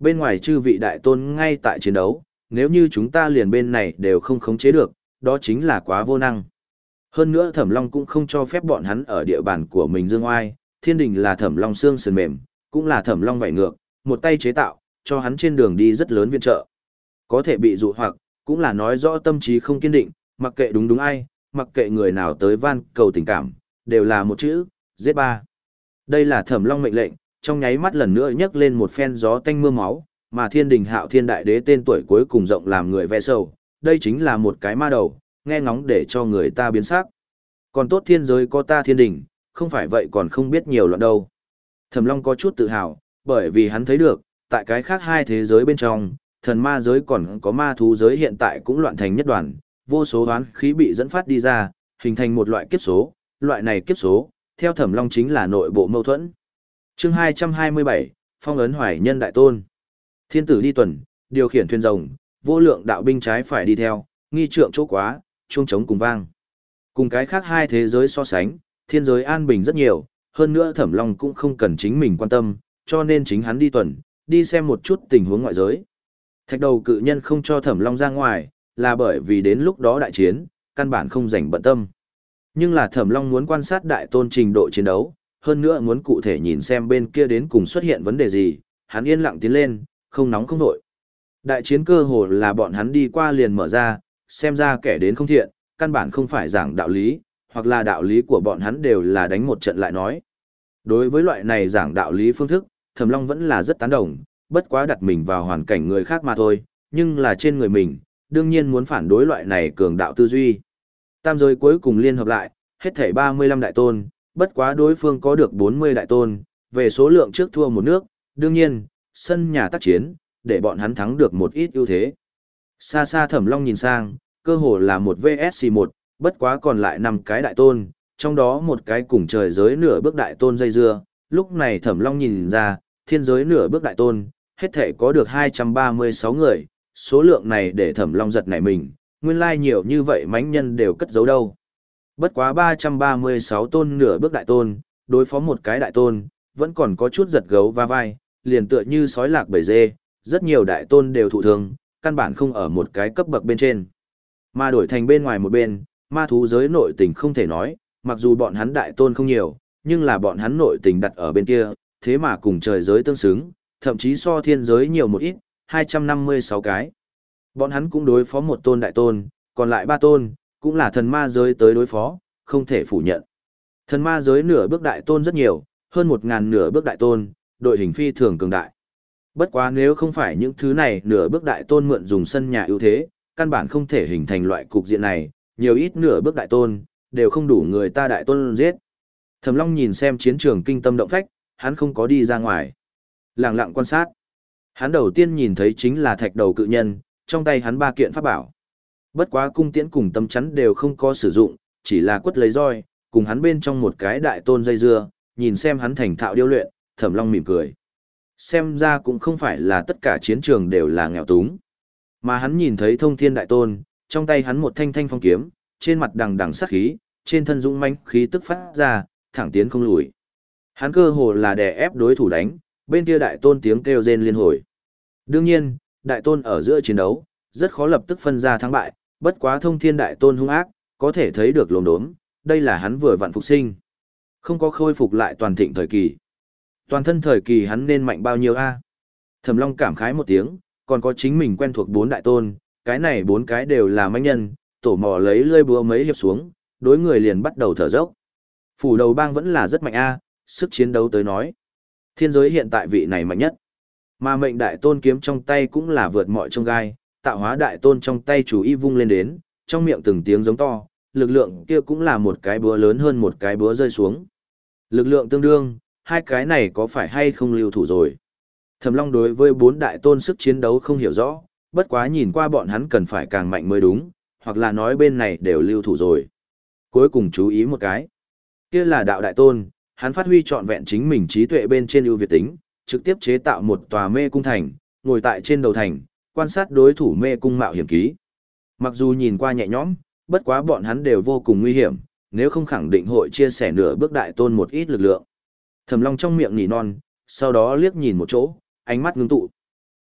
Bên ngoài chư vị đại tôn ngay tại chiến đấu, nếu như chúng ta liền bên này đều không khống chế được, đó chính là quá vô năng. Hơn nữa Thẩm Long cũng không cho phép bọn hắn ở địa bàn của mình dương oai, thiên đình là Thẩm Long xương sườn mềm, cũng là Thẩm Long vảy ngược, một tay chế tạo, cho hắn trên đường đi rất lớn viện trợ. Có thể bị dụ hoặc, cũng là nói rõ tâm trí không kiên định, mặc kệ đúng đúng ai, mặc kệ người nào tới van cầu tình cảm, đều là một chữ, giết ba. Đây là Thẩm Long mệnh lệnh, trong nháy mắt lần nữa nhấc lên một phen gió tanh mưa máu, mà Thiên Đình Hạo Thiên Đại Đế tên tuổi cuối cùng rộng làm người ve sầu, đây chính là một cái ma đầu, nghe ngóng để cho người ta biến sắc. Còn tốt thiên giới có ta Thiên Đình, không phải vậy còn không biết nhiều loạn đâu. Thẩm Long có chút tự hào, bởi vì hắn thấy được, tại cái khác hai thế giới bên trong, thần ma giới còn có ma thú giới hiện tại cũng loạn thành nhất đoàn, vô số oán khí bị dẫn phát đi ra, hình thành một loại kiếp số, loại này kiếp số, theo Thẩm Long chính là nội bộ mâu thuẫn. Chương hai trăm hai mươi bảy, Phong ấn Hoài Nhân Đại Tôn. Thiên tử đi tuần, điều khiển thuyền rồng, vô lượng đạo binh trái phải đi theo, nghi trượng chỗ quá, chuông trống cùng vang. Cùng cái khác hai thế giới so sánh, thiên giới an bình rất nhiều, hơn nữa Thẩm Long cũng không cần chính mình quan tâm, cho nên chính hắn đi tuần, đi xem một chút tình huống ngoại giới. Thạch đầu cự nhân không cho Thẩm Long ra ngoài, là bởi vì đến lúc đó đại chiến, căn bản không rảnh bận tâm. Nhưng là Thẩm Long muốn quan sát đại tôn trình độ chiến đấu, hơn nữa muốn cụ thể nhìn xem bên kia đến cùng xuất hiện vấn đề gì, hắn yên lặng tiến lên, không nóng không nổi. Đại chiến cơ hồ là bọn hắn đi qua liền mở ra, xem ra kẻ đến không thiện, căn bản không phải giảng đạo lý, hoặc là đạo lý của bọn hắn đều là đánh một trận lại nói. Đối với loại này giảng đạo lý phương thức, Thẩm Long vẫn là rất tán đồng, bất quá đặt mình vào hoàn cảnh người khác mà thôi, nhưng là trên người mình, đương nhiên muốn phản đối loại này cường đạo tư duy. Tam giới cuối cùng liên hợp lại, hết thảy ba mươi lăm đại tôn, bất quá đối phương có được bốn mươi đại tôn, về số lượng trước thua một nước, đương nhiên, sân nhà tác chiến, để bọn hắn thắng được một ít ưu thế. Xa xa Thẩm Long nhìn sang, cơ hồ là một vs một, bất quá còn lại năm cái đại tôn, trong đó một cái cùng trời giới nửa bước đại tôn dây dưa, lúc này Thẩm Long nhìn ra, thiên giới nửa bước đại tôn, hết thể có được hai trăm ba mươi sáu người, số lượng này để Thẩm Long giật nảy mình, nguyên lai nhiều như vậy mãnh nhân đều cất giấu đâu. Bất quá ba trăm ba mươi sáu tôn nửa bước đại tôn, đối phó một cái đại tôn, vẫn còn có chút giật gấu va vai, liền tựa như sói lạc bầy dê, rất nhiều đại tôn đều thụ thương, căn bản không ở một cái cấp bậc bên trên. Mà đổi thành bên ngoài một bên, ma thú giới nội tình không thể nói, mặc dù bọn hắn đại tôn không nhiều, nhưng là bọn hắn nội tình đặt ở bên kia, thế mà cùng trời giới tương xứng, thậm chí so thiên giới nhiều một ít, hai trăm năm mươi sáu cái. Bọn hắn cũng đối phó một tôn đại tôn, còn lại ba tôn, cũng là thần ma giới tới đối phó, không thể phủ nhận. Thần ma giới nửa bước đại tôn rất nhiều, hơn một ngàn nửa bước đại tôn, đội hình phi thường cường đại. Bất quá nếu không phải những thứ này nửa bước đại tôn mượn dùng sân nhà ưu thế, căn bản không thể hình thành loại cục diện này, nhiều ít nửa bước đại tôn, đều không đủ người ta đại tôn giết. Thẩm Long nhìn xem chiến trường kinh tâm động phách, hắn không có đi ra ngoài. Lặng lặng quan sát. Hắn đầu tiên nhìn thấy chính là thạch đầu cự nhân, trong tay hắn ba kiện pháp bảo. Bất quá cung tiễn cùng tấm chắn đều không có sử dụng, chỉ là quất lấy roi, cùng hắn bên trong một cái đại tôn dây dưa, nhìn xem hắn thành thạo điêu luyện, Thẩm Long mỉm cười. Xem ra cũng không phải là tất cả chiến trường đều là nghèo túng. Mà hắn nhìn thấy thông thiên đại tôn, trong tay hắn một thanh thanh phong kiếm, trên mặt đằng đằng sát khí, trên thân dũng mãnh khí tức phát ra, thẳng tiến không lùi. Hắn cơ hồ là đè ép đối thủ đánh, bên kia đại tôn tiếng kêu rên liên hồi. Đương nhiên, đại tôn ở giữa chiến đấu, rất khó lập tức phân ra thắng bại, bất quá thông thiên đại tôn hung ác, có thể thấy được lồn đốm, đây là hắn vừa vặn phục sinh. Không có khôi phục lại toàn thịnh thời kỳ. Toàn thân thời kỳ hắn nên mạnh bao nhiêu a? Thẩm Long cảm khái một tiếng, còn có chính mình quen thuộc bốn đại tôn, cái này bốn cái đều là mãnh nhân, tổ mò lấy lưỡi búa mấy hiệp xuống, đối người liền bắt đầu thở dốc. Phủ đầu bang vẫn là rất mạnh a, sức chiến đấu tới nói. Thiên giới hiện tại vị này mạnh nhất. Mà mệnh đại tôn kiếm trong tay cũng là vượt mọi chông gai, tạo hóa đại tôn trong tay chủ y vung lên đến, trong miệng từng tiếng giống to, lực lượng kia cũng là một cái búa lớn hơn một cái búa rơi xuống. Lực lượng tương đương, hai cái này có phải hay không lưu thủ rồi? Thẩm Long đối với bốn đại tôn sức chiến đấu không hiểu rõ, bất quá nhìn qua bọn hắn cần phải càng mạnh mới đúng, hoặc là nói bên này đều lưu thủ rồi. Cuối cùng chú ý một cái. Kia là đạo đại tôn, hắn phát huy trọn vẹn chính mình trí tuệ bên trên ưu việt tính, trực tiếp chế tạo một tòa mê cung thành, ngồi tại trên đầu thành, quan sát đối thủ mê cung mạo hiểm ký. Mặc dù nhìn qua nhẹ nhõm, bất quá bọn hắn đều vô cùng nguy hiểm, nếu không khẳng định hội chia sẻ nửa bước đại tôn một ít lực lượng. Thẩm Long trong miệng nỉ non, sau đó liếc nhìn một chỗ, ánh mắt ngưng tụ.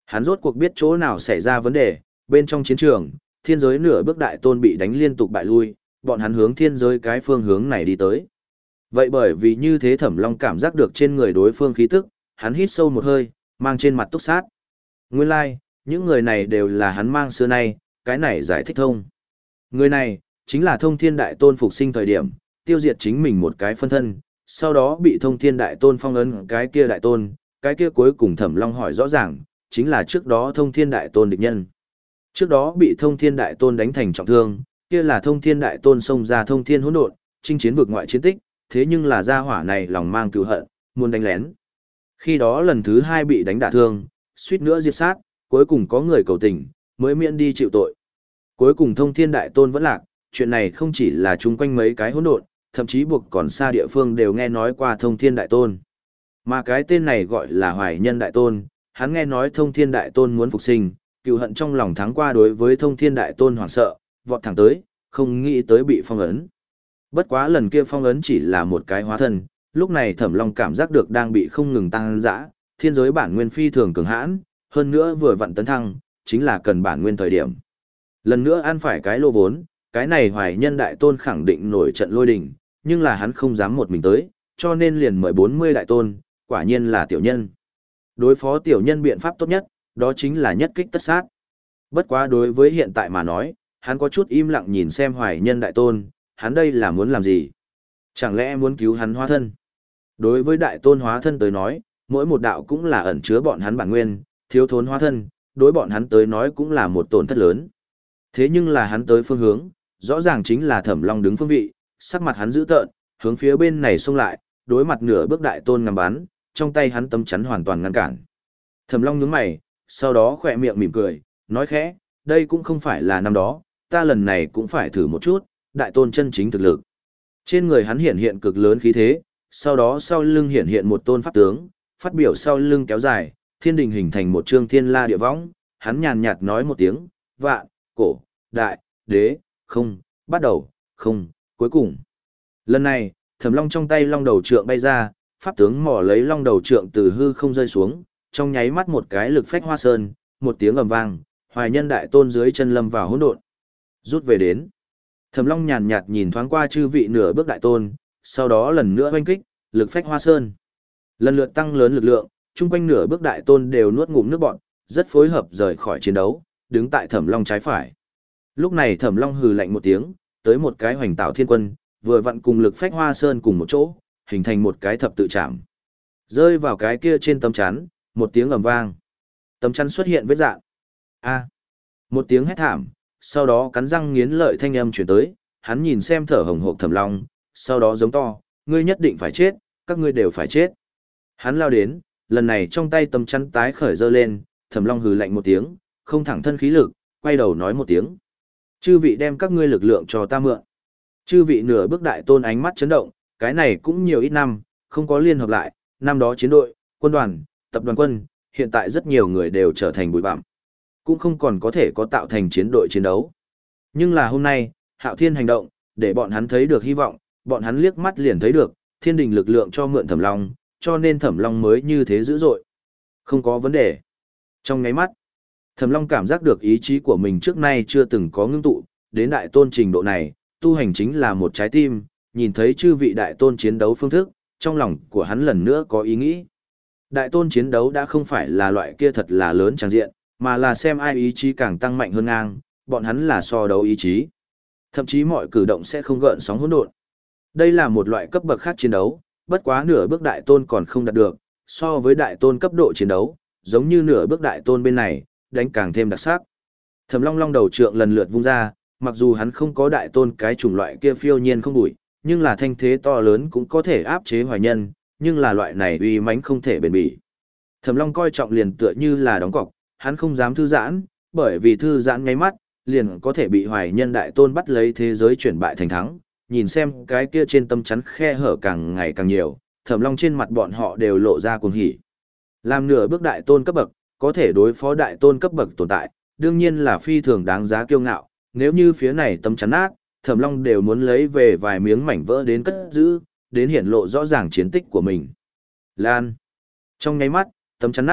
Hắn rốt cuộc biết chỗ nào xảy ra vấn đề, bên trong chiến trường, thiên giới nửa bước đại tôn bị đánh liên tục bại lui, bọn hắn hướng thiên giới cái phương hướng này đi tới. Vậy bởi vì như thế Thẩm Long cảm giác được trên người đối phương khí tức, hắn hít sâu một hơi, mang trên mặt túc sát. Nguyên lai, like, những người này đều là hắn mang xưa nay, cái này giải thích thông. Người này, chính là thông thiên đại tôn phục sinh thời điểm, tiêu diệt chính mình một cái phân thân, sau đó bị thông thiên đại tôn phong ấn cái kia đại tôn, cái kia cuối cùng Thẩm Long hỏi rõ ràng, chính là trước đó thông thiên đại tôn địch nhân. Trước đó bị thông thiên đại tôn đánh thành trọng thương, kia là thông thiên đại tôn xông ra thông thiên hỗn độn, chinh chiến vực ngoại chiến tích, thế nhưng là gia hỏa này lòng mang cừu hận, muốn đánh lén. Khi đó lần thứ hai bị đánh đả thương, suýt nữa diệt sát, cuối cùng có người cầu tình, mới miễn đi chịu tội. Cuối cùng thông thiên đại tôn vẫn lạc, chuyện này không chỉ là chung quanh mấy cái hỗn độn, thậm chí buộc còn xa địa phương đều nghe nói qua thông thiên đại tôn. Mà cái tên này gọi là Hoài Nhân đại tôn, hắn nghe nói thông thiên đại tôn muốn phục sinh, cừu hận trong lòng thắng qua đối với thông thiên đại tôn hoảng sợ, vọt thẳng tới, không nghĩ tới bị phong ấn. Bất quá lần kia phong ấn chỉ là một cái hóa thân, lúc này Thẩm Long cảm giác được đang bị không ngừng tăng dã, thiên giới bản nguyên phi thường cường hãn, hơn nữa vừa vặn tấn thăng, chính là cần bản nguyên thời điểm. Lần nữa ăn phải cái lô vốn, cái này Hoài Nhân đại tôn khẳng định nổi trận lôi đình, nhưng là hắn không dám một mình tới, cho nên liền mời bốn mươi đại tôn, quả nhiên là tiểu nhân. Đối phó tiểu nhân biện pháp tốt nhất, đó chính là nhất kích tất sát. Bất quá đối với hiện tại mà nói, hắn có chút im lặng nhìn xem Hoài Nhân đại tôn, hắn đây là muốn làm gì? Chẳng lẽ muốn cứu hắn hóa thân? Đối với đại tôn hóa thân tới nói, mỗi một đạo cũng là ẩn chứa bọn hắn bản nguyên, thiếu thốn hóa thân, đối bọn hắn tới nói cũng là một tổn thất lớn. Thế nhưng là hắn tới phương hướng, rõ ràng chính là Thẩm Long đứng phương vị, sắc mặt hắn dữ tợn, hướng phía bên này xông lại, đối mặt nửa bước đại tôn ngắm bắn, trong tay hắn tấm chắn hoàn toàn ngăn cản. Thẩm Long nhướng mày, sau đó khỏe miệng mỉm cười, nói khẽ, đây cũng không phải là năm đó, ta lần này cũng phải thử một chút, đại tôn chân chính thực lực. Trên người hắn hiện hiện cực lớn khí thế, sau đó sau lưng hiện hiện một tôn pháp tướng, phát biểu sau lưng kéo dài, thiên đình hình thành một trương thiên la địa võng, hắn nhàn nhạt nói một tiếng, vạn, cổ, đại, đế, không, bắt đầu, không, cuối cùng. Lần này, Thẩm Long trong tay long đầu trượng bay ra, pháp tướng mò lấy long đầu trượng từ hư không rơi xuống, trong nháy mắt một cái lực phách hoa sơn, một tiếng ầm vang, Hoài Nhân đại tôn dưới chân lâm vào hỗn độn. Rút về đến. Thẩm Long nhàn nhạt nhìn thoáng qua chư vị nửa bước đại tôn, sau đó lần nữa oanh kích, lực phách hoa sơn. Lần lượt tăng lớn lực lượng, chung quanh nửa bước đại tôn đều nuốt ngụm nước bọt, rất phối hợp rời khỏi chiến đấu, đứng tại Thẩm Long trái phải. Lúc này Thẩm Long hừ lạnh một tiếng, tới một cái hoành tạo thiên quân, vừa vặn cùng lực phách hoa sơn cùng một chỗ, hình thành một cái thập tự chạm. Rơi vào cái kia trên tấm chắn, một tiếng ầm vang. Tấm chắn xuất hiện vết dạn. A. Một tiếng hét thảm, sau đó cắn răng nghiến lợi thanh âm truyền tới, hắn nhìn xem thở hổn hộc Thẩm Long, sau đó giống to, ngươi nhất định phải chết, các ngươi đều phải chết. Hắn lao đến, lần này trong tay tấm chắn tái khởi giơ lên, Thẩm Long hừ lạnh một tiếng, không thẳng thân khí lực, quay đầu nói một tiếng. Chư vị đem các ngươi lực lượng cho ta mượn. Chư vị nửa bước đại tôn ánh mắt chấn động, cái này cũng nhiều ít năm, không có liên hợp lại, năm đó chiến đội, quân đoàn, tập đoàn quân, hiện tại rất nhiều người đều trở thành bụi bặm, cũng không còn có thể có tạo thành chiến đội chiến đấu. Nhưng là hôm nay, Hạo Thiên hành động, để bọn hắn thấy được hy vọng, bọn hắn liếc mắt liền thấy được, thiên đình lực lượng cho mượn Thẩm Long, cho nên Thẩm Long mới như thế dữ dội. Không có vấn đề. Trong ngáy mắt, Thẩm Long cảm giác được ý chí của mình trước nay chưa từng có ngưng tụ, đến đại tôn trình độ này, tu hành chính là một trái tim, nhìn thấy chư vị đại tôn chiến đấu phương thức, trong lòng của hắn lần nữa có ý nghĩ. Đại tôn chiến đấu đã không phải là loại kia thật là lớn tràng diện, mà là xem ai ý chí càng tăng mạnh hơn ngang, bọn hắn là so đấu ý chí. Thậm chí mọi cử động sẽ không gợn sóng hỗn độn. Đây là một loại cấp bậc khác chiến đấu, bất quá nửa bước đại tôn còn không đạt được, so với đại tôn cấp độ chiến đấu, giống như nửa bước đại tôn bên này, đánh càng thêm đặc sắc. Thẩm Long long đầu trượng lần lượt vung ra, mặc dù hắn không có đại tôn cái chủng loại kia phiêu nhiên không bụi, nhưng là thanh thế to lớn cũng có thể áp chế Hoài Nhân, nhưng là loại này uy mãnh không thể bền bỉ. Thẩm Long coi trọng liền tựa như là đóng cọc, hắn không dám thư giãn, bởi vì thư giãn ngay mắt, liền có thể bị Hoài Nhân đại tôn bắt lấy thế giới chuyển bại thành thắng. Nhìn xem cái kia trên tâm chắn khe hở càng ngày càng nhiều, Thẩm Long trên mặt bọn họ đều lộ ra cuồng hỉ. Làm nửa bước đại tôn cấp bậc, có thể đối phó đại tôn cấp bậc tồn tại, đương nhiên là phi thường đáng giá kiêu ngạo, nếu như phía này tâm chắn nát, Thẩm Long đều muốn lấy về vài miếng mảnh vỡ đến cất giữ, đến hiển lộ rõ ràng chiến tích của mình. Lan. Trong nháy mắt, tấm chắn nát,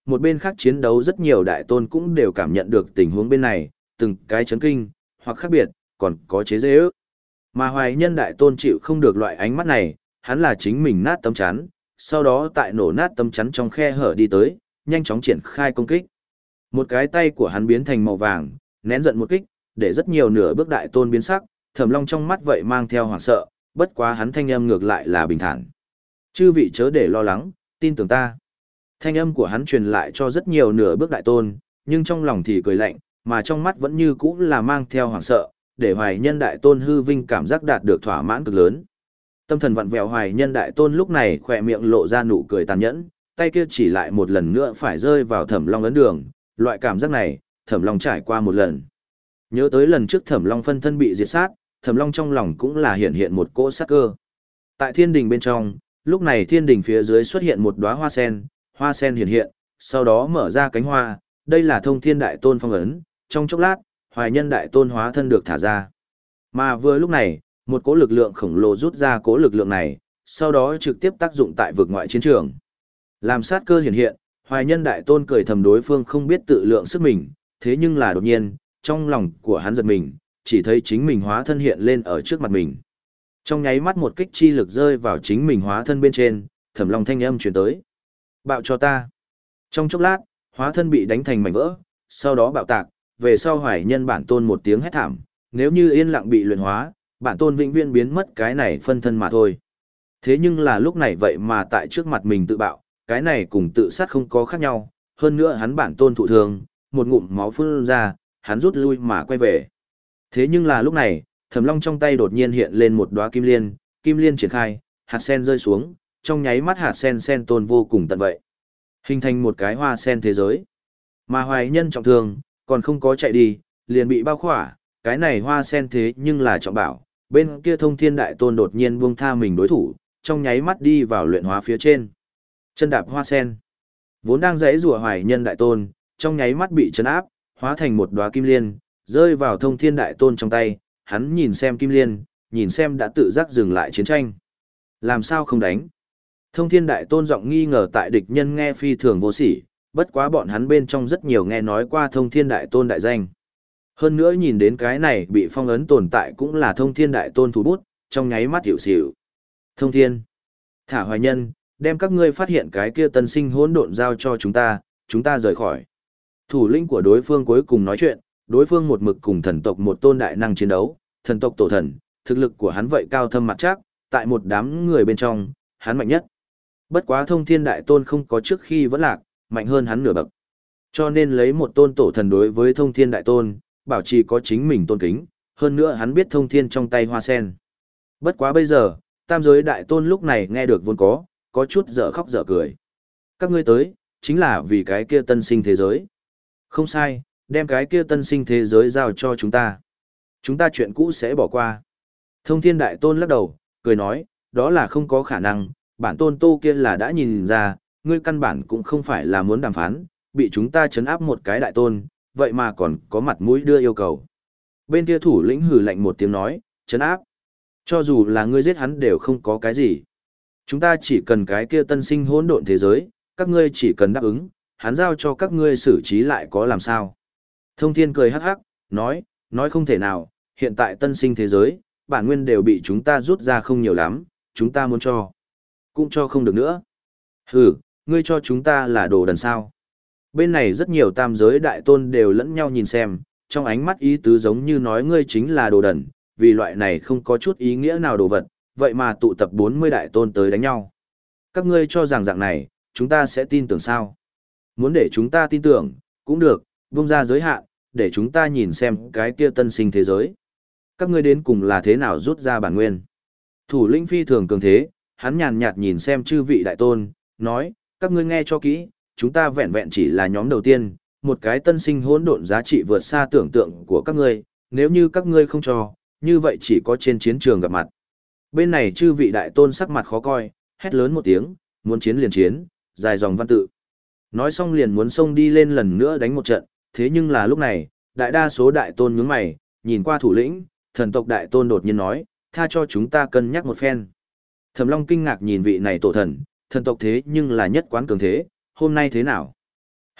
một bên khác chiến đấu rất nhiều đại tôn cũng đều cảm nhận được tình huống bên này, từng cái chấn kinh, hoặc khác biệt, còn có chế dễ ước. Mà hoài nhân đại tôn chịu không được loại ánh mắt này, hắn là chính mình nát tấm chắn, sau đó tại nổ nát tấm chắn trong khe hở đi tới, nhanh chóng triển khai công kích. Một cái tay của hắn biến thành màu vàng, nén giận một kích, để rất nhiều nửa bước đại tôn biến sắc, Thẩm Long trong mắt vậy mang theo hoảng sợ, bất quá hắn thanh âm ngược lại là bình thản. Chư vị chớ để lo lắng, tin tưởng ta. Thanh âm của hắn truyền lại cho rất nhiều nửa bước đại tôn, nhưng trong lòng thì cười lạnh, mà trong mắt vẫn như cũ là mang theo hoảng sợ, để hoài nhân đại tôn hư vinh cảm giác đạt được thỏa mãn cực lớn. Tâm thần vặn vẹo hoài nhân đại tôn lúc này khỏe miệng lộ ra nụ cười tàn nhẫn, tay kia chỉ lại một lần nữa phải rơi vào Thẩm Long ấn đường, loại cảm giác này, Thẩm Long trải qua một lần. Nhớ tới lần trước Thẩm Long phân thân bị diệt sát, Thẩm Long trong lòng cũng là hiện hiện một cỗ sát cơ. Tại thiên đình bên trong, lúc này thiên đình phía dưới xuất hiện một đóa hoa sen, hoa sen hiện hiện, sau đó mở ra cánh hoa, đây là thông thiên đại tôn phong ấn, trong chốc lát, hoài nhân đại tôn hóa thân được thả ra. Mà vừa lúc này, một cỗ lực lượng khổng lồ rút ra cỗ lực lượng này, sau đó trực tiếp tác dụng tại vực ngoại chiến trường. Làm sát cơ hiện hiện, hoài nhân đại tôn cười thầm đối phương không biết tự lượng sức mình, thế nhưng là đột nhiên, trong lòng của hắn giật mình, chỉ thấy chính mình hóa thân hiện lên ở trước mặt mình. Trong nháy mắt một kích chi lực rơi vào chính mình hóa thân bên trên, Thẩm Long thanh âm truyền tới. Bạo cho ta. Trong chốc lát, hóa thân bị đánh thành mảnh vỡ, sau đó bạo tạc, về sau hoài nhân bản tôn một tiếng hét thảm, nếu như yên lặng bị luyện hóa, bản tôn vĩnh viễn biến mất cái này phân thân mà thôi. Thế nhưng là lúc này vậy mà tại trước mặt mình tự bạo, cái này cùng tự sát không có khác nhau, hơn nữa hắn bản tôn thụ thương, một ngụm máu phun ra, hắn rút lui mà quay về. Thế nhưng là lúc này, Thẩm Long trong tay đột nhiên hiện lên một đóa kim liên, kim liên triển khai, hạt sen rơi xuống, trong nháy mắt hạt sen sen tôn vô cùng tận vậy. Hình thành một cái hoa sen thế giới. Mà hoài nhân trọng thương, còn không có chạy đi, liền bị bao khỏa, cái này hoa sen thế nhưng là trọng bảo, bên kia thông thiên đại tôn đột nhiên buông tha mình đối thủ, trong nháy mắt đi vào luyện hóa phía trên. Chân đạp hoa sen. Vốn đang giãy giụa hoài nhân đại tôn, trong nháy mắt bị chấn áp, hóa thành một đóa kim liên, rơi vào thông thiên đại tôn trong tay, hắn nhìn xem kim liên, nhìn xem đã tự giác dừng lại chiến tranh. Làm sao không đánh? Thông thiên đại tôn giọng nghi ngờ tại địch nhân nghe phi thường vô sỉ, bất quá bọn hắn bên trong rất nhiều nghe nói qua thông thiên đại tôn đại danh. Hơn nữa nhìn đến cái này bị phong ấn tồn tại cũng là thông thiên đại tôn thủ bút, trong nháy mắt hiểu xỉu. Thông thiên, thả hoài nhân, đem các ngươi phát hiện cái kia tân sinh hỗn độn giao cho chúng ta, chúng ta rời khỏi. Thủ lĩnh của đối phương cuối cùng nói chuyện, đối phương một mực cùng thần tộc một tôn đại năng chiến đấu, thần tộc tổ thần, thực lực của hắn vậy cao thâm mặt chắc, tại một đám người bên trong, hắn mạnh nhất. Bất quá thông thiên đại tôn không có trước khi vẫn lạc, mạnh hơn hắn nửa bậc. Cho nên lấy một tôn tổ thần đối với thông thiên đại tôn, bảo trì có chính mình tôn kính, hơn nữa hắn biết thông thiên trong tay hoa sen. Bất quá bây giờ, tam giới đại tôn lúc này nghe được vốn có, có chút dở khóc dở cười. Các ngươi tới, chính là vì cái kia tân sinh thế giới. Không sai, đem cái kia tân sinh thế giới giao cho chúng ta. Chúng ta chuyện cũ sẽ bỏ qua. Thông thiên đại tôn lắc đầu, cười nói, đó là không có khả năng, bản tôn tô kia là đã nhìn ra, ngươi căn bản cũng không phải là muốn đàm phán, bị chúng ta chấn áp một cái đại tôn, vậy mà còn có mặt mũi đưa yêu cầu. Bên kia thủ lĩnh hừ lạnh một tiếng nói, chấn áp. Cho dù là ngươi giết hắn đều không có cái gì. Chúng ta chỉ cần cái kia tân sinh hỗn độn thế giới, các ngươi chỉ cần đáp ứng, hắn giao cho các ngươi xử trí lại có làm sao. Thông thiên cười hắc hắc, nói, nói không thể nào, hiện tại tân sinh thế giới, bản nguyên đều bị chúng ta rút ra không nhiều lắm, chúng ta muốn cho. Cũng cho không được nữa. Hừ, ngươi cho chúng ta là đồ đần sao. Bên này rất nhiều tam giới đại tôn đều lẫn nhau nhìn xem, trong ánh mắt ý tứ giống như nói ngươi chính là đồ đần, vì loại này không có chút ý nghĩa nào đồ vật, vậy mà tụ tập bốn mươi đại tôn tới đánh nhau. Các ngươi cho rằng dạng này, chúng ta sẽ tin tưởng sao? Muốn để chúng ta tin tưởng, cũng được, vung ra giới hạn, để chúng ta nhìn xem cái kia tân sinh thế giới. Các ngươi đến cùng là thế nào rút ra bản nguyên. Thủ lĩnh phi thường cường thế, hắn nhàn nhạt nhìn xem chư vị đại tôn, nói, các ngươi nghe cho kỹ, chúng ta vẹn vẹn chỉ là nhóm đầu tiên, một cái tân sinh hỗn độn giá trị vượt xa tưởng tượng của các ngươi, nếu như các ngươi không cho, như vậy chỉ có trên chiến trường gặp mặt. Bên này chư vị đại tôn sắc mặt khó coi, hét lớn một tiếng, muốn chiến liền chiến, dài dòng văn tự. Nói xong liền muốn xông đi lên lần nữa đánh một trận, thế nhưng là lúc này, đại đa số đại tôn nhướng mày, nhìn qua thủ lĩnh, thần tộc đại tôn đột nhiên nói, tha cho chúng ta cân nhắc một phen. Thẩm Long kinh ngạc nhìn vị này tổ thần, thần tộc thế nhưng là nhất quán cường thế, hôm nay thế nào?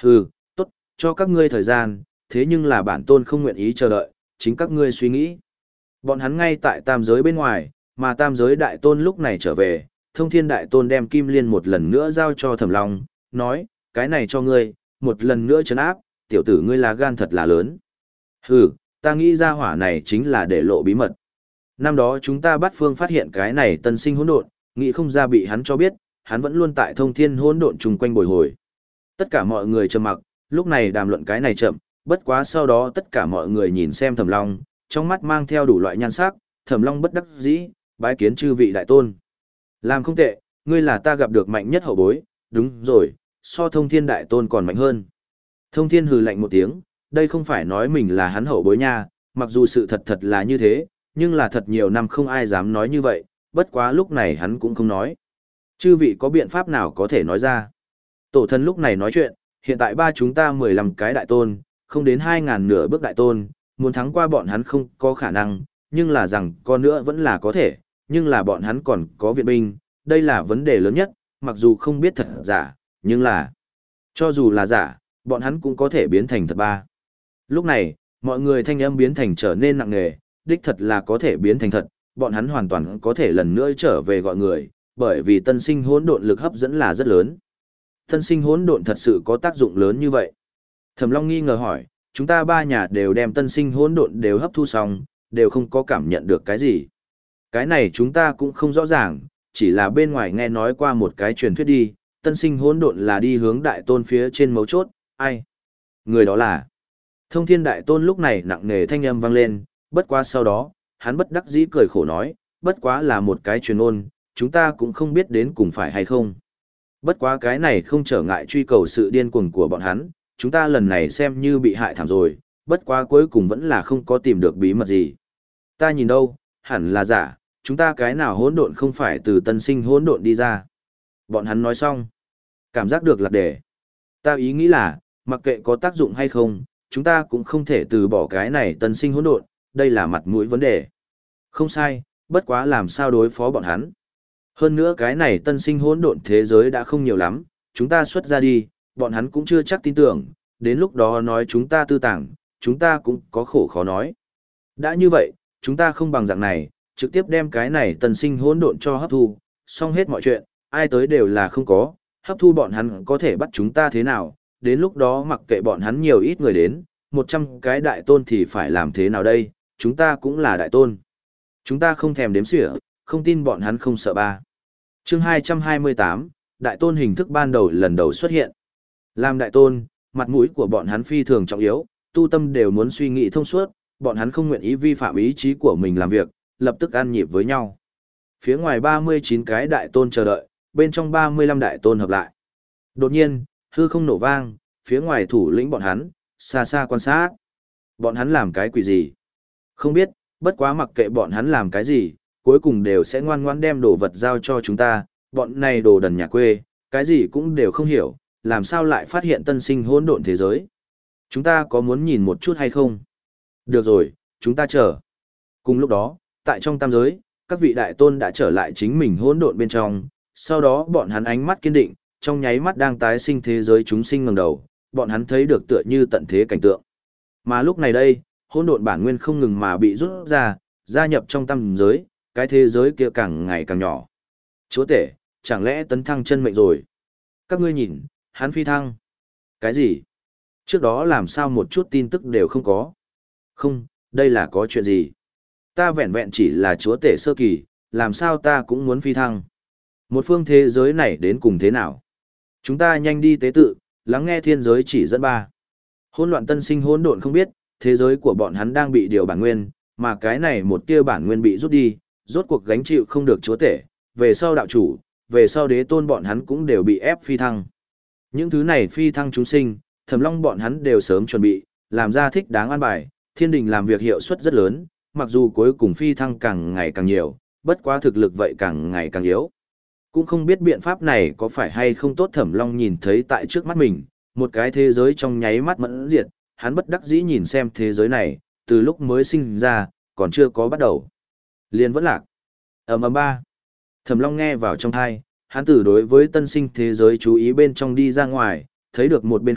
Hừ, tốt, cho các ngươi thời gian, thế nhưng là bản tôn không nguyện ý chờ đợi, chính các ngươi suy nghĩ. Bọn hắn ngay tại tam giới bên ngoài, mà tam giới đại tôn lúc này trở về, thông thiên đại tôn đem kim liên một lần nữa giao cho Thẩm Long, nói, cái này cho ngươi, một lần nữa trấn áp, tiểu tử ngươi là gan thật là lớn. Hừ, ta nghĩ ra hỏa này chính là để lộ bí mật. Năm đó chúng ta bắt phương phát hiện cái này tân sinh hỗn độn, nghĩ không ra bị hắn cho biết, hắn vẫn luôn tại thông thiên hỗn độn chung quanh bồi hồi. Tất cả mọi người trầm mặc, lúc này đàm luận cái này chậm, bất quá sau đó tất cả mọi người nhìn xem Thẩm Long, trong mắt mang theo đủ loại nhan sắc, Thẩm Long bất đắc dĩ, bái kiến chư vị đại tôn. Làm không tệ, ngươi là ta gặp được mạnh nhất hậu bối, đúng rồi, so thông thiên đại tôn còn mạnh hơn. Thông thiên hừ lạnh một tiếng, đây không phải nói mình là hắn hậu bối nha, mặc dù sự thật thật là như thế, nhưng là thật nhiều năm không ai dám nói như vậy, bất quá lúc này hắn cũng không nói. Chư vị có biện pháp nào có thể nói ra? Tổ thân lúc này nói chuyện, hiện tại ba chúng ta mười lăm cái đại tôn, không đến hai ngàn nửa bước đại tôn, muốn thắng qua bọn hắn không có khả năng, nhưng là rằng con nữa vẫn là có thể, nhưng là bọn hắn còn có viện binh, đây là vấn đề lớn nhất, mặc dù không biết thật giả, nhưng là, cho dù là giả, bọn hắn cũng có thể biến thành thật ba. Lúc này, mọi người thanh âm biến thành trở nên nặng nề, đích thật là có thể biến thành thật, bọn hắn hoàn toàn có thể lần nữa trở về gọi người, bởi vì tân sinh hỗn độn lực hấp dẫn là rất lớn. Tân sinh hỗn độn thật sự có tác dụng lớn như vậy. Thẩm Long nghi ngờ hỏi, chúng ta ba nhà đều đem tân sinh hỗn độn đều hấp thu xong, đều không có cảm nhận được cái gì. Cái này chúng ta cũng không rõ ràng, chỉ là bên ngoài nghe nói qua một cái truyền thuyết đi, tân sinh hỗn độn là đi hướng đại tôn phía trên mấu chốt, ai? Người đó là Thông Thiên đại tôn. Lúc này nặng nề thanh âm vang lên, bất quá sau đó, hắn bất đắc dĩ cười khổ nói, bất quá là một cái truyền ôn, chúng ta cũng không biết đến cùng phải hay không. Bất quá cái này không trở ngại truy cầu sự điên cuồng của bọn hắn, chúng ta lần này xem như bị hại thảm rồi, bất quá cuối cùng vẫn là không có tìm được bí mật gì. Ta nhìn đâu, hẳn là giả, chúng ta cái nào hỗn độn không phải từ tân sinh hỗn độn đi ra. Bọn hắn nói xong, cảm giác được lạc đề. Ta ý nghĩ là, mặc kệ có tác dụng hay không, chúng ta cũng không thể từ bỏ cái này tân sinh hỗn độn, đây là mặt mũi vấn đề. Không sai, bất quá làm sao đối phó bọn hắn. Hơn nữa cái này tân sinh hỗn độn thế giới đã không nhiều lắm, chúng ta xuất ra đi, bọn hắn cũng chưa chắc tin tưởng, đến lúc đó nói chúng ta tư tàng, chúng ta cũng có khổ khó nói. Đã như vậy, chúng ta không bằng dạng này, trực tiếp đem cái này tân sinh hỗn độn cho hấp thu, xong hết mọi chuyện, ai tới đều là không có, hấp thu bọn hắn có thể bắt chúng ta thế nào, đến lúc đó mặc kệ bọn hắn nhiều ít người đến, một trăm cái đại tôn thì phải làm thế nào đây, chúng ta cũng là đại tôn. Chúng ta không thèm đếm xỉa, không tin bọn hắn không sợ ba. Chương hai trăm hai mươi tám, đại tôn hình thức ban đầu lần đầu xuất hiện. Làm đại tôn, mặt mũi của bọn hắn phi thường trọng yếu, tu tâm đều muốn suy nghĩ thông suốt, bọn hắn không nguyện ý vi phạm ý chí của mình làm việc, lập tức ăn nhịp với nhau. Phía ngoài ba mươi chín cái đại tôn chờ đợi, bên trong ba mươi lăm đại tôn hợp lại. Đột nhiên, hư không nổ vang, phía ngoài thủ lĩnh bọn hắn, xa xa quan sát. Bọn hắn làm cái quỷ gì? Không biết, bất quá mặc kệ bọn hắn làm cái gì, cuối cùng đều sẽ ngoan ngoãn đem đồ vật giao cho chúng ta, bọn này đồ đần nhà quê, cái gì cũng đều không hiểu, làm sao lại phát hiện tân sinh hỗn độn thế giới. Chúng ta có muốn nhìn một chút hay không? Được rồi, chúng ta chờ. Cùng lúc đó, tại trong tam giới, các vị đại tôn đã trở lại chính mình hỗn độn bên trong, sau đó bọn hắn ánh mắt kiên định, trong nháy mắt đang tái sinh thế giới chúng sinh ngẩng đầu, bọn hắn thấy được tựa như tận thế cảnh tượng. Mà lúc này đây, hỗn độn bản nguyên không ngừng mà bị rút ra, gia nhập trong tam giới, cái thế giới kia càng ngày càng nhỏ. Chúa tể, chẳng lẽ tấn thăng chân mệnh rồi? Các ngươi nhìn, hắn phi thăng. Cái gì? Trước đó làm sao một chút tin tức đều không có? Không, đây là có chuyện gì? Ta vẹn vẹn chỉ là chúa tể sơ kỳ, làm sao ta cũng muốn phi thăng? Một phương thế giới này đến cùng thế nào? Chúng ta nhanh đi tế tự, lắng nghe thiên giới chỉ dẫn ba. Hỗn loạn tân sinh hỗn độn không biết, thế giới của bọn hắn đang bị điều bản nguyên, mà cái này một tia bản nguyên bị rút đi, rốt cuộc gánh chịu không được chúa tể, về sau đạo chủ, về sau đế tôn bọn hắn cũng đều bị ép phi thăng. Những thứ này phi thăng chúng sinh, Thẩm Long bọn hắn đều sớm chuẩn bị, làm ra thích đáng an bài, thiên đình làm việc hiệu suất rất lớn, mặc dù cuối cùng phi thăng càng ngày càng nhiều, bất quá thực lực vậy càng ngày càng yếu. Cũng không biết biện pháp này có phải hay không tốt. Thẩm Long nhìn thấy tại trước mắt mình, một cái thế giới trong nháy mắt mẫn diệt, hắn bất đắc dĩ nhìn xem thế giới này, từ lúc mới sinh ra, còn chưa có bắt đầu. Liên vẫn lạc. Ầm ầm ba. Thẩm Long nghe vào trong tai, hắn từ đối với tân sinh thế giới chú ý bên trong đi ra ngoài, thấy được một bên khác,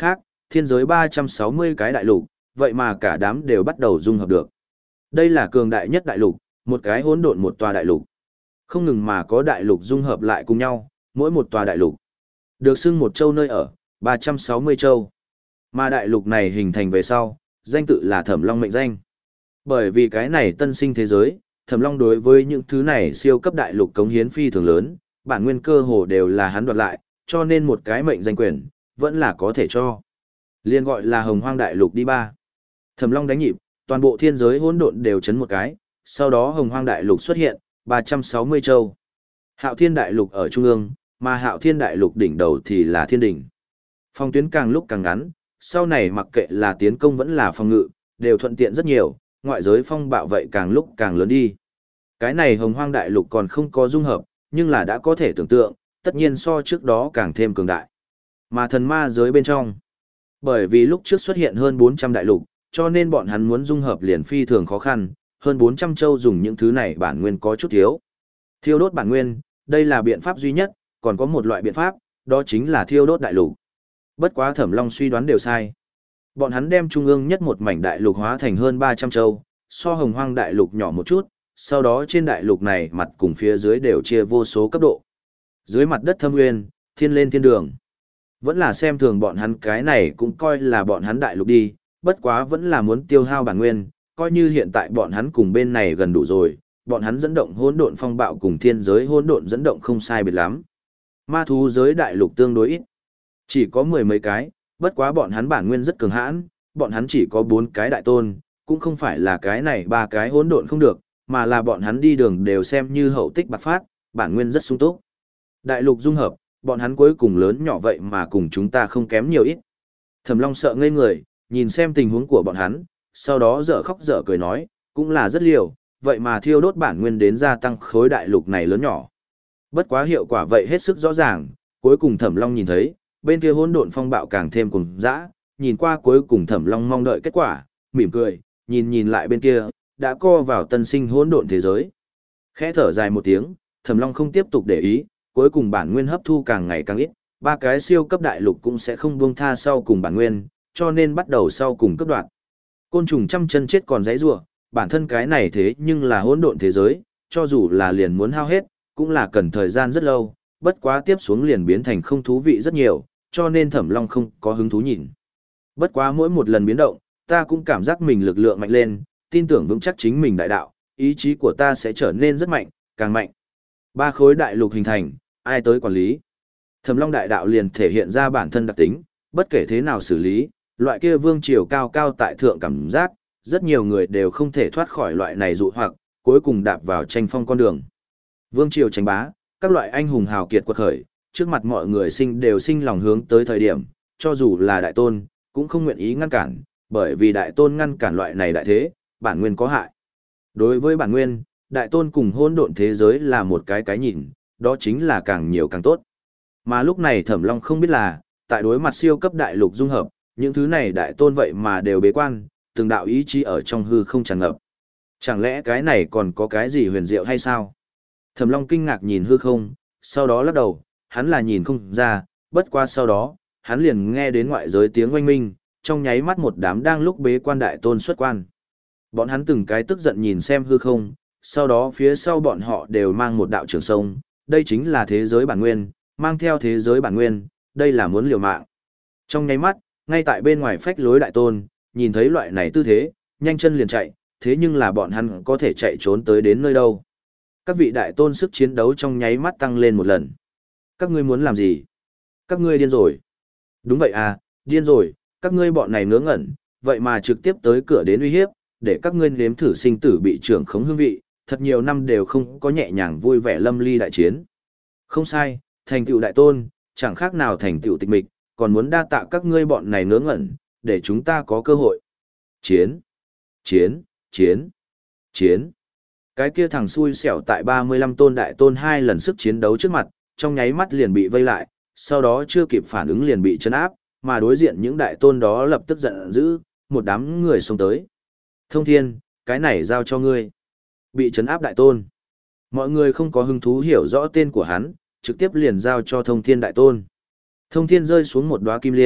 thiên giới ba trăm sáu mươi cái đại lục, vậy mà cả đám đều bắt đầu dung hợp được. Đây là cường đại nhất đại lục, một cái hỗn độn một tòa đại lục. Không ngừng mà có đại lục dung hợp lại cùng nhau, mỗi một tòa đại lục được xưng một châu nơi ở, ba trăm sáu mươi châu. Mà đại lục này hình thành về sau, danh tự là Thẩm Long mệnh danh. Bởi vì cái này tân sinh thế giới, Thẩm Long đối với những thứ này siêu cấp đại lục cống hiến phi thường lớn, bản nguyên cơ hồ đều là hắn đoạt lại, cho nên một cái mệnh danh quyền, vẫn là có thể cho. Liên gọi là Hồng Hoang đại lục đi ba. Thẩm Long đánh nhịp, toàn bộ thiên giới hỗn độn đều chấn một cái, sau đó Hồng Hoang đại lục xuất hiện, ba trăm sáu mươi châu. Hạo Thiên đại lục ở trung ương, mà Hạo Thiên đại lục đỉnh đầu thì là Thiên đỉnh. Phong tuyến càng lúc càng ngắn, sau này mặc kệ là tiến công vẫn là phòng ngự, đều thuận tiện rất nhiều, ngoại giới phong bạo vậy càng lúc càng lớn đi. Cái này Hồng Hoang đại lục còn không có dung hợp, nhưng là đã có thể tưởng tượng, tất nhiên so trước đó càng thêm cường đại. Mà thần ma giới bên trong, bởi vì lúc trước xuất hiện hơn bốn trăm đại lục, cho nên bọn hắn muốn dung hợp liền phi thường khó khăn, hơn bốn trăm châu dùng những thứ này bản nguyên có chút thiếu. Thiêu đốt bản nguyên, đây là biện pháp duy nhất, còn có một loại biện pháp, đó chính là thiêu đốt đại lục. Bất quá Thẩm Long suy đoán đều sai. Bọn hắn đem trung ương nhất một mảnh đại lục hóa thành hơn ba trăm châu, so Hồng Hoang đại lục nhỏ một chút, sau đó trên đại lục này mặt cùng phía dưới đều chia vô số cấp độ. Dưới mặt đất thâm nguyên, thiên lên thiên đường. Vẫn là xem thường bọn hắn cái này cũng coi là bọn hắn đại lục đi, bất quá vẫn là muốn tiêu hao bản nguyên, coi như hiện tại bọn hắn cùng bên này gần đủ rồi, bọn hắn dẫn động hỗn độn phong bạo cùng thiên giới hỗn độn dẫn động không sai biệt lắm. Ma thú giới đại lục tương đối ít, chỉ có mười mấy cái, bất quá bọn hắn bản nguyên rất cường hãn, bọn hắn chỉ có bốn cái đại tôn, cũng không phải là cái này ba cái hỗn độn không được, mà là bọn hắn đi đường đều xem như hậu tích bạc phát, bản nguyên rất sung túc. Đại lục dung hợp, bọn hắn cuối cùng lớn nhỏ vậy mà cùng chúng ta không kém nhiều ít. Thẩm Long sợ ngây người, nhìn xem tình huống của bọn hắn, sau đó dở khóc dở cười nói, cũng là rất liều, vậy mà thiêu đốt bản nguyên đến gia tăng khối đại lục này lớn nhỏ. Bất quá hiệu quả vậy hết sức rõ ràng, cuối cùng Thẩm Long nhìn thấy, bên kia hỗn độn phong bạo càng thêm cùng dã, nhìn qua cuối cùng Thẩm Long mong đợi kết quả, mỉm cười, nhìn nhìn lại bên kia, đã co vào tân sinh hỗn độn thế giới. Khẽ thở dài một tiếng, Thẩm Long không tiếp tục để ý, cuối cùng bản nguyên hấp thu càng ngày càng ít, ba cái siêu cấp đại lục cũng sẽ không buông tha sau cùng bản nguyên, cho nên bắt đầu sau cùng cấp đoạn. Côn trùng trăm chân chết còn dãy rủa, bản thân cái này thế nhưng là hỗn độn thế giới, cho dù là liền muốn hao hết, cũng là cần thời gian rất lâu, bất quá tiếp xuống liền biến thành không thú vị rất nhiều, cho nên Thẩm Long không có hứng thú nhìn. Bất quá mỗi một lần biến động, ta cũng cảm giác mình lực lượng mạnh lên, tin tưởng vững chắc chính mình đại đạo, ý chí của ta sẽ trở nên rất mạnh, càng mạnh. Ba khối đại lục hình thành, ai tới quản lý? Thẩm Long đại đạo liền thể hiện ra bản thân đặc tính, bất kể thế nào xử lý, loại kia vương triều cao cao tại thượng cảm giác, rất nhiều người đều không thể thoát khỏi loại này dụ hoặc, cuối cùng đạp vào tranh phong con đường. Vương triều tranh bá, các loại anh hùng hào kiệt quật khởi, trước mặt mọi người sinh đều sinh lòng hướng tới thời điểm, cho dù là đại tôn, cũng không nguyện ý ngăn cản, bởi vì đại tôn ngăn cản loại này đại thế, bản nguyên có hại. Đối với bản nguyên, đại tôn cùng hỗn độn thế giới là một cái cái nhìn, đó chính là càng nhiều càng tốt. Mà lúc này Thẩm Long không biết là, tại đối mặt siêu cấp đại lục dung hợp, những thứ này đại tôn vậy mà đều bế quan, từng đạo ý chí ở trong hư không tràn ngập. Chẳng lẽ cái này còn có cái gì huyền diệu hay sao? Thẩm Long kinh ngạc nhìn hư không, sau đó lắc đầu, hắn là nhìn không ra, bất qua sau đó, hắn liền nghe đến ngoại giới tiếng oanh minh, trong nháy mắt một đám đang lúc bế quan đại tôn xuất quan. Bọn hắn từng cái tức giận nhìn xem hư không, sau đó phía sau bọn họ đều mang một đạo trường sông, đây chính là thế giới bản nguyên, mang theo thế giới bản nguyên, đây là muốn liều mạng. Trong nháy mắt, ngay tại bên ngoài phách lối đại tôn, nhìn thấy loại này tư thế, nhanh chân liền chạy, thế nhưng là bọn hắn có thể chạy trốn tới đến nơi đâu. Các vị đại tôn sức chiến đấu trong nháy mắt tăng lên một lần. Các ngươi muốn làm gì? Các ngươi điên rồi. Đúng vậy à, điên rồi, các ngươi bọn này ngớ ngẩn, vậy mà trực tiếp tới cửa đến uy hiếp, để các ngươi nếm thử sinh tử bị trưởng khống hương vị, thật nhiều năm đều không có nhẹ nhàng vui vẻ lâm ly đại chiến. Không sai, thành tựu đại tôn, chẳng khác nào thành tựu tịch mịch, còn muốn đa tạ các ngươi bọn này ngớ ngẩn, để chúng ta có cơ hội. Chiến, chiến, chiến, chiến. Cái kia thằng xui xẻo tại ba mươi lăm tôn đại tôn hai lần sức chiến đấu trước mặt, trong nháy mắt liền bị vây lại, sau đó chưa kịp phản ứng liền bị chấn áp, mà đối diện những đại tôn đó lập tức giận dữ, một đám người xông tới. Thông Thiên, cái này giao cho ngươi. Bị chấn áp đại tôn. Mọi người không có hứng thú hiểu rõ tên của hắn, trực tiếp liền giao cho Thông Thiên đại tôn. Thông Thiên rơi xuống một đóa kim liên,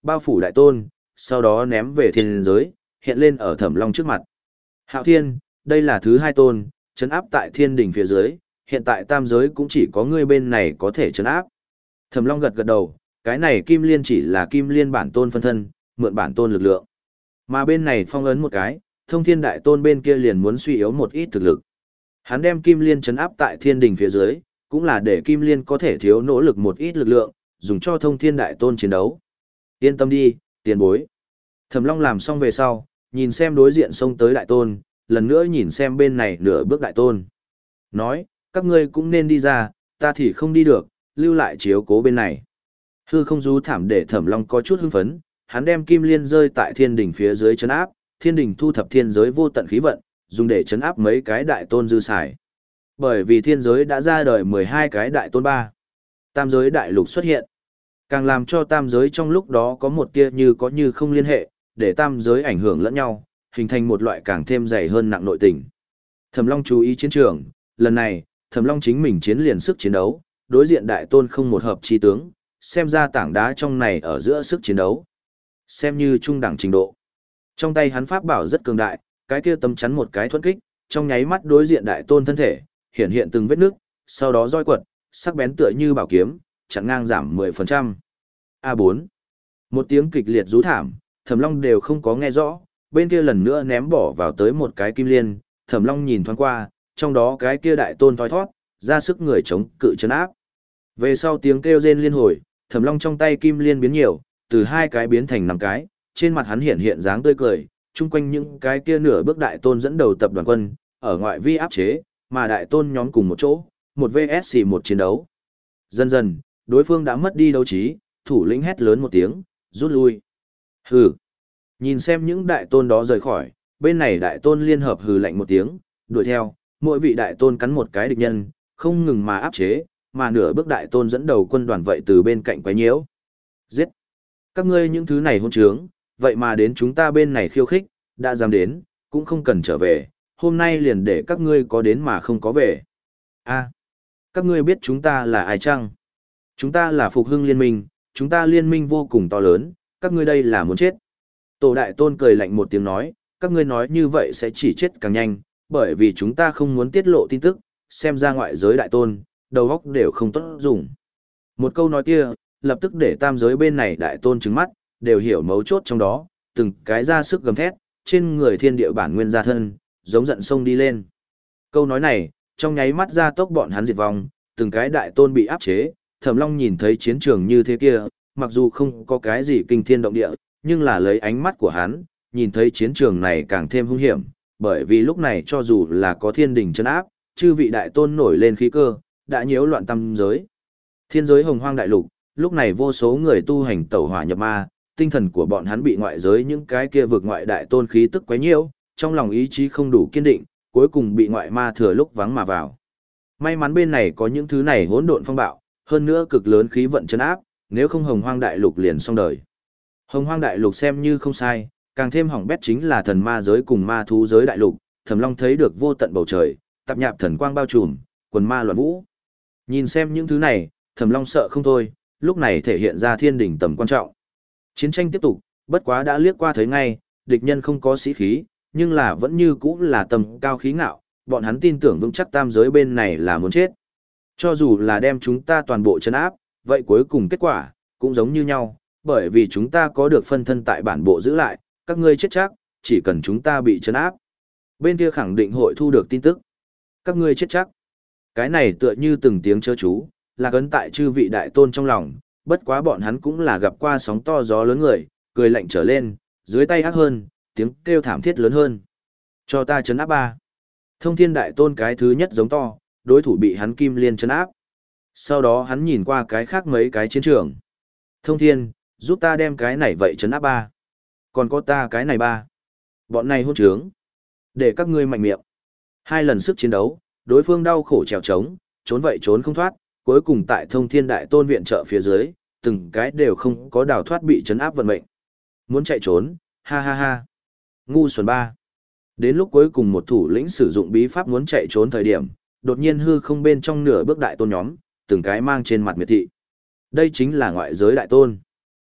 bao phủ đại tôn, sau đó ném về thiên giới, hiện lên ở Thẩm Long trước mặt. Hạo Thiên, đây là thứ hai tôn, trấn áp tại thiên đỉnh phía dưới, hiện tại tam giới cũng chỉ có ngươi bên này có thể trấn áp. Thẩm Long gật gật đầu, cái này Kim Liên chỉ là Kim Liên bản tôn phân thân, mượn bản tôn lực lượng. Mà bên này phong ấn một cái, Thông Thiên Đại Tôn bên kia liền muốn suy yếu một ít thực lực. Hắn đem Kim Liên trấn áp tại thiên đỉnh phía dưới, cũng là để Kim Liên có thể thiếu nỗ lực một ít lực lượng, dùng cho Thông Thiên Đại Tôn chiến đấu. Yên tâm đi, tiền bối. Thẩm Long làm xong về sau, nhìn xem đối diện xông tới Đại Tôn, lần nữa nhìn xem bên này nửa bước Đại Tôn. Nói, các ngươi cũng nên đi ra, ta thì không đi được, lưu lại chiếu cố bên này. Hư không du thảm để Thẩm Long có chút hưng phấn, hắn đem Kim Liên rơi tại thiên đỉnh phía dưới trấn áp, thiên đỉnh thu thập thiên giới vô tận khí vận, dùng để trấn áp mấy cái đại tôn dư xài. Bởi vì thiên giới đã ra đời mười hai cái đại tôn ba. Tam giới đại lục xuất hiện. Càng làm cho tam giới trong lúc đó có một tia như có như không liên hệ, để tam giới ảnh hưởng lẫn nhau, hình thành một loại càng thêm dày hơn nặng nội tình. Thẩm Long chú ý chiến trường, lần này, Thẩm Long chính mình chiến liền sức chiến đấu, đối diện đại tôn không một hợp chi tướng, xem ra tảng đá trong này ở giữa sức chiến đấu. Xem như trung đẳng trình độ. Trong tay hắn pháp bảo rất cường đại, cái kia tấm chắn một cái thuẫn kích, trong nháy mắt đối diện đại tôn thân thể, hiện hiện từng vết nước, sau đó roi quật, sắc bén tựa như bảo kiếm, chặn ngang giảm mười phần trăm. a bốn. Một tiếng kịch liệt rú thảm, Thẩm Long đều không có nghe rõ, bên kia lần nữa ném bỏ vào tới một cái kim liên, Thẩm Long nhìn thoáng qua, trong đó cái kia đại tôn thoi thoát, ra sức người chống cự chấn áp. Về sau tiếng kêu rên liên hồi, Thẩm Long trong tay kim liên biến nhiều, từ hai cái biến thành năm cái, trên mặt hắn hiện hiện dáng tươi cười, chung quanh những cái kia nửa bước đại tôn dẫn đầu tập đoàn quân, ở ngoại vi áp chế, mà đại tôn nhóm cùng một chỗ, một vs một chiến đấu. Dần dần, đối phương đã mất đi đấu trí, thủ lĩnh hét lớn một tiếng, rút lui. Hừ. Nhìn xem những đại tôn đó rời khỏi, bên này đại tôn liên hợp hừ lạnh một tiếng, đuổi theo, mỗi vị đại tôn cắn một cái địch nhân, không ngừng mà áp chế, mà nửa bước đại tôn dẫn đầu quân đoàn vậy từ bên cạnh quấy nhiễu. Giết! Các ngươi những thứ này hôn trướng, vậy mà đến chúng ta bên này khiêu khích, đã dám đến, cũng không cần trở về, hôm nay liền để các ngươi có đến mà không có về. A, các ngươi biết chúng ta là ai chăng? Chúng ta là Phục Hưng Liên minh, chúng ta liên minh vô cùng to lớn, các ngươi đây là muốn chết. Tổ đại tôn cười lạnh một tiếng nói, các ngươi nói như vậy sẽ chỉ chết càng nhanh, bởi vì chúng ta không muốn tiết lộ tin tức, xem ra ngoại giới đại tôn, đầu óc đều không tốt dùng. Một câu nói kia, lập tức để tam giới bên này đại tôn trứng mắt, đều hiểu mấu chốt trong đó, từng cái ra sức gầm thét, trên người thiên địa bản nguyên ra thân, giống giận sông đi lên. Câu nói này, trong nháy mắt ra tốc bọn hắn diệt vong, từng cái đại tôn bị áp chế, Thẩm Long nhìn thấy chiến trường như thế kia, mặc dù không có cái gì kinh thiên động địa, nhưng là lấy ánh mắt của hắn, nhìn thấy chiến trường này càng thêm hung hiểm, bởi vì lúc này cho dù là có thiên đình chân áp, chư vị đại tôn nổi lên khí cơ, đã nhiễu loạn tam giới. Thiên giới hồng hoang đại lục, lúc này vô số người tu hành tẩu hỏa nhập ma, tinh thần của bọn hắn bị ngoại giới những cái kia vực ngoại đại tôn khí tức quấy nhiễu, trong lòng ý chí không đủ kiên định, cuối cùng bị ngoại ma thừa lúc vắng mà vào. May mắn bên này có những thứ này hỗn độn phong bạo, hơn nữa cực lớn khí vận chân áp, nếu không hồng hoang đại lục liền xong đời. Hồng hoang đại lục xem như không sai, càng thêm hỏng bét chính là thần ma giới cùng ma thú giới đại lục, Thẩm Long thấy được vô tận bầu trời, tạp nhạp thần quang bao trùm, quần ma loạn vũ. Nhìn xem những thứ này, Thẩm Long sợ không thôi, lúc này thể hiện ra thiên đỉnh tầm quan trọng. Chiến tranh tiếp tục, bất quá đã liếc qua thấy ngay, địch nhân không có sĩ khí, nhưng là vẫn như cũ là tầm cao khí ngạo, bọn hắn tin tưởng vững chắc tam giới bên này là muốn chết. Cho dù là đem chúng ta toàn bộ trấn áp, vậy cuối cùng kết quả, cũng giống như nhau, bởi vì chúng ta có được phân thân tại bản bộ giữ lại, các ngươi chết chắc, chỉ cần chúng ta bị trấn áp. Bên kia khẳng định hội thu được tin tức. Các ngươi chết chắc. Cái này tựa như từng tiếng chớ chú, là cấn tại chư vị đại tôn trong lòng, bất quá bọn hắn cũng là gặp qua sóng to gió lớn người, cười lạnh trở lên, dưới tay ác hơn, tiếng kêu thảm thiết lớn hơn. Cho ta trấn áp ba. Thông thiên đại tôn cái thứ nhất giống to, đối thủ bị hắn kim liên trấn áp. Sau đó hắn nhìn qua cái khác mấy cái chiến trường. Thông thiên, giúp ta đem cái này vậy trấn áp ba. Còn có ta cái này ba. Bọn này hôn trướng. Để các ngươi mạnh miệng. Hai lần sức chiến đấu, đối phương đau khổ trèo trống, trốn vậy trốn không thoát, cuối cùng tại thông thiên đại tôn viện trợ phía dưới, từng cái đều không có đào thoát bị trấn áp vận mệnh. Muốn chạy trốn, ha ha ha. Ngu xuẩn ba. Đến lúc cuối cùng một thủ lĩnh sử dụng bí pháp muốn chạy trốn thời điểm, đột nhiên hư không bên trong nửa bước đại tôn nhóm, từng cái mang trên mặt miệt thị. Đây chính là ngoại giới đại tôn.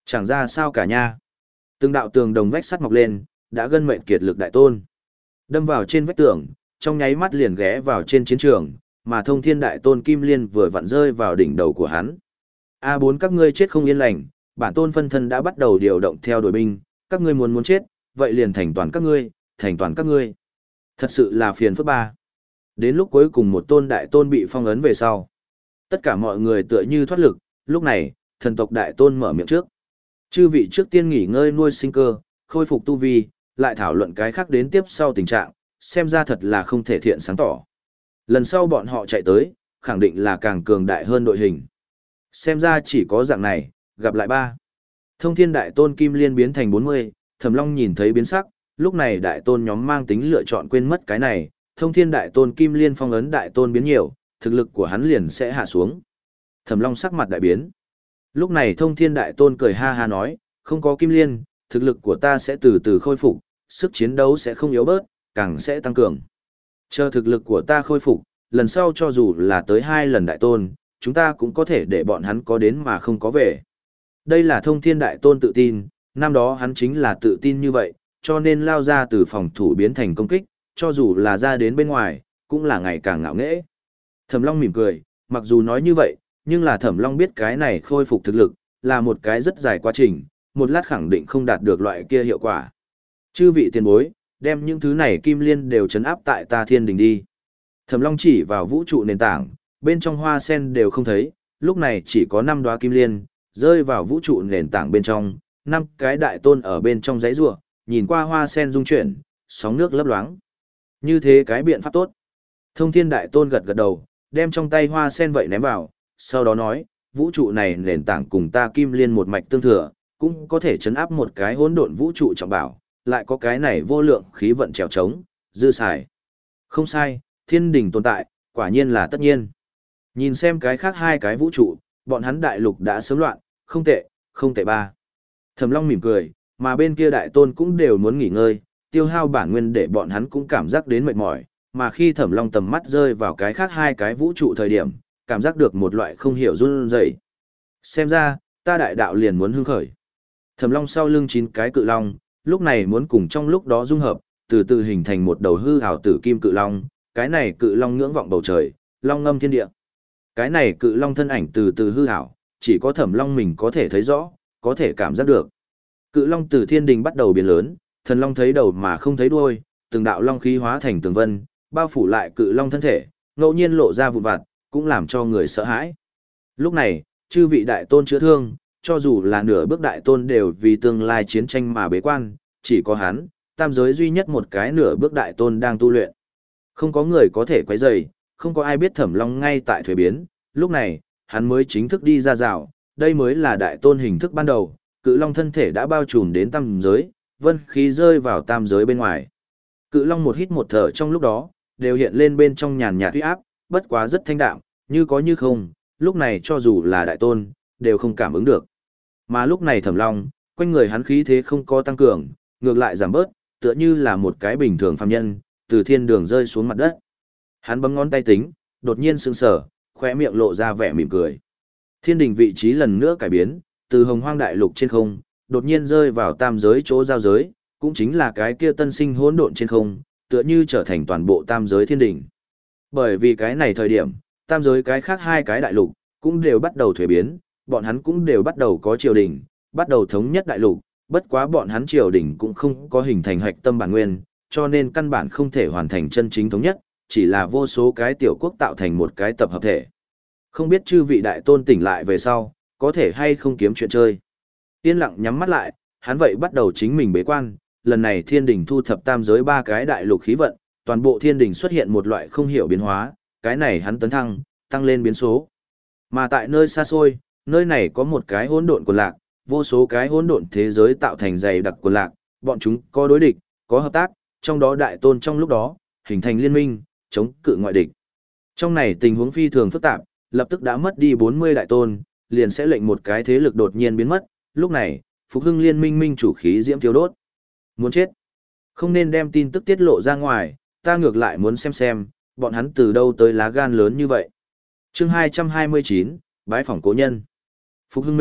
Chẳng ra sao cả nha. Từng đạo tường đồng vách sắt mọc lên, đã gân mệnh kiệt lực đại tôn. Đâm vào trên vách tường, trong nháy mắt liền ghé vào trên chiến trường, mà thông thiên đại tôn Kim Liên vừa vặn rơi vào đỉnh đầu của hắn. a bốn các ngươi chết không yên lành, bản tôn phân thân đã bắt đầu điều động theo đội binh, các ngươi muốn muốn chết, vậy liền thành toàn các ngươi, thành toàn các ngươi. Thật sự là phiền phức ba. Đến lúc cuối cùng một tôn đại tôn bị phong ấn về sau. Tất cả mọi người tựa như thoát lực, lúc này, thần tộc đại tôn mở miệng trước. Chư vị trước tiên nghỉ ngơi nuôi sinh cơ, khôi phục tu vi, lại thảo luận cái khác đến tiếp sau tình trạng, xem ra thật là không thể thiện sáng tỏ. Lần sau bọn họ chạy tới, khẳng định là càng cường đại hơn đội hình. Xem ra chỉ có dạng này, gặp lại ba. Thông thiên đại tôn Kim Liên biến thành bốn mươi, Thẩm Long nhìn thấy biến sắc, lúc này đại tôn nhóm mang tính lựa chọn quên mất cái này, thông thiên đại tôn Kim Liên phong ấn đại tôn biến nhiều, thực lực của hắn liền sẽ hạ xuống. Thẩm Long sắc mặt đại biến. Lúc này thông thiên đại tôn cười ha ha nói, không có Kim Liên, thực lực của ta sẽ từ từ khôi phục, sức chiến đấu sẽ không yếu bớt, càng sẽ tăng cường. Chờ thực lực của ta khôi phục, lần sau cho dù là tới hai lần đại tôn, chúng ta cũng có thể để bọn hắn có đến mà không có về. Đây là thông thiên đại tôn tự tin, năm đó hắn chính là tự tin như vậy, cho nên lao ra từ phòng thủ biến thành công kích, cho dù là ra đến bên ngoài, cũng là ngày càng ngạo nghễ. Thẩm Long mỉm cười, mặc dù nói như vậy, nhưng là Thẩm Long biết cái này khôi phục thực lực, là một cái rất dài quá trình, một lát khẳng định không đạt được loại kia hiệu quả. Chư vị tiền bối, đem những thứ này Kim Liên đều trấn áp tại ta thiên đình đi. Thẩm Long chỉ vào vũ trụ nền tảng, bên trong hoa sen đều không thấy, lúc này chỉ có năm đóa Kim Liên, rơi vào vũ trụ nền tảng bên trong, năm cái đại tôn ở bên trong giấy rùa, nhìn qua hoa sen rung chuyển, sóng nước lấp loáng. Như thế cái biện pháp tốt. Thông thiên đại tôn gật gật đầu, đem trong tay hoa sen vậy ném vào, sau đó nói, vũ trụ này nền tảng cùng ta Kim Liên một mạch tương thừa, cũng có thể chấn áp một cái hỗn độn vũ trụ trọng bảo, lại có cái này vô lượng khí vận trèo trống, dư xài. Không sai, thiên đình tồn tại, quả nhiên là tất nhiên. Nhìn xem cái khác hai cái vũ trụ, bọn hắn đại lục đã sớm loạn, không tệ, không tệ ba. Thẩm Long mỉm cười, mà bên kia đại tôn cũng đều muốn nghỉ ngơi, tiêu hao bản nguyên để bọn hắn cũng cảm giác đến mệt mỏi, mà khi Thẩm Long tầm mắt rơi vào cái khác hai cái vũ trụ thời điểm, cảm giác được một loại không hiểu run rẩy. Xem ra, ta đại đạo liền muốn hưng khởi. Thẩm Long sau lưng chín cái cự long, lúc này muốn cùng trong lúc đó dung hợp, từ từ hình thành một đầu hư ảo tử kim cự long, cái này cự long ngưỡng vọng bầu trời, long ngâm thiên địa. Cái này cự long thân ảnh từ từ hư ảo, chỉ có Thẩm Long mình có thể thấy rõ, có thể cảm giác được. Cự long từ thiên đình bắt đầu biến lớn, thần long thấy đầu mà không thấy đuôi, từng đạo long khí hóa thành tường vân, bao phủ lại cự long thân thể, ngẫu nhiên lộ ra vụn vặt, cũng làm cho người sợ hãi. Lúc này, chư vị đại tôn chữa thương, cho dù là nửa bước đại tôn đều vì tương lai chiến tranh mà bế quan, chỉ có hắn, tam giới duy nhất một cái nửa bước đại tôn đang tu luyện. Không có người có thể quấy rầy, không có ai biết Thẩm Long ngay tại thuế biến, lúc này, hắn mới chính thức đi ra rào, đây mới là đại tôn hình thức ban đầu, cự long thân thể đã bao trùm đến tam giới, vân khí rơi vào tam giới bên ngoài. Cự long một hít một thở trong lúc đó, đều hiện lên bên trong nhàn nhạt uy áp, bất quá rất thanh đạm, như có như không, lúc này cho dù là đại tôn, đều không cảm ứng được. Mà lúc này Thẩm Long, quanh người hắn khí thế không có tăng cường, ngược lại giảm bớt, tựa như là một cái bình thường phàm nhân, từ thiên đường rơi xuống mặt đất. Hắn bấm ngón tay tính, đột nhiên sững sờ, khóe miệng lộ ra vẻ mỉm cười. Thiên đình vị trí lần nữa cải biến, từ hồng hoang đại lục trên không, đột nhiên rơi vào tam giới chỗ giao giới, cũng chính là cái kia tân sinh hỗn độn trên không, tựa như trở thành toàn bộ tam giới thiên đình. Bởi vì cái này thời điểm, tam giới cái khác hai cái đại lục, cũng đều bắt đầu thuế biến, bọn hắn cũng đều bắt đầu có triều đình, bắt đầu thống nhất đại lục, bất quá bọn hắn triều đình cũng không có hình thành hạch tâm bản nguyên, cho nên căn bản không thể hoàn thành chân chính thống nhất, chỉ là vô số cái tiểu quốc tạo thành một cái tập hợp thể. Không biết chư vị đại tôn tỉnh lại về sau, có thể hay không kiếm chuyện chơi. Yên lặng nhắm mắt lại, hắn vậy bắt đầu chính mình bế quan, lần này thiên đình thu thập tam giới ba cái đại lục khí vận, toàn bộ thiên đình xuất hiện một loại không hiểu biến hóa, cái này hắn tấn thăng, tăng lên biến số. Mà tại nơi xa xôi, nơi này có một cái hỗn độn quần lạc, vô số cái hỗn độn thế giới tạo thành dày đặc quần lạc, bọn chúng có đối địch, có hợp tác, trong đó đại tôn trong lúc đó, hình thành liên minh, chống cự ngoại địch. Trong này tình huống phi thường phức tạp, lập tức đã mất đi bốn mươi đại tôn, liền sẽ lệnh một cái thế lực đột nhiên biến mất, lúc này, Phục Hưng Liên minh minh chủ khí diễm thiêu đốt. Muốn chết. Không nên đem tin tức tiết lộ ra ngoài, ta ngược lại muốn xem xem, bọn hắn từ đâu tới lá gan lớn như vậy. Chương hai trăm hai mươi chín, bái phỏng cố nhân. Phục Hưng Minh,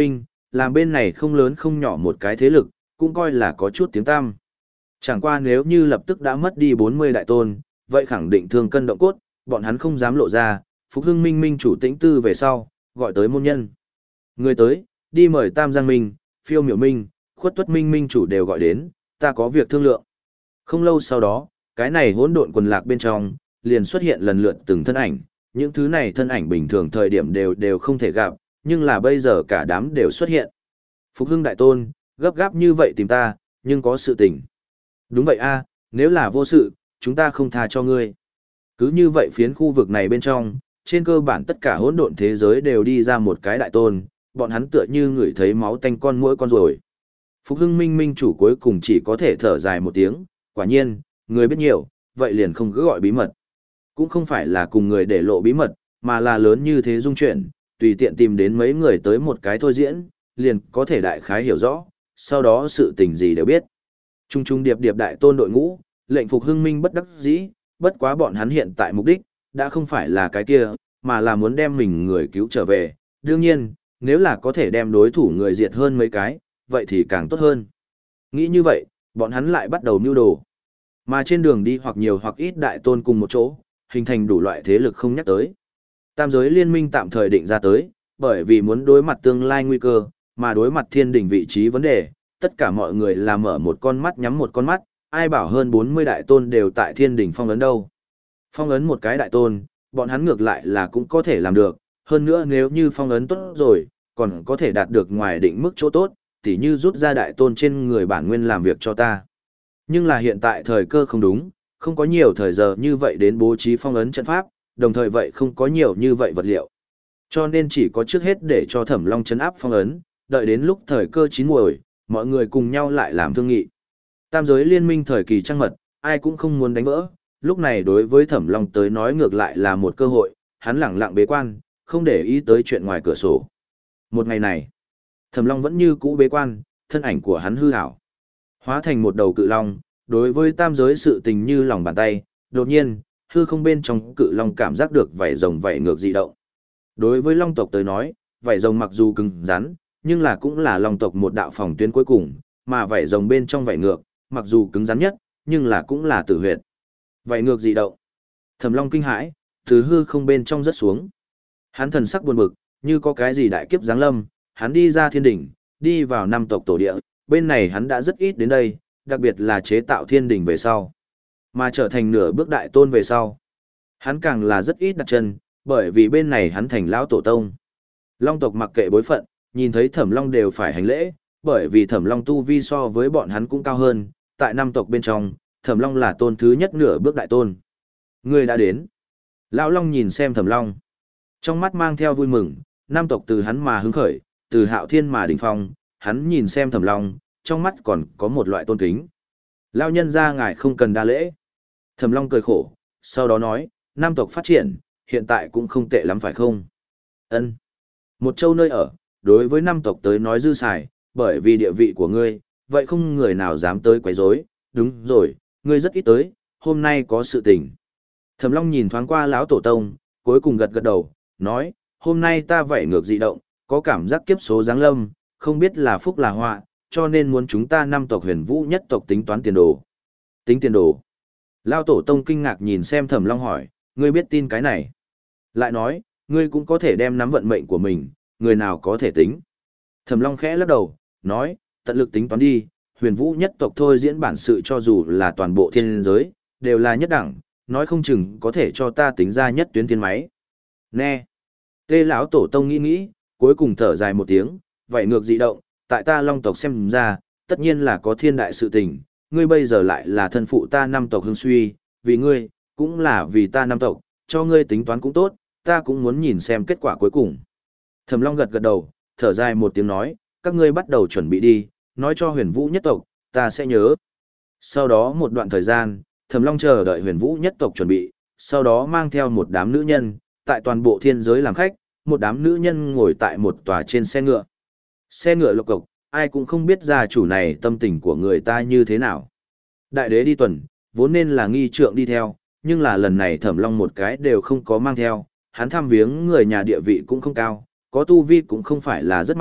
làm bên này không lớn không nhỏ một cái thế lực, cũng coi là có chút tiếng tăm. Chẳng qua nếu như lập tức đã mất đi bốn mươi đại tôn, vậy khẳng định thương cân động cốt, bọn hắn không dám lộ ra, Phục Hưng Minh Minh chủ tĩnh tư về sau, gọi tới môn nhân. Người tới, đi mời Tam Giang Minh, Phiêu Miểu Minh, Khuất Tuất Minh Minh chủ đều gọi đến, ta có việc thương lượng. Không lâu sau đó, cái này hỗn độn quần lạc bên trong, liền xuất hiện lần lượt từng thân ảnh, những thứ này thân ảnh bình thường thời điểm đều đều không thể gặp, nhưng là bây giờ cả đám đều xuất hiện. Phục Hưng đại tôn, gấp gáp như vậy tìm ta, nhưng có sự tình. Đúng vậy a, nếu là vô sự, chúng ta không tha cho ngươi. Cứ như vậy phiến khu vực này bên trong, trên cơ bản tất cả hỗn độn thế giới đều đi ra một cái đại tôn, bọn hắn tựa như ngửi thấy máu tanh con muỗi con rồi. Phục Hưng Minh Minh chủ cuối cùng chỉ có thể thở dài một tiếng, quả nhiên, người biết nhiều, vậy liền không cứ gọi bí mật. Cũng không phải là cùng người để lộ bí mật, mà là lớn như thế dung chuyển, tùy tiện tìm đến mấy người tới một cái thôi diễn, liền có thể đại khái hiểu rõ, sau đó sự tình gì đều biết. Trung trung điệp điệp đại tôn đội ngũ, lệnh Phục Hưng Minh bất đắc dĩ, bất quá bọn hắn hiện tại mục đích, đã không phải là cái kia, mà là muốn đem mình người cứu trở về. Đương nhiên, nếu là có thể đem đối thủ người diệt hơn mấy cái, vậy thì càng tốt hơn. Nghĩ như vậy, bọn hắn lại bắt đầu mưu đồ. Mà trên đường đi hoặc nhiều hoặc ít đại tôn cùng một chỗ, hình thành đủ loại thế lực không nhắc tới. Tam giới liên minh tạm thời định ra tới, bởi vì muốn đối mặt tương lai nguy cơ, mà đối mặt thiên đỉnh vị trí vấn đề, tất cả mọi người là mở một con mắt nhắm một con mắt, ai bảo hơn bốn mươi đại tôn đều tại thiên đỉnh phong ấn đâu. Phong ấn một cái đại tôn, bọn hắn ngược lại là cũng có thể làm được, hơn nữa nếu như phong ấn tốt rồi, còn có thể đạt được ngoài định mức chỗ tốt, tỉ như rút ra đại tôn trên người bản nguyên làm việc cho ta. Nhưng là hiện tại thời cơ không đúng, không có nhiều thời giờ như vậy đến bố trí phong ấn trận pháp, đồng thời vậy không có nhiều như vậy vật liệu. Cho nên chỉ có trước hết để cho Thẩm Long trấn áp phong ấn, đợi đến lúc thời cơ chín muồi, mọi người cùng nhau lại làm thương nghị. Tam giới liên minh thời kỳ trăng mật, ai cũng không muốn đánh vỡ, lúc này đối với Thẩm Long tới nói ngược lại là một cơ hội, hắn lẳng lặng bế quan, không để ý tới chuyện ngoài cửa sổ. Một ngày này, Thẩm Long vẫn như cũ bế quan, thân ảnh của hắn hư ảo, hóa thành một đầu cự long, đối với tam giới sự tình như lòng bàn tay, đột nhiên, hư không bên trong cự long cảm giác được vảy rồng vảy ngược dị động. Đối với long tộc tới nói, vảy rồng mặc dù cứng rắn, nhưng là cũng là long tộc một đạo phòng tuyến cuối cùng, mà vảy rồng bên trong vảy ngược, mặc dù cứng rắn nhất, nhưng là cũng là tử huyệt. Vảy ngược dị động. Thẩm Long kinh hãi, từ hư không bên trong rất xuống. Hắn thần sắc buồn bực, như có cái gì đại kiếp giáng lâm, hắn đi ra thiên đỉnh, đi vào năm tộc tổ địa, bên này hắn đã rất ít đến đây, đặc biệt là chế tạo thiên đỉnh về sau. Mà trở thành nửa bước đại tôn về sau. Hắn càng là rất ít đặt chân, bởi vì bên này hắn thành lão tổ tông. Long tộc mặc kệ bối phận, nhìn thấy Thẩm Long đều phải hành lễ, bởi vì Thẩm Long tu vi so với bọn hắn cũng cao hơn, tại năm tộc bên trong, Thẩm Long là tôn thứ nhất nửa bước đại tôn. Người đã đến. Lão Long nhìn xem Thẩm Long, trong mắt mang theo vui mừng, năm tộc từ hắn mà hứng khởi, từ Hạo Thiên mà đỉnh phong, hắn nhìn xem Thẩm Long, trong mắt còn có một loại tôn kính. Lão nhân gia ngài không cần đa lễ. Thẩm Long cười khổ, sau đó nói, năm tộc phát triển, hiện tại cũng không tệ lắm phải không? Ân. Một châu nơi ở, đối với năm tộc tới nói dư xài, bởi vì địa vị của ngươi, vậy không người nào dám tới quấy rối. Đúng rồi, ngươi rất ít tới, hôm nay có sự tình. Thẩm Long nhìn thoáng qua lão tổ tông, cuối cùng gật gật đầu, nói, hôm nay ta vảy ngược dị động, có cảm giác kiếp số giáng lâm, không biết là phúc là họa, cho nên muốn chúng ta năm tộc huyền vũ nhất tộc tính toán tiền đồ. Tính tiền đồ. Lão tổ tông kinh ngạc nhìn xem Thẩm Long hỏi, ngươi biết tin cái này? Lại nói, ngươi cũng có thể đem nắm vận mệnh của mình, người nào có thể tính. Thẩm Long khẽ lắc đầu, nói, tận lực tính toán đi, huyền vũ nhất tộc thôi diễn bản sự cho dù là toàn bộ thiên giới, đều là nhất đẳng, nói không chừng có thể cho ta tính ra nhất tuyến thiên máy. Nè. Tê lão tổ tông nghĩ nghĩ, cuối cùng thở dài một tiếng, vậy ngược dị động, tại ta Long tộc xem ra, tất nhiên là có thiên đại sự tình, ngươi bây giờ lại là thân phụ ta năm tộc hưng suy, vì ngươi, cũng là vì ta năm tộc, cho ngươi tính toán cũng tốt, ta cũng muốn nhìn xem kết quả cuối cùng. Thẩm Long gật gật đầu, thở dài một tiếng nói, các ngươi bắt đầu chuẩn bị đi, nói cho huyền vũ nhất tộc, ta sẽ nhớ. Sau đó một đoạn thời gian, Thẩm Long chờ đợi huyền vũ nhất tộc chuẩn bị, sau đó mang theo một đám nữ nhân, tại toàn bộ thiên giới làm khách, một đám nữ nhân ngồi tại một tòa trên xe ngựa. Xe ngựa lộc cộc, ai cũng không biết gia chủ này tâm tình của người ta như thế nào. Đại đế đi tuần, vốn nên là nghi trượng đi theo, nhưng là lần này Thẩm Long một cái đều không có mang theo, hắn thăm viếng người nhà địa vị cũng không cao, có tu vi cũng không phải là rất mạnh,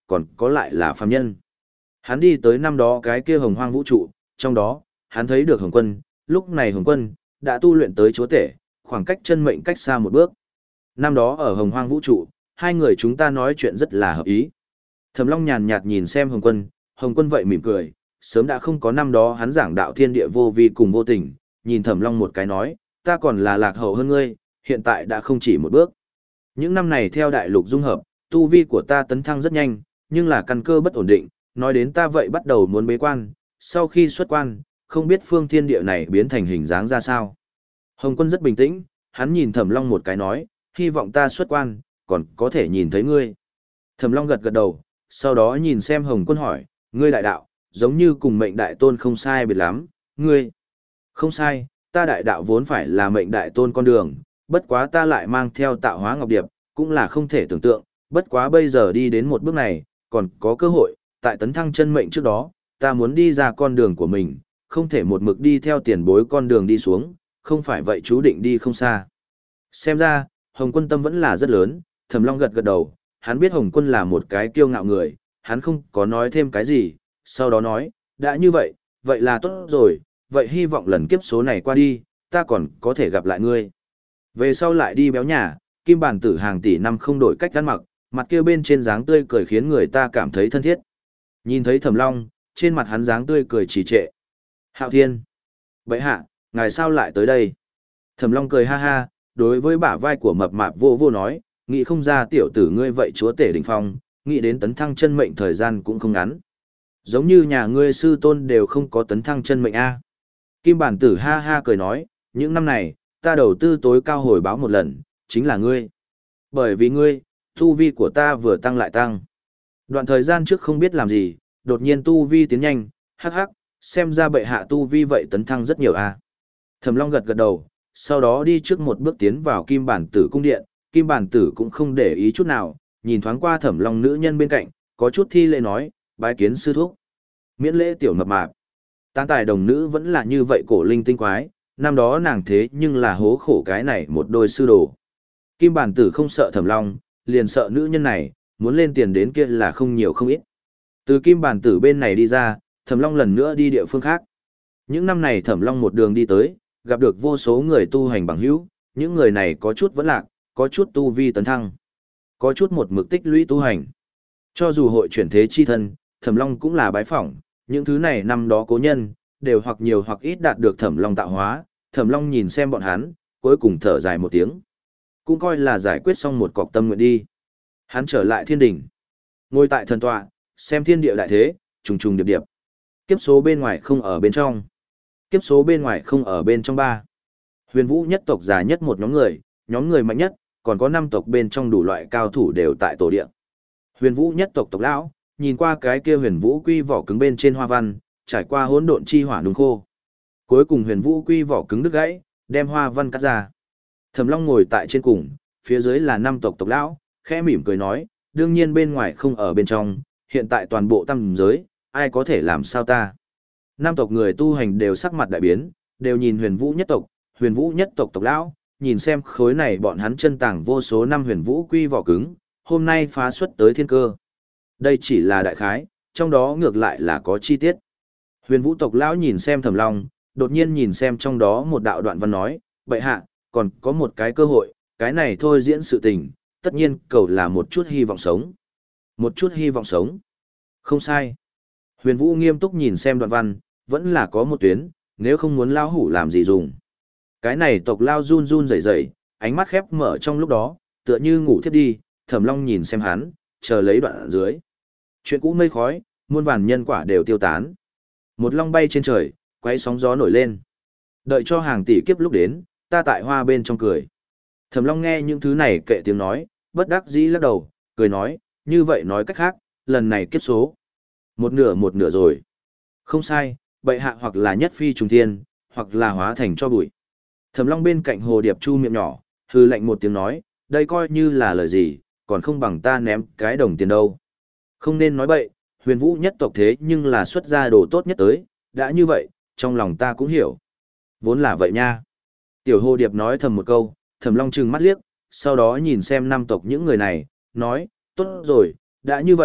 còn có lại là phàm nhân. Hắn đi tới năm đó cái kia hồng hoang vũ trụ, trong đó, hắn thấy được Hồng Quân, lúc này Hồng Quân đã tu luyện tới chúa tể, khoảng cách chân mệnh cách xa một bước. Năm đó ở hồng hoang vũ trụ, hai người chúng ta nói chuyện rất là hợp ý. Thẩm Long nhàn nhạt nhìn xem Hồng Quân, Hồng Quân vậy mỉm cười, sớm đã không có năm đó hắn giảng đạo thiên địa vô vi cùng vô tình, nhìn Thẩm Long một cái nói, ta còn là lạc hậu hơn ngươi, hiện tại đã không chỉ một bước. Những năm này theo đại lục dung hợp, tu vi của ta tấn thăng rất nhanh, nhưng là căn cơ bất ổn định, nói đến ta vậy bắt đầu muốn bế quan, sau khi xuất quan, không biết phương thiên địa này biến thành hình dáng ra sao. Hồng Quân rất bình tĩnh, hắn nhìn Thẩm Long một cái nói, hy vọng ta xuất quan, còn có thể nhìn thấy ngươi. Thẩm Long gật gật đầu, sau đó nhìn xem Hồng Quân hỏi, ngươi đại đạo, giống như cùng mệnh đại tôn không sai biệt lắm, ngươi. Không sai, ta đại đạo vốn phải là mệnh đại tôn con đường, bất quá ta lại mang theo tạo hóa ngọc điệp, cũng là không thể tưởng tượng, bất quá bây giờ đi đến một bước này, còn có cơ hội, tại tấn thăng chân mệnh trước đó, ta muốn đi ra con đường của mình, không thể một mực đi theo tiền bối con đường đi xuống, không phải vậy chú định đi không xa. Xem ra, Hồng Quân tâm vẫn là rất lớn, Thẩm Long gật gật đầu, hắn biết Hồng Quân là một cái kiêu ngạo người, hắn không có nói thêm cái gì, sau đó nói, đã như vậy, vậy là tốt rồi, vậy hy vọng lần kiếp số này qua đi, ta còn có thể gặp lại ngươi. Về sau lại đi béo nhà, kim bản tử hàng tỷ năm không đổi cách ăn mặc, mặt kia bên trên dáng tươi cười khiến người ta cảm thấy thân thiết. Nhìn thấy Thẩm Long, trên mặt hắn dáng tươi cười trì trệ. Hạo Thiên, bệ hạ, ngài sao lại tới đây? Thẩm Long cười ha ha, đối với bả vai của mập mạp vô vô nói, nghĩ không ra tiểu tử ngươi vậy chúa tể đỉnh phong, nghĩ đến tấn thăng chân mệnh thời gian cũng không ngắn. Giống như nhà ngươi sư tôn đều không có tấn thăng chân mệnh a. Kim bản tử ha ha cười nói, những năm này, ta đầu tư tối cao hồi báo một lần, chính là ngươi. Bởi vì ngươi, tu vi của ta vừa tăng lại tăng. Đoạn thời gian trước không biết làm gì, đột nhiên tu vi tiến nhanh, hắc hắc, xem ra bệ hạ tu vi vậy tấn thăng rất nhiều a. Thẩm Long gật gật đầu, sau đó đi trước một bước tiến vào kim bản tử cung điện, kim bản tử cũng không để ý chút nào, nhìn thoáng qua Thẩm Long nữ nhân bên cạnh, có chút thi lễ nói, bái kiến sư thúc. Miễn lễ tiểu mập mạp. Tán tài đồng nữ vẫn là như vậy cổ linh tinh quái, năm đó nàng thế nhưng là hố khổ cái này một đôi sư đồ. Kim bản tử không sợ Thẩm Long, liền sợ nữ nhân này, muốn lên tiền đến kia là không nhiều không ít. Từ kim bản tử bên này đi ra, Thẩm Long lần nữa đi địa phương khác. Những năm này Thẩm Long một đường đi tới, gặp được vô số người tu hành bằng hữu, những người này có chút vẫn lạc, có chút tu vi tấn thăng, có chút một mực tích lũy tu hành. Cho dù hội chuyển thế chi thân, Thẩm Long cũng là bái phỏng, những thứ này năm đó cố nhân, đều hoặc nhiều hoặc ít đạt được Thẩm Long tạo hóa, Thẩm Long nhìn xem bọn hắn, cuối cùng thở dài một tiếng. Cũng coi là giải quyết xong một cọc tâm nguyện đi. Hắn trở lại thiên đỉnh, ngồi tại thần tọa, xem thiên địa đại thế, trùng trùng điệp điệp. Kiếp số bên ngoài không ở bên trong. Kiếp số bên ngoài không ở bên trong ba. Huyền Vũ nhất tộc già nhất một nhóm người, nhóm người mạnh nhất, còn có năm tộc bên trong đủ loại cao thủ đều tại tổ địa. Huyền Vũ nhất tộc tộc lão, nhìn qua cái kia Huyền Vũ quy vỏ cứng bên trên hoa văn, trải qua hỗn độn chi hỏa nung khô. Cuối cùng Huyền Vũ quy vỏ cứng đứt gãy, đem hoa văn cắt ra. Thẩm Long ngồi tại trên cùng, phía dưới là năm tộc tộc lão, khẽ mỉm cười nói, đương nhiên bên ngoài không ở bên trong, hiện tại toàn bộ tam giới, ai có thể làm sao ta. Năm tộc người tu hành đều sắc mặt đại biến, đều nhìn Huyền Vũ nhất tộc, Huyền Vũ nhất tộc tộc lão, nhìn xem khối này bọn hắn chân tàng vô số năm Huyền Vũ quy vỏ cứng, hôm nay phá xuất tới thiên cơ. Đây chỉ là đại khái, trong đó ngược lại là có chi tiết. Huyền Vũ tộc lão nhìn xem Thẩm Long, đột nhiên nhìn xem trong đó một đạo đoạn văn nói, bệ hạ, còn có một cái cơ hội, cái này thôi diễn sự tình, tất nhiên cầu là một chút hy vọng sống. Một chút hy vọng sống. Không sai. Huyền Vũ nghiêm túc nhìn xem đoạn văn, vẫn là có một tuyến, nếu không muốn lao hủ làm gì dùng. Cái này tộc lao run run rẩy rẩy, ánh mắt khép mở trong lúc đó, tựa như ngủ thiếp đi, Thẩm Long nhìn xem hắn, chờ lấy đoạn ở dưới. Chuyện cũ mây khói, muôn vàn nhân quả đều tiêu tán. Một long bay trên trời, quấy sóng gió nổi lên. Đợi cho hàng tỷ kiếp lúc đến, ta tại hoa bên trong cười. Thẩm Long nghe những thứ này kệ tiếng nói, bất đắc dĩ lắc đầu, cười nói, như vậy nói cách khác, lần này kiếp số. Một nửa một nửa rồi. Không sai, bệ hạ hoặc là nhất phi trùng thiên, hoặc là hóa thành cho bụi. Thẩm Long bên cạnh Hồ Điệp Chu miệng nhỏ, hư lạnh một tiếng nói, đây coi như là lời gì, còn không bằng ta ném cái đồng tiền đâu. Không nên nói bậy, Huyền Vũ nhất tộc thế nhưng là xuất ra đồ tốt nhất tới, đã như vậy, trong lòng ta cũng hiểu. Vốn là vậy nha. Tiểu Hồ Điệp nói thầm một câu, Thẩm Long trừng mắt liếc, sau đó nhìn xem năm tộc những người này, nói, tốt rồi, đã như vậy,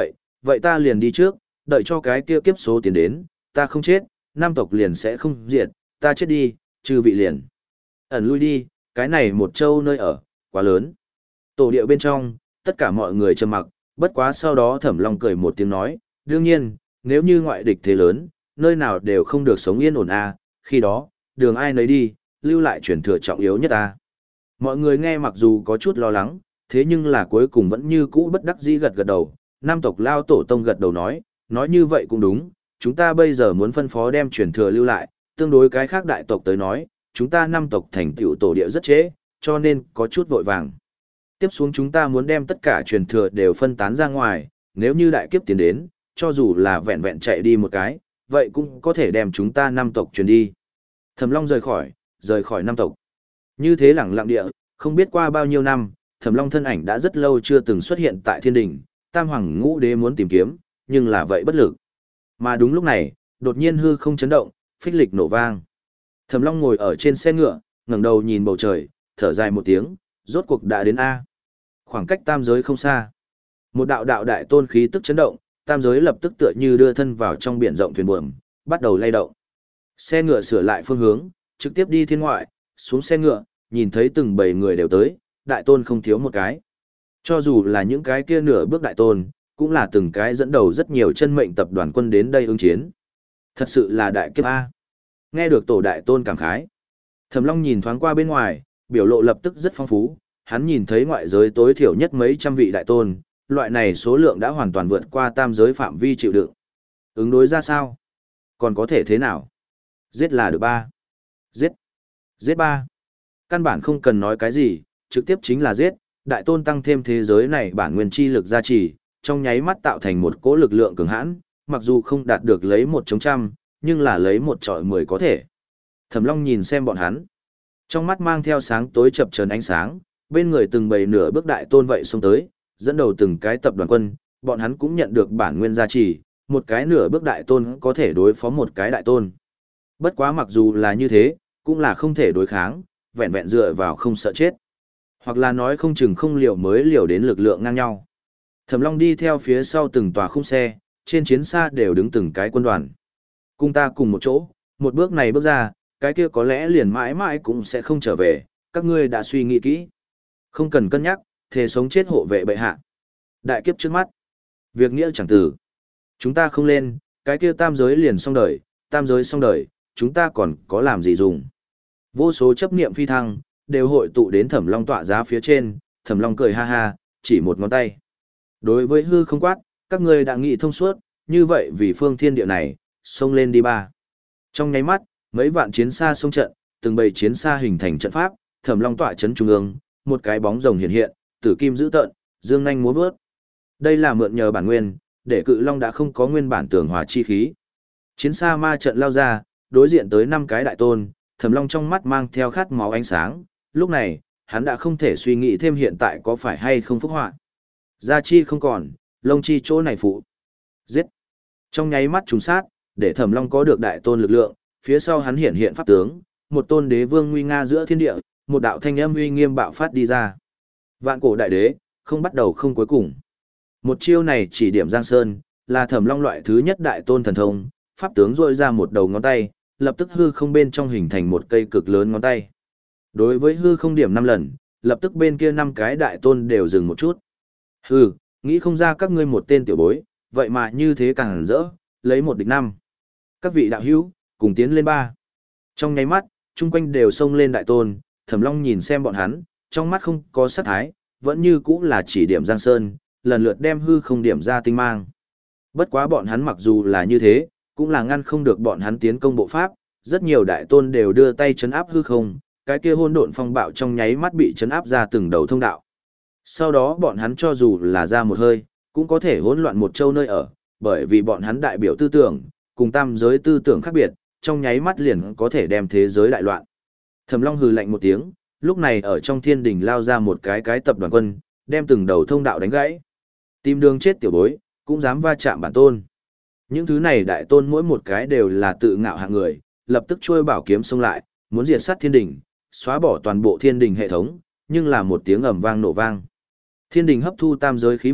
Vậy ta liền đi trước, đợi cho cái kia kiếp số tiến đến, ta không chết, nam tộc liền sẽ không diệt, ta chết đi, chư vị liền. Ẩn lui đi, cái này một châu nơi ở, quá lớn. Tổ địa bên trong, tất cả mọi người trầm mặc, bất quá sau đó Thẩm Long cười một tiếng nói, đương nhiên, nếu như ngoại địch thế lớn, nơi nào đều không được sống yên ổn a, khi đó, đường ai nấy đi, lưu lại truyền thừa trọng yếu nhất a. Mọi người nghe mặc dù có chút lo lắng, thế nhưng là cuối cùng vẫn như cũ bất đắc dĩ gật gật đầu, nam tộc lao tổ tông gật đầu nói, nói như vậy cũng đúng, chúng ta bây giờ muốn phân phó đem truyền thừa lưu lại, tương đối cái khác đại tộc tới nói, chúng ta nam tộc thành tựu tổ địa rất trễ, cho nên có chút vội vàng. Tiếp xuống chúng ta muốn đem tất cả truyền thừa đều phân tán ra ngoài, nếu như đại kiếp tiến đến, cho dù là vẹn vẹn chạy đi một cái, vậy cũng có thể đem chúng ta nam tộc truyền đi. Thẩm Long rời khỏi, rời khỏi nam tộc. Như thế lẳng lặng địa, không biết qua bao nhiêu năm, Thẩm Long thân ảnh đã rất lâu chưa từng xuất hiện tại thiên đình, Tam Hoàng Ngũ Đế muốn tìm kiếm, nhưng là vậy bất lực. Mà đúng lúc này, đột nhiên hư không chấn động, phích lịch nổ vang. Thẩm Long ngồi ở trên xe ngựa, ngẩng đầu nhìn bầu trời, thở dài một tiếng, rốt cuộc đã đến A. Khoảng cách tam giới không xa. Một đạo đạo đại tôn khí tức chấn động, tam giới lập tức tựa như đưa thân vào trong biển rộng thuyền buồm, bắt đầu lay động. Xe ngựa sửa lại phương hướng, trực tiếp đi thiên ngoại, xuống xe ngựa, nhìn thấy từng bầy người đều tới, đại tôn không thiếu một cái. Cho dù là những cái kia nửa bước đại tôn, cũng là từng cái dẫn đầu rất nhiều chân mệnh tập đoàn quân đến đây ứng chiến. Thật sự là đại kiếp A. Nghe được tổ đại tôn cảm khái. Thẩm Long nhìn thoáng qua bên ngoài, biểu lộ lập tức rất phong phú, hắn nhìn thấy ngoại giới tối thiểu nhất mấy trăm vị đại tôn, loại này số lượng đã hoàn toàn vượt qua tam giới phạm vi chịu đựng. Ứng đối ra sao? Còn có thể thế nào? Giết là được ba. Giết. Giết ba. Căn bản không cần nói cái gì, trực tiếp chính là giết, đại tôn tăng thêm thế giới này bản nguyên chi lực gia trì, trong nháy mắt tạo thành một cỗ lực lượng cường hãn, mặc dù không đạt được lấy một chống trăm, nhưng là lấy một trọi mười có thể. Thẩm Long nhìn xem bọn hắn, trong mắt mang theo sáng tối chập chờn ánh sáng, bên người từng bầy nửa bước đại tôn vậy xông tới, dẫn đầu từng cái tập đoàn quân, bọn hắn cũng nhận được bản nguyên gia trì, một cái nửa bước đại tôn có thể đối phó một cái đại tôn. Bất quá mặc dù là như thế, cũng là không thể đối kháng, vẹn vẹn dựa vào không sợ chết. Hoặc là nói không chừng không liều mới liều đến lực lượng ngang nhau. Thẩm Long đi theo phía sau từng tòa khung xe, trên chiến xa đều đứng từng cái quân đoàn. Cùng ta cùng một chỗ, một bước này bước ra, cái kia có lẽ liền mãi mãi cũng sẽ không trở về, các ngươi đã suy nghĩ kỹ. Không cần cân nhắc, thề sống chết hộ vệ bệ hạ. Đại kiếp trước mắt. Việc nghĩa chẳng tử. Chúng ta không lên, cái kia tam giới liền xong đời, tam giới xong đời, chúng ta còn có làm gì dùng. Vô số chấp niệm phi thăng, đều hội tụ đến Thẩm Long tọa giá phía trên, Thẩm Long cười ha ha, chỉ một ngón tay. Đối với hư không quát, các ngươi đã nghĩ thông suốt, như vậy vì phương thiên địa này, xông lên đi ba. Trong nháy mắt, mấy vạn chiến xa xông trận, từng bầy chiến xa hình thành trận pháp, Thẩm Long tọa chấn trung ương, một cái bóng rồng hiện hiện, tử kim dữ tợn, dương nhanh múa vớt. Đây là mượn nhờ bản nguyên, để Cự Long đã không có nguyên bản tường hòa chi khí. Chiến xa ma trận lao ra, đối diện tới năm cái đại tôn, Thẩm Long trong mắt mang theo khát máu ánh sáng, lúc này, hắn đã không thể suy nghĩ thêm hiện tại có phải hay không phúc họa. Gia chi không còn, lông chi chỗ này phụ. Giết. Trong nháy mắt trùng sát, để Thẩm Long có được đại tôn lực lượng, phía sau hắn hiện hiện pháp tướng, một tôn đế vương nguy nga giữa thiên địa, một đạo thanh âm uy nghiêm bạo phát đi ra. Vạn cổ đại đế, không bắt đầu không cuối cùng. Một chiêu này chỉ điểm Giang Sơn, là Thẩm Long loại thứ nhất đại tôn thần thông, pháp tướng rôi ra một đầu ngón tay, lập tức hư không bên trong hình thành một cây cực lớn ngón tay. Đối với hư không điểm năm lần, lập tức bên kia năm cái đại tôn đều dừng một chút. Hừ, nghĩ không ra các ngươi một tên tiểu bối, vậy mà như thế càng rỡ, lấy một địch năm. Các vị đạo hữu, cùng tiến lên ba. Trong nháy mắt, chung quanh đều xông lên đại tôn, Thẩm Long nhìn xem bọn hắn, trong mắt không có sát thái, vẫn như cũ là chỉ điểm Giang Sơn, lần lượt đem hư không điểm ra tinh mang. Bất quá bọn hắn mặc dù là như thế, cũng là ngăn không được bọn hắn tiến công bộ pháp, rất nhiều đại tôn đều đưa tay chấn áp hư không, cái kia hỗn độn phong bạo trong nháy mắt bị chấn áp ra từng đầu thông đạo. Sau đó bọn hắn cho dù là ra một hơi, cũng có thể hỗn loạn một châu nơi ở, bởi vì bọn hắn đại biểu tư tưởng, cùng tam giới tư tưởng khác biệt, trong nháy mắt liền có thể đem thế giới đại loạn. Thẩm Long hừ lạnh một tiếng, lúc này ở trong thiên đình lao ra một cái cái tập đoàn quân, đem từng đầu thông đạo đánh gãy. Tìm đường chết tiểu bối, cũng dám va chạm bản tôn. Những thứ này đại tôn mỗi một cái đều là tự ngạo hạng người, lập tức trôi bảo kiếm xông lại, muốn diệt sát thiên đình, xóa bỏ toàn bộ thiên đình hệ thống, nhưng là một tiếng ầm vang nổ vang. Thiên đình hấp thu tam giới khí vận,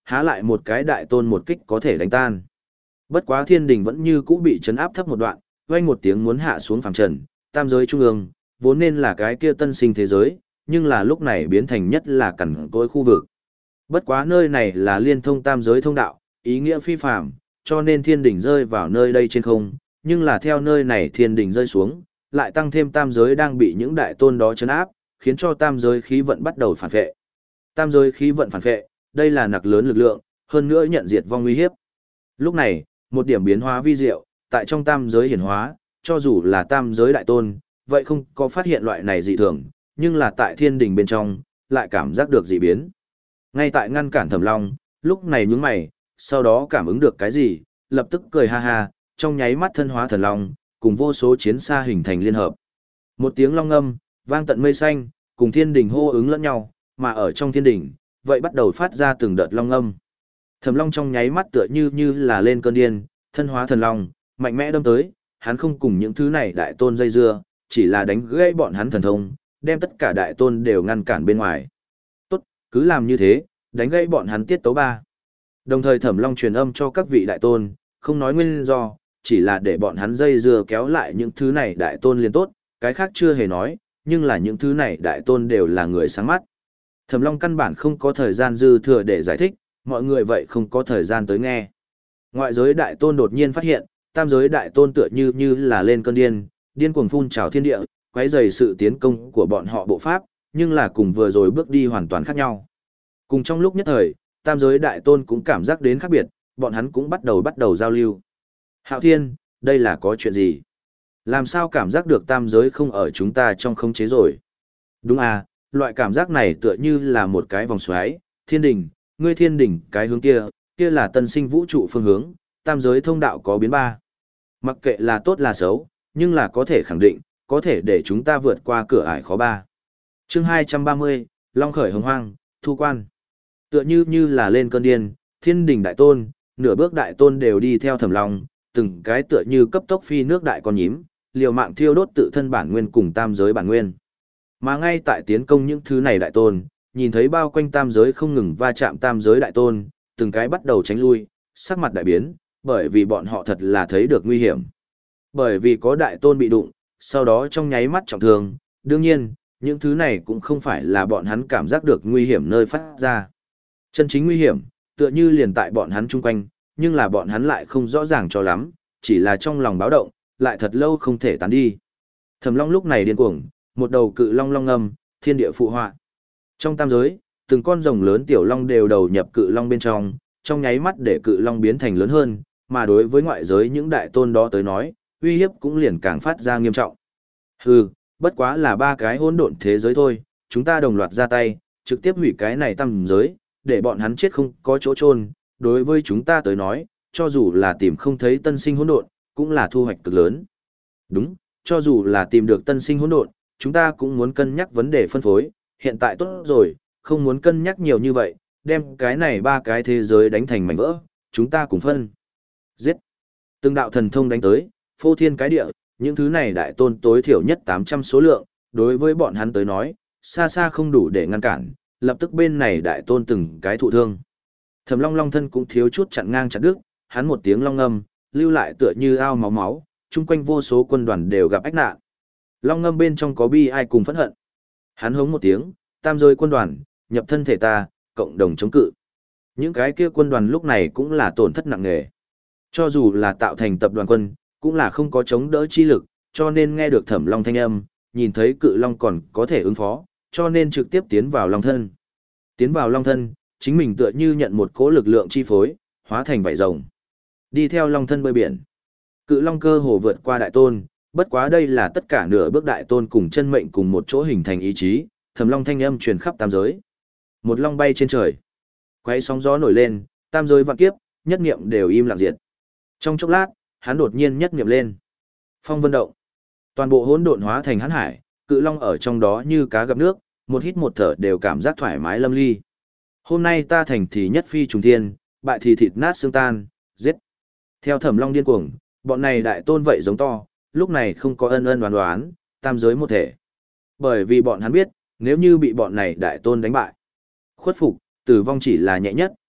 há lại một cái đại tôn một kích có thể đánh tan. Bất quá thiên đình vẫn như cũ bị chấn áp thấp một đoạn, vang một tiếng muốn hạ xuống phàm trần, tam giới trung ương, vốn nên là cái kia tân sinh thế giới, nhưng là lúc này biến thành nhất là cằn cỗi khu vực. Bất quá nơi này là liên thông tam giới thông đạo, ý nghĩa phi phàm, cho nên thiên đình rơi vào nơi đây trên không, nhưng là theo nơi này thiên đình rơi xuống, lại tăng thêm tam giới đang bị những đại tôn đó chấn áp, khiến cho tam giới khí vận bắt đầu phản vệ. Tam giới khí vận phản vệ, đây là nặc lớn lực lượng, hơn nữa nhận diệt vong nguy hiếp. Lúc này, một điểm biến hóa vi diệu, tại trong tam giới hiển hóa, cho dù là tam giới đại tôn, vậy không có phát hiện loại này dị thường, nhưng là tại thiên đình bên trong, lại cảm giác được dị biến. Ngay tại ngăn cản Thẩm Long, lúc này nhướng mày, sau đó cảm ứng được cái gì, lập tức cười ha ha, trong nháy mắt thân hóa thần long, cùng vô số chiến xa hình thành liên hợp. Một tiếng long ngâm, vang tận mây xanh, cùng thiên đình hô ứng lẫn nhau, mà ở trong thiên đình, vậy bắt đầu phát ra từng đợt long ngâm. Thẩm Long trong nháy mắt tựa như như là lên cơn điên, thân hóa thần long, mạnh mẽ đâm tới, hắn không cùng những thứ này đại tôn dây dưa, chỉ là đánh gãy bọn hắn thần thông, đem tất cả đại tôn đều ngăn cản bên ngoài. Tốt, cứ làm như thế, đánh gãy bọn hắn tiết tấu ba. Đồng thời Thẩm Long truyền âm cho các vị đại tôn, không nói nguyên do, chỉ là để bọn hắn dây dưa kéo lại những thứ này đại tôn liền tốt, cái khác chưa hề nói, nhưng là những thứ này đại tôn đều là người sáng mắt. Thẩm Long căn bản không có thời gian dư thừa để giải thích, mọi người vậy không có thời gian tới nghe. Ngoại giới đại tôn đột nhiên phát hiện, tam giới đại tôn tựa như như là lên cơn điên, điên cuồng phun trào thiên địa, quấy rầy sự tiến công của bọn họ bộ pháp, nhưng là cùng vừa rồi bước đi hoàn toàn khác nhau. Cùng trong lúc nhất thời, tam giới đại tôn cũng cảm giác đến khác biệt, bọn hắn cũng bắt đầu bắt đầu giao lưu. Hạo Thiên, đây là có chuyện gì? Làm sao cảm giác được tam giới không ở chúng ta trong khống chế rồi? Đúng à, loại cảm giác này tựa như là một cái vòng xoáy, thiên đình, ngươi thiên đình, cái hướng kia, kia là tân sinh vũ trụ phương hướng, tam giới thông đạo có biến ba. Mặc kệ là tốt là xấu, nhưng là có thể khẳng định, có thể để chúng ta vượt qua cửa ải khó ba. Chương hai trăm ba mươi, Long khởi hồng hoang, thu quan. Tựa như như là lên cơn điên, thiên đình đại tôn, nửa bước đại tôn đều đi theo Thẩm Long, từng cái tựa như cấp tốc phi nước đại con nhím, liều mạng thiêu đốt tự thân bản nguyên cùng tam giới bản nguyên. Mà ngay tại tiến công những thứ này đại tôn, nhìn thấy bao quanh tam giới không ngừng va chạm tam giới đại tôn, từng cái bắt đầu tránh lui, sắc mặt đại biến, bởi vì bọn họ thật là thấy được nguy hiểm. Bởi vì có đại tôn bị đụng, sau đó trong nháy mắt trọng thương, đương nhiên, những thứ này cũng không phải là bọn hắn cảm giác được nguy hiểm nơi phát ra. Chân chính nguy hiểm, tựa như liền tại bọn hắn chung quanh, nhưng là bọn hắn lại không rõ ràng cho lắm, chỉ là trong lòng báo động, lại thật lâu không thể tán đi. Thẩm Long lúc này điên cuồng, một đầu cự long long ngâm, thiên địa phụ họa. Trong tam giới, từng con rồng lớn tiểu long đều đầu nhập cự long bên trong, trong nháy mắt để cự long biến thành lớn hơn, mà đối với ngoại giới những đại tôn đó tới nói, uy hiếp cũng liền càng phát ra nghiêm trọng. Hừ, bất quá là ba cái hỗn độn thế giới thôi, chúng ta đồng loạt ra tay, trực tiếp hủy cái này tam giới, để bọn hắn chết không có chỗ chôn. Đối với chúng ta tới nói, cho dù là tìm không thấy tân sinh hỗn độn, cũng là thu hoạch cực lớn. Đúng, cho dù là tìm được tân sinh hỗn độn, chúng ta cũng muốn cân nhắc vấn đề phân phối, hiện tại tốt rồi, không muốn cân nhắc nhiều như vậy, đem cái này ba cái thế giới đánh thành mảnh vỡ, chúng ta cùng phân. Giết. Từng đạo thần thông đánh tới, phô thiên cái địa, những thứ này đại tôn tối thiểu nhất tám trăm số lượng, đối với bọn hắn tới nói, xa xa không đủ để ngăn cản, lập tức bên này đại tôn từng cái thụ thương. Thẩm Long Long thân cũng thiếu chút chặn ngang chặt đứt, hắn một tiếng long ngâm, lưu lại tựa như ao máu máu, chung quanh vô số quân đoàn đều gặp ách nạn. Long ngâm bên trong có bi ai cùng phẫn hận. Hắn hống một tiếng, tam giới quân đoàn, nhập thân thể ta, cộng đồng chống cự. Những cái kia quân đoàn lúc này cũng là tổn thất nặng nề. Cho dù là tạo thành tập đoàn quân, cũng là không có chống đỡ chi lực, cho nên nghe được Thẩm Long thanh âm, nhìn thấy cự long còn có thể ứng phó, cho nên trực tiếp tiến vào long thân. Tiến vào long thân, chính mình tựa như nhận một cỗ lực lượng chi phối, hóa thành vảy rồng. Đi theo long thân bơi biển. Cự long cơ hồ vượt qua đại tôn, bất quá đây là tất cả nửa bước đại tôn cùng chân mệnh cùng một chỗ hình thành ý chí, Thẩm Long thanh âm truyền khắp tam giới. Một long bay trên trời, quấy sóng gió nổi lên, tam giới vạn kiếp, nhất niệm đều im lặng diệt. Trong chốc lát, hắn đột nhiên nhất niệm lên. Phong vân động. Toàn bộ hỗn độn hóa thành hãn hải, cự long ở trong đó như cá gặp nước, một hít một thở đều cảm giác thoải mái lâm ly. Hôm nay ta thành thì nhất phi trùng thiên, bại thì thịt nát xương tan, giết. Theo Thẩm Long điên cuồng, bọn này đại tôn vậy giống to, lúc này không có ân ân đoán đoán, tam giới một thể. Bởi vì bọn hắn biết, nếu như bị bọn này đại tôn đánh bại, khuất phục, tử vong chỉ là nhẹ nhất,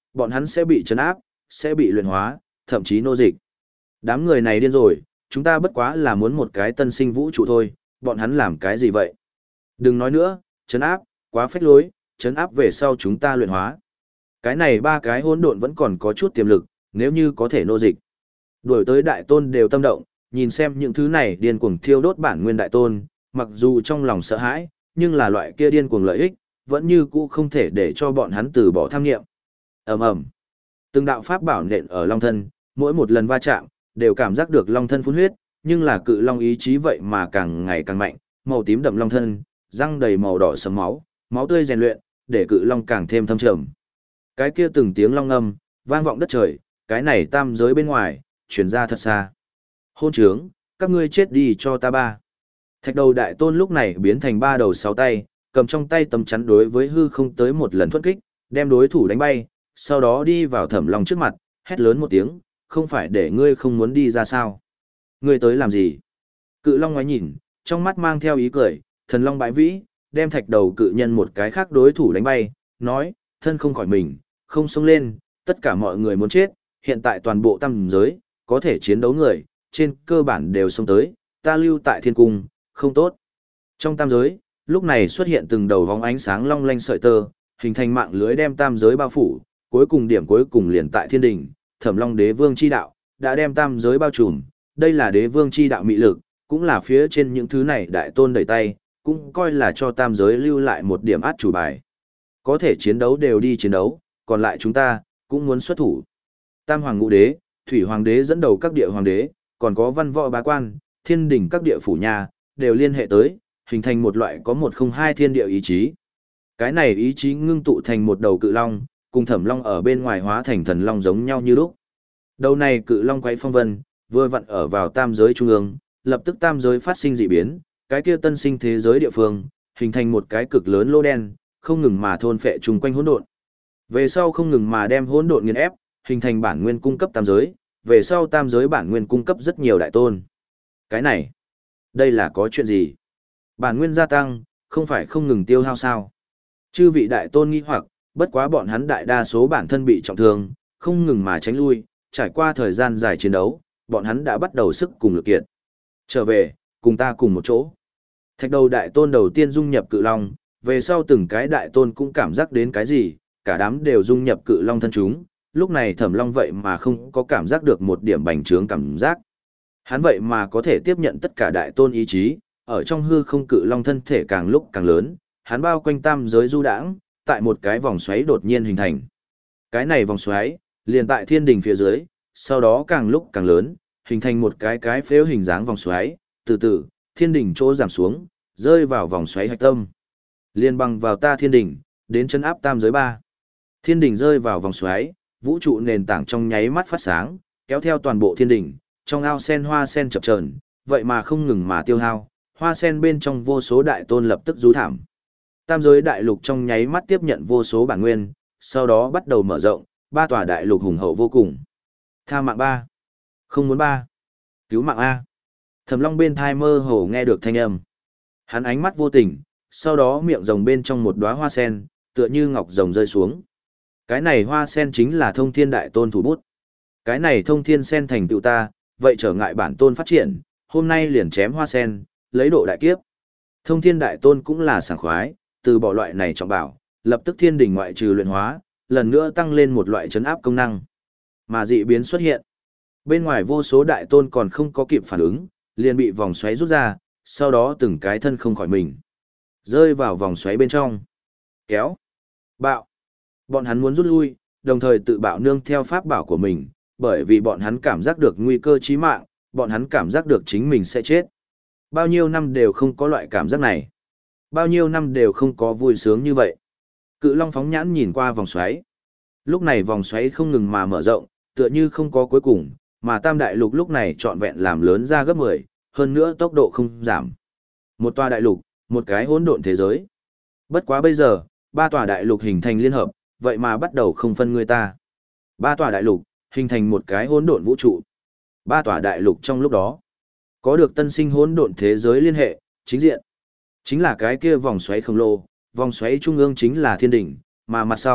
bọn hắn sẽ bị trấn áp, sẽ bị luyện hóa, thậm chí nô dịch. Đám người này điên rồi, chúng ta bất quá là muốn một cái tân sinh vũ trụ thôi, bọn hắn làm cái gì vậy? Đừng nói nữa, trấn áp, quá phách lối, trấn áp về sau chúng ta luyện hóa. Cái này ba cái hỗn độn vẫn còn có chút tiềm lực, nếu như có thể nô dịch. Đuổi tới đại tôn đều tâm động, nhìn xem những thứ này điên cuồng thiêu đốt bản nguyên đại tôn, mặc dù trong lòng sợ hãi, nhưng là loại kia điên cuồng lợi ích, vẫn như cũ không thể để cho bọn hắn từ bỏ tham nghiệm. Ầm ầm. Từng đạo pháp bảo nện ở long thân, mỗi một lần va chạm, đều cảm giác được long thân phun huyết, nhưng là cự long ý chí vậy mà càng ngày càng mạnh, màu tím đậm long thân, răng đầy màu đỏ sẫm máu, máu tươi rèn luyện, để cự long càng thêm thâm trầm. Cái kia từng tiếng long ngâm, vang vọng đất trời, cái này tam giới bên ngoài, truyền ra thật xa. Hôn trướng, các ngươi chết đi cho ta ba. Thạch đầu đại tôn lúc này biến thành ba đầu sáu tay, cầm trong tay tấm chắn đối với hư không tới một lần thuẫn kích, đem đối thủ đánh bay, sau đó đi vào thẩm long trước mặt, hét lớn một tiếng, không phải để ngươi không muốn đi ra sao. Ngươi tới làm gì? Cự long ngoái nhìn, trong mắt mang theo ý cười, thần long bãi vĩ, đem thạch đầu cự nhân một cái khác đối thủ đánh bay, nói, thân không khỏi mình, không xông lên, tất cả mọi người muốn chết, hiện tại toàn bộ tam giới, có thể chiến đấu người, trên cơ bản đều xông tới, ta lưu tại thiên cung, không tốt. Trong tam giới, lúc này xuất hiện từng đầu vóng ánh sáng long lanh sợi tơ, hình thành mạng lưới đem tam giới bao phủ, cuối cùng điểm cuối cùng liền tại thiên đình, Thẩm Long Đế Vương chi đạo, đã đem tam giới bao trùm, đây là Đế Vương chi đạo mị lực, cũng là phía trên những thứ này đại tôn đẩy tay, cũng coi là cho tam giới lưu lại một điểm át chủ bài. Có thể chiến đấu đều đi chiến đấu, còn lại chúng ta, cũng muốn xuất thủ. Tam Hoàng Ngũ Đế, Thủy Hoàng Đế dẫn đầu các địa hoàng đế, còn có văn võ bá quan, thiên đình các địa phủ nhà, đều liên hệ tới, hình thành một loại có một không hai thiên địa ý chí. Cái này ý chí ngưng tụ thành một đầu cự long, cùng Thẩm Long ở bên ngoài hóa thành thần long giống nhau như lúc. Đầu này cự long quay phong vân, vừa vặn ở vào tam giới trung ương, lập tức tam giới phát sinh dị biến, cái kia tân sinh thế giới địa phương, hình thành một cái cực lớn lô đen, không ngừng mà thôn phệ chung quanh hỗn độn. Về sau không ngừng mà đem hỗn độn nghiền ép, hình thành bản nguyên cung cấp tam giới, về sau tam giới bản nguyên cung cấp rất nhiều đại tôn. Cái này, đây là có chuyện gì? Bản nguyên gia tăng, không phải không ngừng tiêu hao sao? Chư vị đại tôn nghi hoặc, bất quá bọn hắn đại đa số bản thân bị trọng thương, không ngừng mà tránh lui, trải qua thời gian dài chiến đấu, bọn hắn đã bắt đầu sức cùng lực kiệt. Trở về, cùng ta cùng một chỗ. Thạch đầu đại tôn đầu tiên dung nhập cự long, về sau từng cái đại tôn cũng cảm giác đến cái gì, cả đám đều dung nhập cự long thân chúng, lúc này Thẩm Long vậy mà không có cảm giác được một điểm bành trướng cảm giác. Hắn vậy mà có thể tiếp nhận tất cả đại tôn ý chí, ở trong hư không cự long thân thể càng lúc càng lớn, hắn bao quanh tam giới du đãng, tại một cái vòng xoáy đột nhiên hình thành. Cái này vòng xoáy, liền tại thiên đình phía dưới, sau đó càng lúc càng lớn, hình thành một cái cái phếu hình dáng vòng xoáy, từ từ, thiên đình chỗ giảm xuống, rơi vào vòng xoáy hạch tâm. Liên băng vào ta thiên đình, đến chân áp tam giới ba. Thiên đình rơi vào vòng xoáy, vũ trụ nền tảng trong nháy mắt phát sáng, kéo theo toàn bộ thiên đình, trong ao sen hoa sen chập chờn, vậy mà không ngừng mà tiêu hao, hoa sen bên trong vô số đại tôn lập tức rú thảm. Tam giới đại lục trong nháy mắt tiếp nhận vô số bản nguyên, sau đó bắt đầu mở rộng, ba tòa đại lục hùng hậu vô cùng. Tha mạng ba, không muốn ba, cứu mạng A. Thẩm Long bên thai mơ hồ nghe được thanh âm. Hắn ánh mắt vô tình, sau đó miệng rồng bên trong một đóa hoa sen, tựa như ngọc rồng rơi xuống. Cái này hoa sen chính là thông thiên đại tôn thủ bút. Cái này thông thiên sen thành tựu ta, vậy trở ngại bản tôn phát triển, hôm nay liền chém hoa sen, lấy độ đại kiếp. Thông thiên đại tôn cũng là sảng khoái, từ bỏ loại này trọng bảo, lập tức thiên đình ngoại trừ luyện hóa, lần nữa tăng lên một loại chấn áp công năng. Mà dị biến xuất hiện. Bên ngoài vô số đại tôn còn không có kịp phản ứng, liền bị vòng xoáy rút ra, sau đó từng cái thân không khỏi mình. Rơi vào vòng xoáy bên trong. Kéo. Bạo. Bọn hắn muốn rút lui, đồng thời tự bạo nương theo pháp bảo của mình, bởi vì bọn hắn cảm giác được nguy cơ chí mạng, bọn hắn cảm giác được chính mình sẽ chết. Bao nhiêu năm đều không có loại cảm giác này. Bao nhiêu năm đều không có vui sướng như vậy. Cự long phóng nhãn nhìn qua vòng xoáy. Lúc này vòng xoáy không ngừng mà mở rộng, tựa như không có cuối cùng, mà tam đại lục lúc này trọn vẹn làm lớn ra gấp mười, hơn nữa tốc độ không giảm. Một tòa đại lục, một cái hỗn độn thế giới. Bất quá bây giờ, ba tòa đại lục hình thành liên hợp, vậy mà bắt đầu không phân người ta. Ba tòa đại lục, hình thành một cái hỗn độn vũ trụ. Ba tòa đại lục trong lúc đó, có được tân sinh hỗn độn thế giới liên hệ, chính diện. Chính là cái kia vòng xoáy khổng lồ, vòng xoáy trung ương chính là thiên đỉnh, mà mặt sau,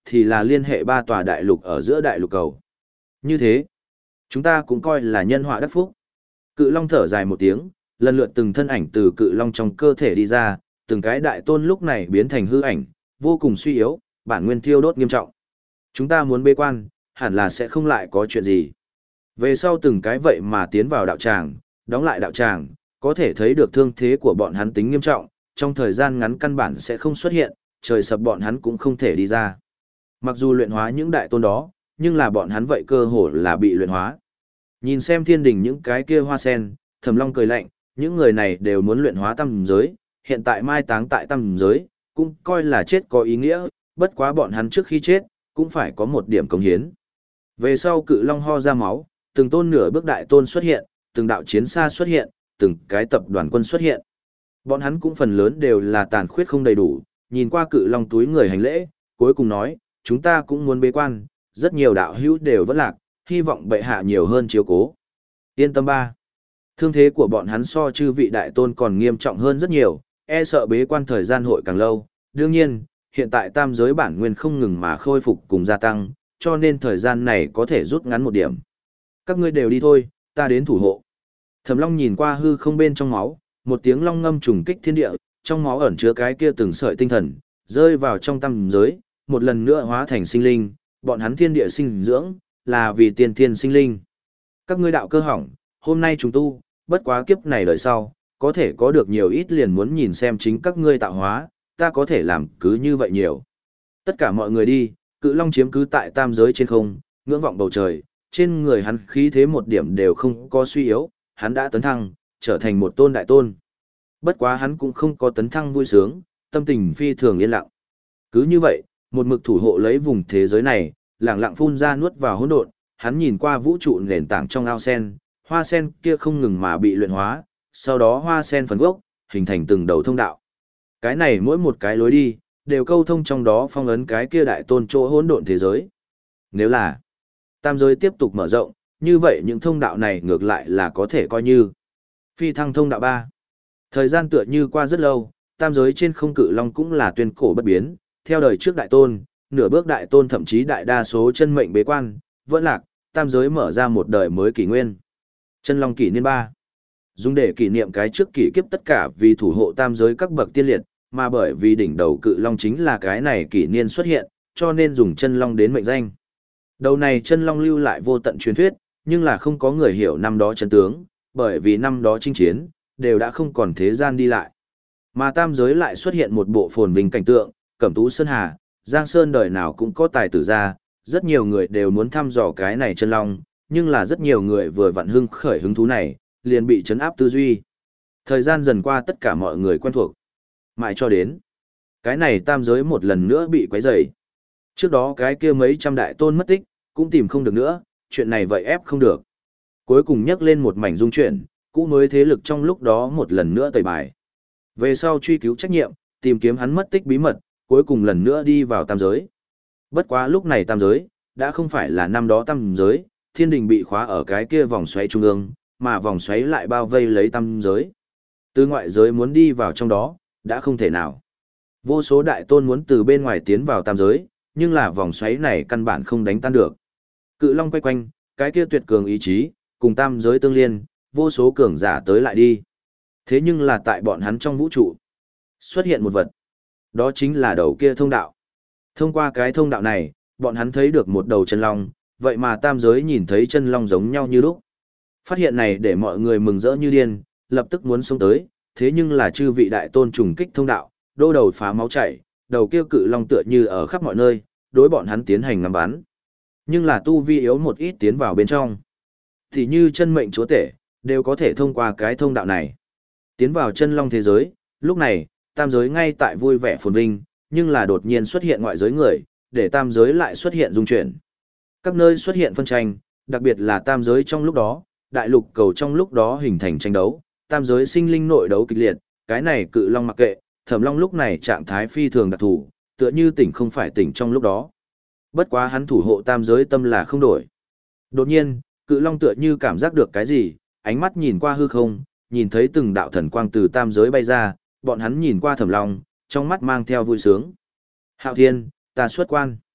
thì là liên hệ ba tòa đại lục ở giữa đại lục cầu. Như thế, chúng ta cũng coi là nhân họa đắc phúc. Cự long thở dài một tiếng, lần lượt từng thân ảnh từ cự long trong cơ thể đi ra, từng cái đại tôn lúc này biến thành hư ảnh, vô cùng suy yếu, bản nguyên thiêu đốt nghiêm trọng. Chúng ta muốn bế quan, hẳn là sẽ không lại có chuyện gì. Về sau từng cái vậy mà tiến vào đạo tràng, đóng lại đạo tràng, có thể thấy được thương thế của bọn hắn tính nghiêm trọng, trong thời gian ngắn căn bản sẽ không xuất hiện, trời sập bọn hắn cũng không thể đi ra. Mặc dù luyện hóa những đại tôn đó, nhưng là bọn hắn vậy cơ hồ là bị luyện hóa. Nhìn xem thiên đình những cái kia hoa sen, Thẩm Long cười lạnh, những người này đều muốn luyện hóa tam giới, hiện tại mai táng tại tam giới, cũng coi là chết có ý nghĩa, bất quá bọn hắn trước khi chết, cũng phải có một điểm cống hiến. Về sau cự long ho ra máu, từng tôn nửa bước đại tôn xuất hiện, từng đạo chiến xa xuất hiện, từng cái tập đoàn quân xuất hiện. Bọn hắn cũng phần lớn đều là tàn khuyết không đầy đủ, nhìn qua cự long túi người hành lễ, cuối cùng nói, chúng ta cũng muốn bế quan, rất nhiều đạo hữu đều vẫn lạc, hy vọng bệ hạ nhiều hơn chiếu cố. Yên tâm ba. Thương thế của bọn hắn so chư vị đại tôn còn nghiêm trọng hơn rất nhiều, e sợ bế quan thời gian hội càng lâu. Đương nhiên, hiện tại tam giới bản nguyên không ngừng mà khôi phục cùng gia tăng, cho nên thời gian này có thể rút ngắn một điểm. Các ngươi đều đi thôi, ta đến thủ hộ. Thẩm Long nhìn qua hư không bên trong máu, một tiếng long ngâm trùng kích thiên địa, trong máu ẩn chứa cái kia từng sợi tinh thần, rơi vào trong tam giới, một lần nữa hóa thành sinh linh, bọn hắn thiên địa sinh dưỡng, là vì tiên thiên sinh linh. Các ngươi đạo cơ hỏng, hôm nay chúng tu, bất quá kiếp này đời sau, có thể có được nhiều ít liền muốn nhìn xem chính các ngươi tạo hóa, ta có thể làm cứ như vậy nhiều. Tất cả mọi người đi, cự long chiếm cứ tại tam giới trên không, ngưỡng vọng bầu trời, trên người hắn khí thế một điểm đều không có suy yếu, hắn đã tấn thăng, trở thành một tôn đại tôn. Bất quá hắn cũng không có tấn thăng vui sướng, tâm tình phi thường yên lặng. Cứ như vậy, một mực thủ hộ lấy vùng thế giới này, lặng lặng phun ra nuốt vào hỗn độn, hắn nhìn qua vũ trụ nền tảng trong ao sen, hoa sen kia không ngừng mà bị luyện hóa, sau đó hoa sen phần gốc, hình thành từng đầu thông đạo. Cái này mỗi một cái lối đi, đều câu thông trong đó phong ấn cái kia đại tôn chỗ hỗn độn thế giới. Nếu là tam giới tiếp tục mở rộng, như vậy những thông đạo này ngược lại là có thể coi như phi thăng thông đạo ba. Thời gian tựa như qua rất lâu, tam giới trên không cự long cũng là tuyên cổ bất biến, theo đời trước đại tôn, nửa bước đại tôn thậm chí đại đa số chân mệnh bế quan, vẫn lạc, tam giới mở ra một đời mới kỷ nguyên. Chân long kỷ niên ba. Dùng để kỷ niệm cái trước kỷ kiếp tất cả vì thủ hộ tam giới các bậc tiên liệt, mà bởi vì đỉnh đầu cự long chính là cái này kỷ niên xuất hiện, cho nên dùng chân long đến mệnh danh. Đầu này chân long lưu lại vô tận truyền thuyết, nhưng là không có người hiểu năm đó chân tướng, bởi vì năm đó chinh chiến, đều đã không còn thế gian đi lại. Mà tam giới lại xuất hiện một bộ phồn vinh cảnh tượng, Cẩm Tú Sơn Hà, Giang Sơn đời nào cũng có tài tử ra, rất nhiều người đều muốn thăm dò cái này chân long, nhưng là rất nhiều người vừa vặn hưng khởi hứng thú này, liền bị chấn áp tư duy. Thời gian dần qua tất cả mọi người quen thuộc. Mãi cho đến, cái này tam giới một lần nữa bị quấy rầy. Trước đó cái kia mấy trăm đại tôn mất tích, cũng tìm không được nữa, chuyện này vậy ép không được. Cuối cùng nhắc lên một mảnh dung chuyển, cũ mới thế lực trong lúc đó một lần nữa tẩy bài. Về sau truy cứu trách nhiệm, tìm kiếm hắn mất tích bí mật, cuối cùng lần nữa đi vào tam giới. Bất quá lúc này tam giới, đã không phải là năm đó tam giới, thiên đình bị khóa ở cái kia vòng xoáy trung ương, mà vòng xoáy lại bao vây lấy tam giới. Từ ngoại giới muốn đi vào trong đó, đã không thể nào. Vô số đại tôn muốn từ bên ngoài tiến vào tam giới, nhưng là vòng xoáy này căn bản không đánh tan được. Cự long quay quanh, cái kia tuyệt cường ý chí, cùng tam giới tương liên, vô số cường giả tới lại đi. Thế nhưng là tại bọn hắn trong vũ trụ, xuất hiện một vật. Đó chính là đầu kia thông đạo. Thông qua cái thông đạo này, bọn hắn thấy được một đầu chân long, vậy mà tam giới nhìn thấy chân long giống nhau như lúc. Phát hiện này để mọi người mừng rỡ như điên, lập tức muốn xông tới, thế nhưng là chư vị đại tôn trùng kích thông đạo, đô đầu phá máu chảy, đầu kia cự long tựa như ở khắp mọi nơi, đối bọn hắn tiến hành ngắm bắn. Nhưng là tu vi yếu một ít tiến vào bên trong. Thì như chân mệnh chúa tể, đều có thể thông qua cái thông đạo này. Tiến vào chân long thế giới, lúc này, tam giới ngay tại vui vẻ phồn vinh, nhưng là đột nhiên xuất hiện ngoại giới người, để tam giới lại xuất hiện dung chuyển. Các nơi xuất hiện phân tranh, đặc biệt là tam giới trong lúc đó, đại lục cầu trong lúc đó hình thành tranh đấu, tam giới sinh linh nội đấu kịch liệt, cái này cự long mặc kệ, Thẩm Long lúc này trạng thái phi thường đặc thù, tựa như tỉnh không phải tỉnh trong lúc đó. Bất quá hắn thủ hộ tam giới tâm là không đổi. Đột nhiên, cự long tựa như cảm giác được cái gì, ánh mắt nhìn qua hư không, nhìn thấy từng đạo thần quang từ tam giới bay ra, bọn hắn nhìn qua Thẩm Long, trong mắt mang theo vui sướng. Hạo Thiên, ta xuất quan.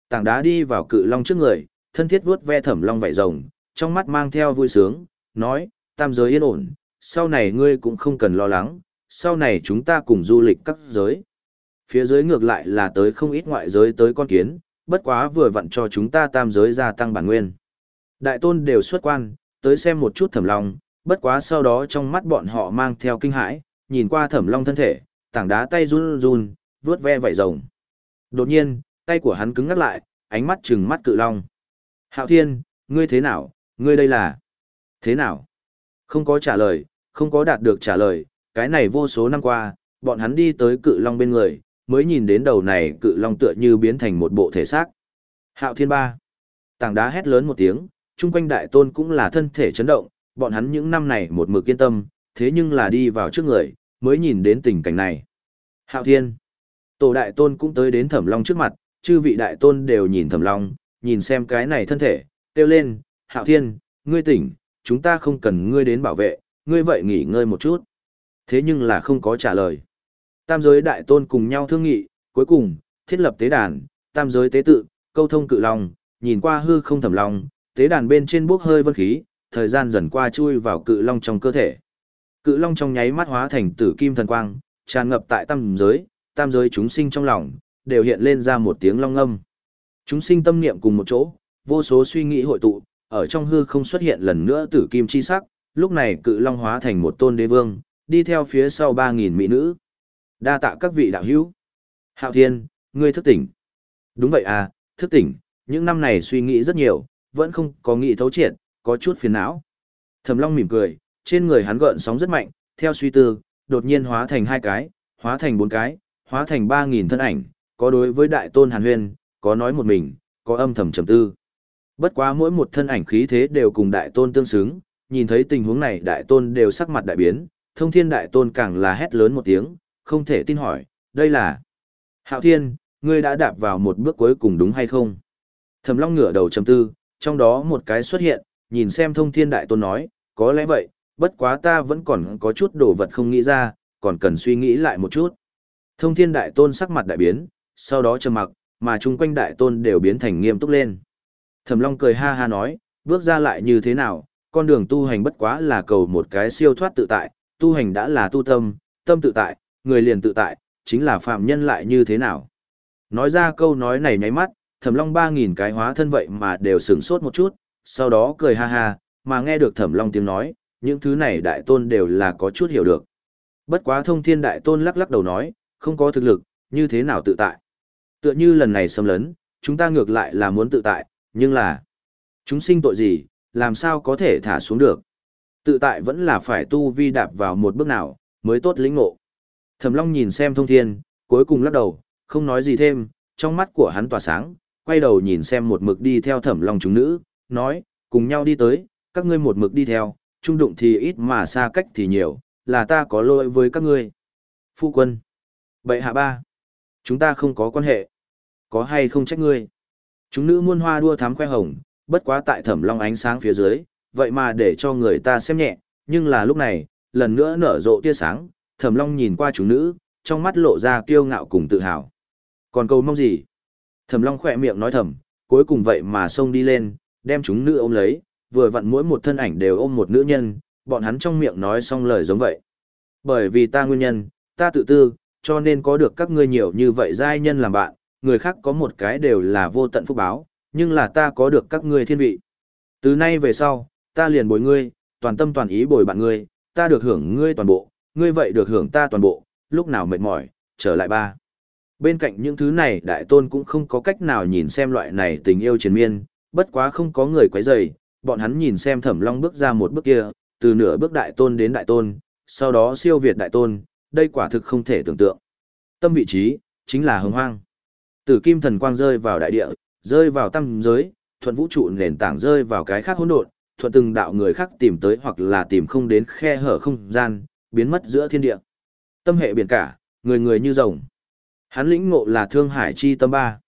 Tảng đá đi vào cự long trước người, thân thiết vuốt ve Thẩm Long vảy rồng, trong mắt mang theo vui sướng, nói, tam giới yên ổn, sau này ngươi cũng không cần lo lắng, sau này chúng ta cùng du lịch các giới. Phía dưới ngược lại là tới không ít ngoại giới tới con kiến, bất quá vừa vặn cho chúng ta tam giới gia tăng bản nguyên. Đại tôn đều xuất quan, tới xem một chút Thẩm Long, bất quá sau đó trong mắt bọn họ mang theo kinh hãi, nhìn qua Thẩm Long thân thể, tảng đá tay run run, vuốt ve vảy rồng. Đột nhiên, tay của hắn cứng ngắt lại, ánh mắt trừng mắt cự long. Hạo Thiên, ngươi thế nào, ngươi đây là... Thế nào? Không có trả lời, không có đạt được trả lời, cái này vô số năm qua, bọn hắn đi tới cự long bên người, mới nhìn đến đầu này cự long tựa như biến thành một bộ thể xác. Hạo Thiên ba. Tảng đá hét lớn một tiếng, chung quanh đại tôn cũng là thân thể chấn động, bọn hắn những năm này một mực yên tâm, thế nhưng là đi vào trước người, mới nhìn đến tình cảnh này. Hạo Thiên. Tổ đại tôn cũng tới đến Thẩm Long trước mặt, chư vị đại tôn đều nhìn Thẩm Long, nhìn xem cái này thân thể, kêu lên, Hạo Thiên, ngươi tỉnh, chúng ta không cần ngươi đến bảo vệ, ngươi vậy nghỉ ngơi một chút. Thế nhưng là không có trả lời. Tam giới đại tôn cùng nhau thương nghị, cuối cùng, thiết lập tế đàn, tam giới tế tự, câu thông cự long, nhìn qua hư không Thẩm Long, tế đàn bên trên bốc hơi vân khí, thời gian dần qua chui vào cự long trong cơ thể. Cự long trong nháy mắt hóa thành tử kim thần quang, tràn ngập tại tam giới, tam giới chúng sinh trong lòng, đều hiện lên ra một tiếng long âm. Chúng sinh tâm niệm cùng một chỗ, vô số suy nghĩ hội tụ, ở trong hư không xuất hiện lần nữa tử kim chi sắc, lúc này cự long hóa thành một tôn đế vương, đi theo phía sau ba nghìn mỹ nữ. Đa tạ các vị đạo hữu. Hạo Thiên, ngươi thức tỉnh. Đúng vậy à, thức tỉnh, những năm này suy nghĩ rất nhiều, vẫn không có nghĩ thấu triệt, có chút phiền não. Thẩm Long mỉm cười, trên người hắn gợn sóng rất mạnh, theo suy tư, đột nhiên hóa thành hai cái, hóa thành bốn cái, hóa thành ba nghìn thân ảnh, có đối với đại tôn Hàn Huyên, có nói một mình, có âm thầm trầm tư. Bất quá mỗi một thân ảnh khí thế đều cùng đại tôn tương xứng, nhìn thấy tình huống này đại tôn đều sắc mặt đại biến, thông thiên đại tôn càng là hét lớn một tiếng, không thể tin hỏi, đây là... Hạo Thiên, ngươi đã đạp vào một bước cuối cùng đúng hay không? Thẩm Long ngửa đầu trầm tư, trong đó một cái xuất hiện, nhìn xem thông thiên đại tôn nói, có lẽ vậy, bất quá ta vẫn còn có chút đồ vật không nghĩ ra, còn cần suy nghĩ lại một chút. Thông thiên đại tôn sắc mặt đại biến, sau đó trầm mặc, mà chung quanh đại tôn đều biến thành nghiêm túc lên. Thẩm Long cười ha ha nói, bước ra lại như thế nào, con đường tu hành bất quá là cầu một cái siêu thoát tự tại, tu hành đã là tu tâm, tâm tự tại, người liền tự tại, chính là phạm nhân lại như thế nào. Nói ra câu nói này nháy mắt, Thẩm Long ba nghìn cái hóa thân vậy mà đều sửng sốt một chút, sau đó cười ha ha, mà nghe được Thẩm Long tiếng nói, những thứ này đại tôn đều là có chút hiểu được. Bất quá thông thiên đại tôn lắc lắc đầu nói, không có thực lực, như thế nào tự tại. Tựa như lần này xâm lấn, chúng ta ngược lại là muốn tự tại, nhưng là chúng sinh tội gì, làm sao có thể thả xuống được. Tự tại vẫn là phải tu vi đạp vào một bước nào, mới tốt lĩnh ngộ. Thẩm Long nhìn xem thông thiên, cuối cùng lắc đầu, không nói gì thêm, trong mắt của hắn tỏa sáng, quay đầu nhìn xem một mực đi theo Thẩm Long chúng nữ, nói, cùng nhau đi tới, các ngươi một mực đi theo, trung đụng thì ít mà xa cách thì nhiều, là ta có lỗi với các ngươi. Phu quân, bệ hạ ba, chúng ta không có quan hệ, có hay không trách ngươi. Chúng nữ muôn hoa đua thắm khoe hồng, bất quá tại Thẩm Long ánh sáng phía dưới, vậy mà để cho người ta xem nhẹ, nhưng là lúc này, lần nữa nở rộ tia sáng, Thẩm Long nhìn qua chúng nữ, trong mắt lộ ra kiêu ngạo cùng tự hào. Còn cầu mong gì? Thẩm Long khỏe miệng nói thầm, cuối cùng vậy mà xông đi lên, đem chúng nữ ôm lấy, vừa vặn mỗi một thân ảnh đều ôm một nữ nhân, bọn hắn trong miệng nói xong lời giống vậy. Bởi vì ta nguyên nhân, ta tự tư, cho nên có được các ngươi nhiều như vậy giai nhân làm bạn, người khác có một cái đều là vô tận phúc báo, nhưng là ta có được các ngươi thiên vị. Từ nay về sau, ta liền bồi ngươi, toàn tâm toàn ý bồi bạn ngươi, ta được hưởng ngươi toàn bộ, ngươi vậy được hưởng ta toàn bộ, lúc nào mệt mỏi, trở lại ba. Bên cạnh những thứ này đại tôn cũng không có cách nào nhìn xem loại này tình yêu triền miên, bất quá không có người quấy rầy, bọn hắn nhìn xem Thẩm Long bước ra một bước kia, từ nửa bước đại tôn đến đại tôn, sau đó siêu việt đại tôn, đây quả thực không thể tưởng tượng. Tâm vị trí, chính là hồng hoang. Tử kim thần quang rơi vào đại địa, rơi vào tam giới, thuận vũ trụ nền tảng rơi vào cái khác hỗn độn, thuận từng đạo người khác tìm tới hoặc là tìm không đến khe hở không gian, biến mất giữa thiên địa. Tâm hệ biển cả, người người như rồng. Hắn lĩnh ngộ là thương hải chi tâm ba.